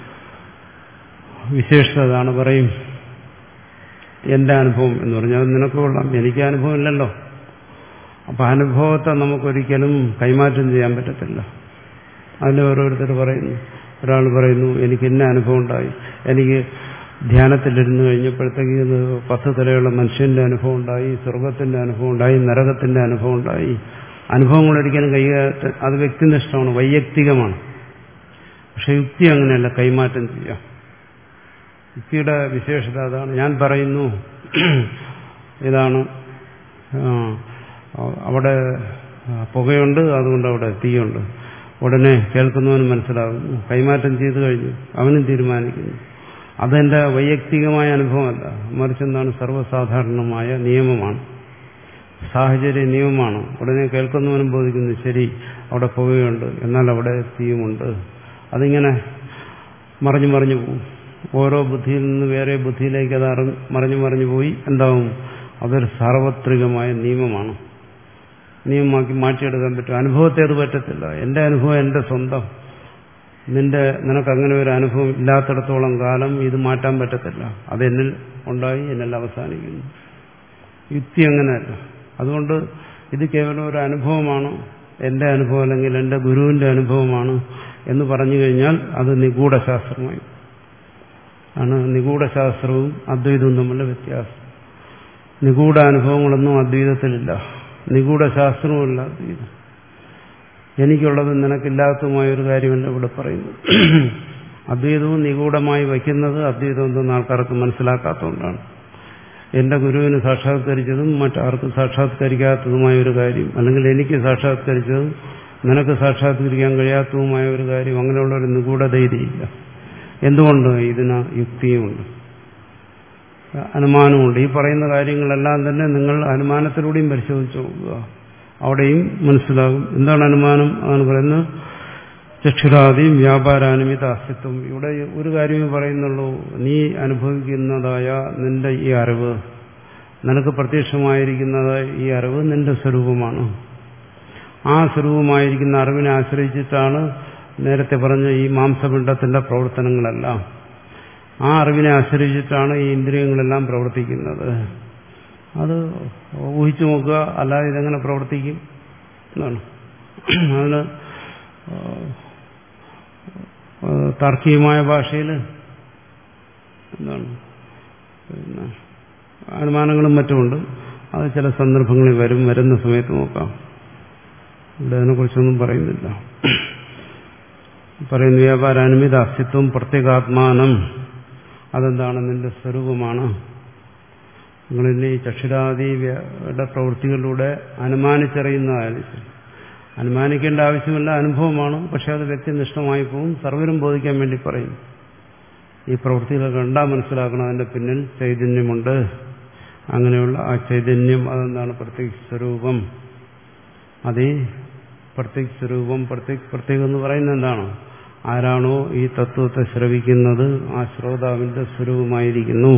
വിശേഷതയാണ്. പറയും എന്റെ അനുഭവം എന്ന് പറഞ്ഞാൽ നിനക്ക് കൊള്ളാം, എനിക്ക് അനുഭവം ഇല്ലല്ലോ. അപ്പൊ അനുഭവത്തെ നമുക്കൊരിക്കലും കൈമാറ്റം ചെയ്യാൻ പറ്റത്തില്ല. അതിന് ഓരോരുത്തർ പറയുന്നു. ഒരാൾ പറയുന്നു എനിക്ക് ഇന്ന അനുഭവം ഉണ്ടായി, എനിക്ക് ധ്യാനത്തിലിരുന്ന് കഴിഞ്ഞപ്പോഴത്തേക്ക് പത്ത് തലയുള്ള മനുഷ്യന്റെ അനുഭവം ഉണ്ടായി, സ്വർഗത്തിന്റെ അനുഭവം ഉണ്ടായി, നരകത്തിന്റെ അനുഭവം ഉണ്ടായി. അനുഭവങ്ങളൊരിക്കലും കൈ അത് വ്യക്തിനിഷ്ഠമാണ്, വൈയക്തികമാണ്. പക്ഷെ യുക്തി അങ്ങനെയല്ല, കൈമാറ്റം ചെയ്യാം. യുക്തിയുടെ വിശേഷത അതാണ്. ഞാൻ പറയുന്നു ഇതാണ് അവിടെ പുകയുണ്ട്, അതുകൊണ്ട് അവിടെ തീയുണ്ട്. ഉടനെ കേൾക്കുന്നവന് മനസ്സിലാകുന്നു, കൈമാറ്റം ചെയ്തു കഴിഞ്ഞു, അവനും തീരുമാനിക്കുന്നു. അതെന്റെ വൈയക്തികമായ അനുഭവമല്ല, മറിച്ച് എന്താണ് സർവ്വസാധാരണമായ നിയമമാണ്, സാഹചര്യ നിയമമാണ്. ഉടനെ കേൾക്കുന്നവനും ബോധിക്കുന്നു, ശരി അവിടെ പുകയുണ്ട്, എന്നാൽ അവിടെ തീയുമുണ്ട്. അതിങ്ങനെ മറിഞ്ഞു മറിഞ്ഞു പോകും. ഓരോ ബുദ്ധിയിൽ നിന്ന് വേറെ ബുദ്ധിയിലേക്ക് അത് മറിഞ്ഞു മറിഞ്ഞു പോയി എന്താവും? അതൊരു സാർവത്രികമായ നിയമമാണ്. നിയമമാക്കി മാറ്റിയെടുക്കാൻ പറ്റും. അനുഭവത്തെ അത് പറ്റത്തില്ല. എന്റെ അനുഭവം എന്റെ സ്വന്തം. നിന്റെ നിനക്കങ്ങനെ ഒരു അനുഭവം ഇല്ലാത്തിടത്തോളം കാലം ഇത് മാറ്റാൻ പറ്റത്തില്ല. അതെന്നിൽ ഉണ്ടായി, എന്നിൽ അവസാനിക്കുന്നു. യുക്തി അങ്ങനെയല്ല. അതുകൊണ്ട് ഇത് കേവലം ഒരു അനുഭവമാണ്, എന്റെ അനുഭവം അല്ലെങ്കിൽ എന്റെ ഗുരുവിന്റെ അനുഭവമാണ് എന്ന് പറഞ്ഞു കഴിഞ്ഞാൽ അത് നിഗൂഢശാസ്ത്രമായി ആണ്. നിഗൂഢശാസ്ത്രവും അദ്വൈതവും തമ്മിലുള്ള വ്യത്യാസം. നിഗൂഢ അനുഭവങ്ങളൊന്നും അദ്വൈതത്തിലില്ല, നിഗൂഢശാസ്ത്രവുമില്ല അദ്വൈതം. എനിക്കുള്ളതും നിനക്കില്ലാത്തതുമായ ഒരു കാര്യമല്ല ഇവിടെ പറയുന്നു. അദ്വൈതവും നിഗൂഢമായി വയ്ക്കുന്നത് അദ്വൈതം എന്തെന്ന് ആൾക്കാർക്ക് മനസ്സിലാക്കാത്തതുകൊണ്ടാണ്. എന്റെ ഗുരുവിന് സാക്ഷാത്കരിച്ചതും മറ്റാർക്കും സാക്ഷാത്കരിക്കാത്തതുമായ ഒരു കാര്യം, അല്ലെങ്കിൽ എനിക്ക് സാക്ഷാത്കരിച്ചതും നിനക്ക് സാക്ഷാത്കരിക്കാൻ കഴിയാത്തതുമായ ഒരു കാര്യം, അങ്ങനെയുള്ള ഒരു നിഗൂഢതയില്ല. എന്തുകൊണ്ട്? ഇതിന് യുക്തിയുമുണ്ട്, അനുമാനമുണ്ട്. ഈ പറയുന്ന കാര്യങ്ങളെല്ലാം തന്നെ നിങ്ങൾ അനുമാനത്തിലൂടെയും പരിശോധിച്ചു നോക്കുക, അവിടെയും മനസ്സിലാകും. എന്താണ് അനുമാനം? അതാണ് പറയുന്നത് ചക്ഷുരാദിയും വ്യാപാരാനുമിത അസ്തിത്വം. ഇവിടെ ഒരു കാര്യമേ പറയുന്നുള്ളൂ, നീ അനുഭവിക്കുന്നതായ നിന്റെ ഈ അറിവ്, നിനക്ക് പ്രത്യക്ഷമായിരിക്കുന്നതായ ഈ അറിവ് നിന്റെ സ്വരൂപമാണ്. ആ സ്വരൂപമായിരിക്കുന്ന അറിവിനെ ആശ്രയിച്ചിട്ടാണ് നേരത്തെ പറഞ്ഞ ഈ മാംസപിണ്ഡത്തിന്റെ പ്രവർത്തനങ്ങളെല്ലാം. ആ അറിവിനെ ആശ്രയിച്ചിട്ടാണ് ഈ ഇന്ദ്രിയങ്ങളെല്ലാം പ്രവർത്തിക്കുന്നത്. അത് ഊഹിച്ചു നോക്കുക, അല്ലാതെ ഇതെങ്ങനെ പ്രവർത്തിക്കും എന്നാണ്. അതിന് താർക്കികമായ ഭാഷയിൽ എന്താണ് പിന്നെ അനുമാനങ്ങളും മറ്റുമുണ്ട്. അത് ചില സന്ദർഭങ്ങളിൽ വരും, വരുന്ന സമയത്ത് നോക്കാം. ഇവിടെ അതിനെക്കുറിച്ചൊന്നും പറയുന്നില്ല. പറയുന്ന വ്യാപാരാനുമിത അസ്തിത്വം പ്രത്യേകാത്മാനം, അതെന്താണ്? നിന്റെ സ്വരൂപമാണ്. നിങ്ങളിന്ന് ഈ ചക്ഷുരാദിയുടെ പ്രവൃത്തികളിലൂടെ അനുമാനിച്ചറിയുന്നതായാലും ശരി, അനുമാനിക്കേണ്ട ആവശ്യമില്ല, അനുഭവമാണ്. പക്ഷെ അത് വ്യക്തിനിഷ്ഠമായി പോകും. സർവരും ബോധിക്കാൻ വേണ്ടി പറയും. ഈ പ്രവൃത്തികൾ കണ്ടാൽ മനസ്സിലാക്കണം അതിന്റെ പിന്നിൽ ചൈതന്യമുണ്ട്. അങ്ങനെയുള്ള ആ ചൈതന്യം അതെന്താണ്? പ്രത്യേക സ്വരൂപം. അതേ പ്രത്യേക സ്വരൂപം, പ്രത്യേക പ്രത്യേകം എന്ന് പറയുന്നത് എന്താണ്? ആരാണോ ഈ തത്വത്തെ ശ്രവിക്കുന്നത് ആ ശ്രോതാവിന്റെ സ്വരൂപമായിരിക്കുന്നു.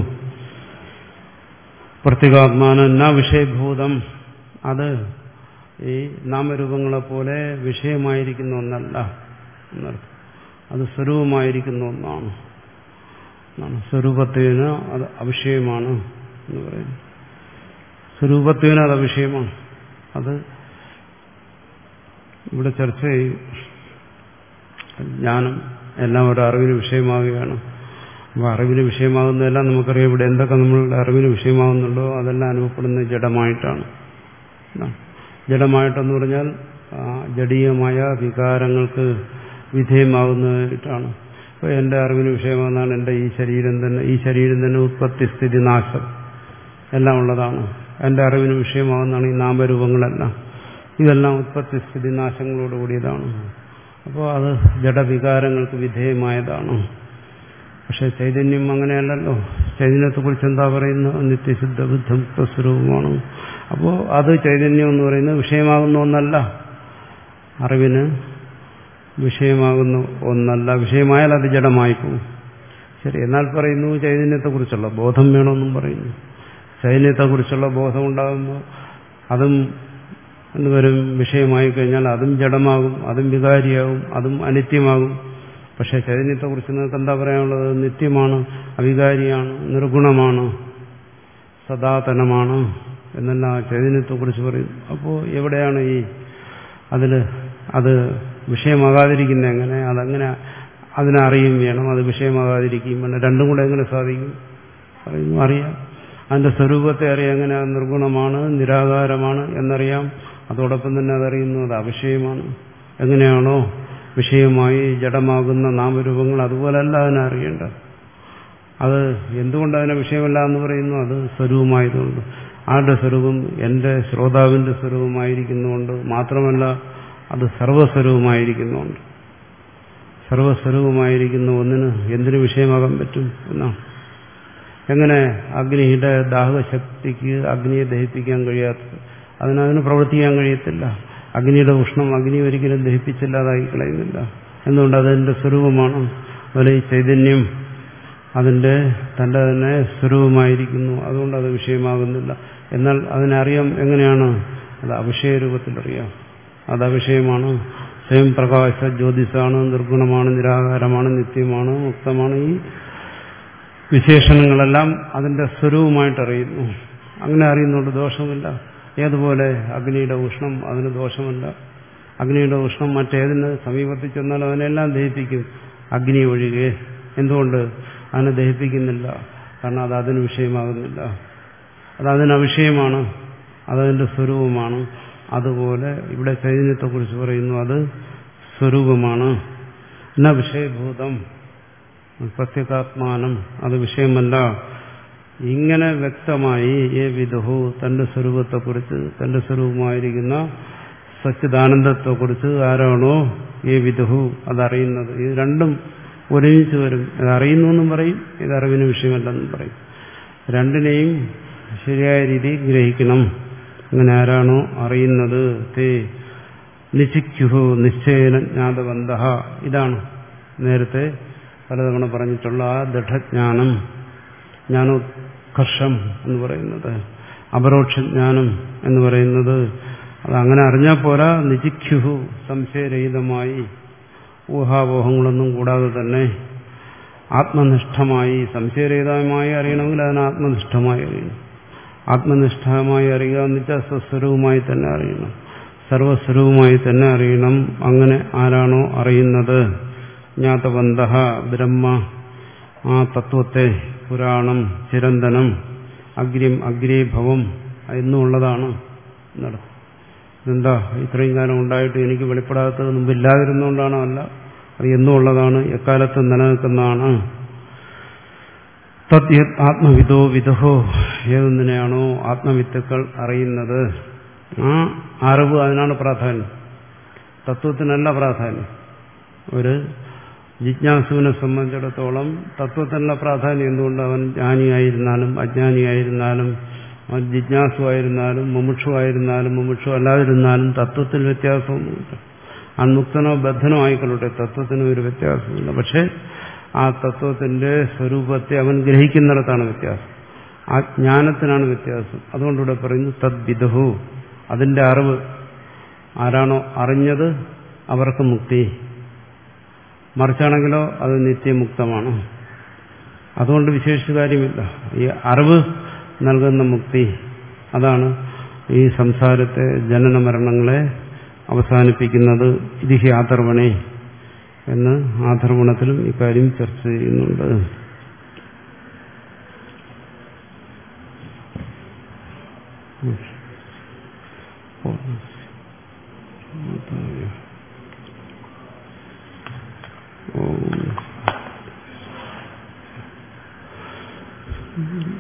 പ്രത്യേകാത്മാന വിഷയഭൂതം, അത് ഈ നാമരൂപങ്ങളെ പോലെ വിഷയമായിരിക്കുന്ന ഒന്നല്ല എന്നർത്ഥം. അത് സ്വരൂപമായിരിക്കുന്ന ഒന്നാണ്. സ്വരൂപത്വേന അത് അവിഷയമാണ് എന്ന് പറയുന്നു. സ്വരൂപത്വേന അത് അവിഷയമാണ്. അത് ഇവിടെ ചർച്ച ചെയ്യും. ജ്ഞാനം എല്ലാം ഒരു അറിവിന് വിഷയമാവുകയാണ്. അപ്പോൾ അറിവിന് വിഷയമാകുന്നതെല്ലാം നമുക്കറിയാം. ഇവിടെ എന്തൊക്കെ നമ്മളുടെ അറിവിന് വിഷയമാകുന്നുണ്ടോ അതെല്ലാം അനുഭവപ്പെടുന്നത് ജഡമായിട്ടാണ്. ജഡമായിട്ടെന്ന് പറഞ്ഞാൽ ജഡീയമായ വികാരങ്ങൾക്ക് വിധേയമാകുന്നതായിട്ടാണ്. ഇപ്പോൾ എൻ്റെ അറിവിന് വിഷയമാകുന്നതാണ് എൻ്റെ ഈ ശരീരം തന്നെ. ഈ ശരീരം തന്നെ ഉത്പത്തി സ്ഥിതി നാശം എല്ലാം ഉള്ളതാണ്. എൻ്റെ അറിവിന് വിഷയമാകുന്നതാണ് ഈ നാമരൂപങ്ങളെല്ലാം. ഇതെല്ലാം ഉത്പത്തി സ്ഥിതി നാശങ്ങളോട് കൂടിയതാണ്. അപ്പോൾ അത് ജഡവികാരങ്ങൾക്ക് വിധേയമായതാണ്. പക്ഷെ ചൈതന്യം അങ്ങനെയല്ലല്ലോ. ചൈതന്യത്തെക്കുറിച്ച് എന്താ പറയുന്നത്? നിത്യശുദ്ധ ബുദ്ധമുക്ത സ്വരൂപമാണ്. അപ്പോൾ അത് ചൈതന്യം എന്ന് പറയുന്നത് വിഷയമാകുന്ന ഒന്നല്ല, അറിവിന് വിഷയമാകുന്ന ഒന്നല്ല. വിഷയമായാൽ അത് ജഡമായി പോകും. ശരി, എന്നാൽ പറയുന്നു ചൈതന്യത്തെക്കുറിച്ചുള്ള ബോധം വേണമെന്നും പറയുന്നു. ചൈതന്യത്തെക്കുറിച്ചുള്ള ബോധം ഉണ്ടാകുമ്പോൾ അതും എന്തുവരും വിഷയമായി കഴിഞ്ഞാൽ അതും ജഡമാകും, അതും വികാരിയാകും, അതും അനിത്യമാകും. പക്ഷെ ചൈതന്യത്തെക്കുറിച്ച് നിങ്ങൾക്ക് എന്താ പറയാനുള്ളത്? നിത്യമാണ്, അവികാരിയാണ്, നിർഗുണമാണ്, സദാതനമാണ് എന്നെല്ലാം ചൈതന്യത്തെക്കുറിച്ച് പറയും. അപ്പോൾ എവിടെയാണ് ഈ അതിൽ അത് വിഷയമാകാതിരിക്കുന്നത്? എങ്ങനെ? അതങ്ങനെ അതിനെ അറിയും വേണം, അത് വിഷയമാകാതിരിക്കും വേണം. രണ്ടും കൂടെ എങ്ങനെ സാധിക്കും? പറയുന്നു അറിയാം. അതിന്റെ സ്വരൂപത്തെ അറിയാം. എങ്ങനെ? നിർഗുണമാണ്, നിരാകാരമാണ് എന്നറിയാം. അതോടൊപ്പം തന്നെ അതറിയുന്നു അത് അവിഷയമാണ്. എങ്ങനെയാണോ വിഷയമായി ജഡമാകുന്ന നാമരൂപങ്ങൾ, അതുപോലല്ല അതിനെ അറിയേണ്ടത്. അത് എന്തുകൊണ്ട് അതിനെ വിഷയമല്ല എന്ന് പറയുന്നു? അത് സ്വരൂപമായതുകൊണ്ട്. ആരുടെ സ്വരൂപം? എൻ്റെ ശ്രോതാവിന്റെ സ്വരൂപമായിരിക്കുന്നുകൊണ്ട്. മാത്രമല്ല അത് സർവസ്വരൂപമായിരിക്കുന്നുണ്ട്. സർവസ്വരൂപമായിരിക്കുന്ന ഒന്നിന് എന്തിനു വിഷയമാകാൻ പറ്റും എന്നാണ്. എങ്ങനെ? അഗ്നിയുടെ ദാഹശക്തിക്ക് അഗ്നിയെ ദഹിപ്പിക്കാൻ കഴിയാത്തത്, അതിനതിന് പ്രവർത്തിക്കാൻ കഴിയത്തില്ല. അഗ്നിയുടെ ഉഷ്ണം അഗ്നി ഒരിക്കലും ദഹിപ്പിച്ചില്ലാതായി കളയുന്നില്ല. എന്തുകൊണ്ട്? അതെന്റെ സ്വരൂപമാണ്. അതുപോലെ ഈ ചൈതന്യം അതിന്റെ തന്റെ തന്നെ സ്വരൂപമായിരിക്കുന്നു. അതുകൊണ്ട് അത് വിഷയമാകുന്നില്ല. എന്നാൽ അതിനറിയാം. എങ്ങനെയാണ്? അത് അവിഷയരൂപത്തിലറിയാം. അത് അവിഷയമാണ്, സ്വയം പ്രകാശ ജ്യോതിസാണ്, നിർഗുണമാണ്, നിരാകാരമാണ്, നിത്യമാണ്, മുക്തമാണ്. ഈ വിശേഷണങ്ങളെല്ലാം അതിന്റെ സ്വരൂപമായിട്ടറിയുന്നു. അങ്ങനെ അറിയുന്നുണ്ട്, ദോഷമില്ല. ഏതുപോലെ അഗ്നിയുടെ ഉഷ്ണം അതിന് ദോഷമല്ല. അഗ്നിയുടെ ഉഷ്ണം മറ്റേതിന് സമീപത്തിൽ ചെന്നാലും അതിനെല്ലാം ദഹിപ്പിക്കും, അഗ്നി ഒഴികെ. എന്തുകൊണ്ട്? അതിനെ ദഹിപ്പിക്കുന്നില്ല. കാരണം അത് അതിന് വിഷയമാകുന്നില്ല. അത് അതിന് അവിഷയമാണ്, അതതിന്റെ സ്വരൂപമാണ്. അതുപോലെ ഇവിടെ ചൈതന്യത്തെക്കുറിച്ച് പറയുന്നു, അത് സ്വരൂപമാണ്. ന വിഷയഭൂതം പ്രത്യേകാത്മാനം, അത് വിഷയമല്ല. ഇങ്ങനെ വ്യക്തമായി ഏ വിദുഹു തന്റെ സ്വരൂപത്തെക്കുറിച്ച്, തന്റെ സ്വരൂപമായിരിക്കുന്ന സച്ചിദാനന്ദത്തെക്കുറിച്ച് ആരാണോ ഏ വിദുഹു അതറിയുന്നത്, ഇത് രണ്ടും ഒരുമിച്ച് വരും. ഇത് അറിയുന്നു എന്നും പറയും, ഇത് അറിവിന് വിഷയമല്ലെന്നും പറയും. രണ്ടിനെയും ശരിയായ രീതിയിൽ ഗ്രഹിക്കണം. അങ്ങനെ ആരാണോ അറിയുന്നത്, തേ നിശ്ചിക്യുഹു നിശ്ചയേന ജ്ഞാതവന്തഃ, ഇതാണ് നേരത്തെ പലതവണ പറഞ്ഞിട്ടുള്ള ആ ദൃഢജ്ഞാനം, ജ്ഞാനോത്കർഷം എന്ന് പറയുന്നത്, അപരോക്ഷജ്ഞാനം എന്ന് പറയുന്നത്. അത് അങ്ങനെ അറിഞ്ഞാൽ പോരാ, നിജിഖ്യുഹു സംശയരഹിതമായി ഊഹാപോഹങ്ങളൊന്നും കൂടാതെ തന്നെ ആത്മനിഷ്ഠമായി, സംശയരഹിതമായി അറിയണമെങ്കിൽ അതിനെ ആത്മനിഷ്ഠമായി അറിയണം. ആത്മനിഷ്ഠമായി അറിയുക എന്ന് വെച്ചാൽ സ്വസ്വരൂപമായി തന്നെ അറിയണം, സർവസ്വരൂപമായി തന്നെ അറിയണം. അങ്ങനെ ആരാണോ അറിയുന്നത്, ജ്ഞാതവന്തഃ ബ്രഹ്മ, ആ തത്വത്തെ, പുരാണം ചിരന്തനം, അഗ്ര്യം അഗ്രീഭവം എന്നുള്ളതാണ്. ഇതെന്താ ഇത്രയും കാലം ഉണ്ടായിട്ട് എനിക്ക് വെളിപ്പെടാത്തത് മുമ്പില്ലാതിരുന്നുകൊണ്ടാണോ? അല്ല, അത് എന്നുള്ളതാണ്, എക്കാലത്തും നിലനിൽക്കുന്നതാണ്. തത് ആത്മവിദോ വിദുഹോ, ഏതൊന്നിനെയാണോ ആത്മവിത്തുക്കൾ അറിയുന്നത്, ആ അറിവ്, അതിനാണ് പ്രാധാന്യം, തത്വത്തിനല്ല പ്രാധാന്യം. ഒരു ജിജ്ഞാസുവിനെ സംബന്ധിച്ചിടത്തോളം തത്വത്തിനുള്ള പ്രാധാന്യം. എന്തുകൊണ്ട്? അവൻ ജ്ഞാനിയായിരുന്നാലും അജ്ഞാനിയായിരുന്നാലും, അവൻ ജിജ്ഞാസുവായിരുന്നാലും മുമുക്ഷുവായിരുന്നാലും മുമുക്ഷു അല്ലാതിരുന്നാലും തത്വത്തിൽ വ്യത്യാസമൊന്നുമില്ല. അൺമുക്തനോ ബദ്ധനോ ആയിക്കൊള്ളട്ടെ, തത്വത്തിന് ഒരു വ്യത്യാസമില്ല. പക്ഷെ ആ തത്വത്തിന്റെ സ്വരൂപത്തെ അവൻ ഗ്രഹിക്കുന്നിടത്താണ് വ്യത്യാസം, ആ ജ്ഞാനത്തിനാണ് വ്യത്യാസം. അതുകൊണ്ടിവിടെ പറയുന്നു തദ്വിദുഹു, അതിന്റെ അറിവ്. ആരാണോ അറിഞ്ഞത് അവർക്ക് മുക്തി, മറിച്ചാണെങ്കിലോ അത് നിത്യമുക്തമാണ്. അതുകൊണ്ട് വിശേഷിച്ച കാര്യമില്ല. ഈ അറിവ് നൽകുന്ന മുക്തി, അതാണ് ഈ സംസാരത്തെ, ജനന മരണങ്ങളെ അവസാനിപ്പിക്കുന്നത്. ഇതിഹി ആധർവണേ എന്ന് ആധർവണത്തിലും ഇക്കാര്യം ചർച്ച ചെയ്യുന്നുണ്ട്. ഓം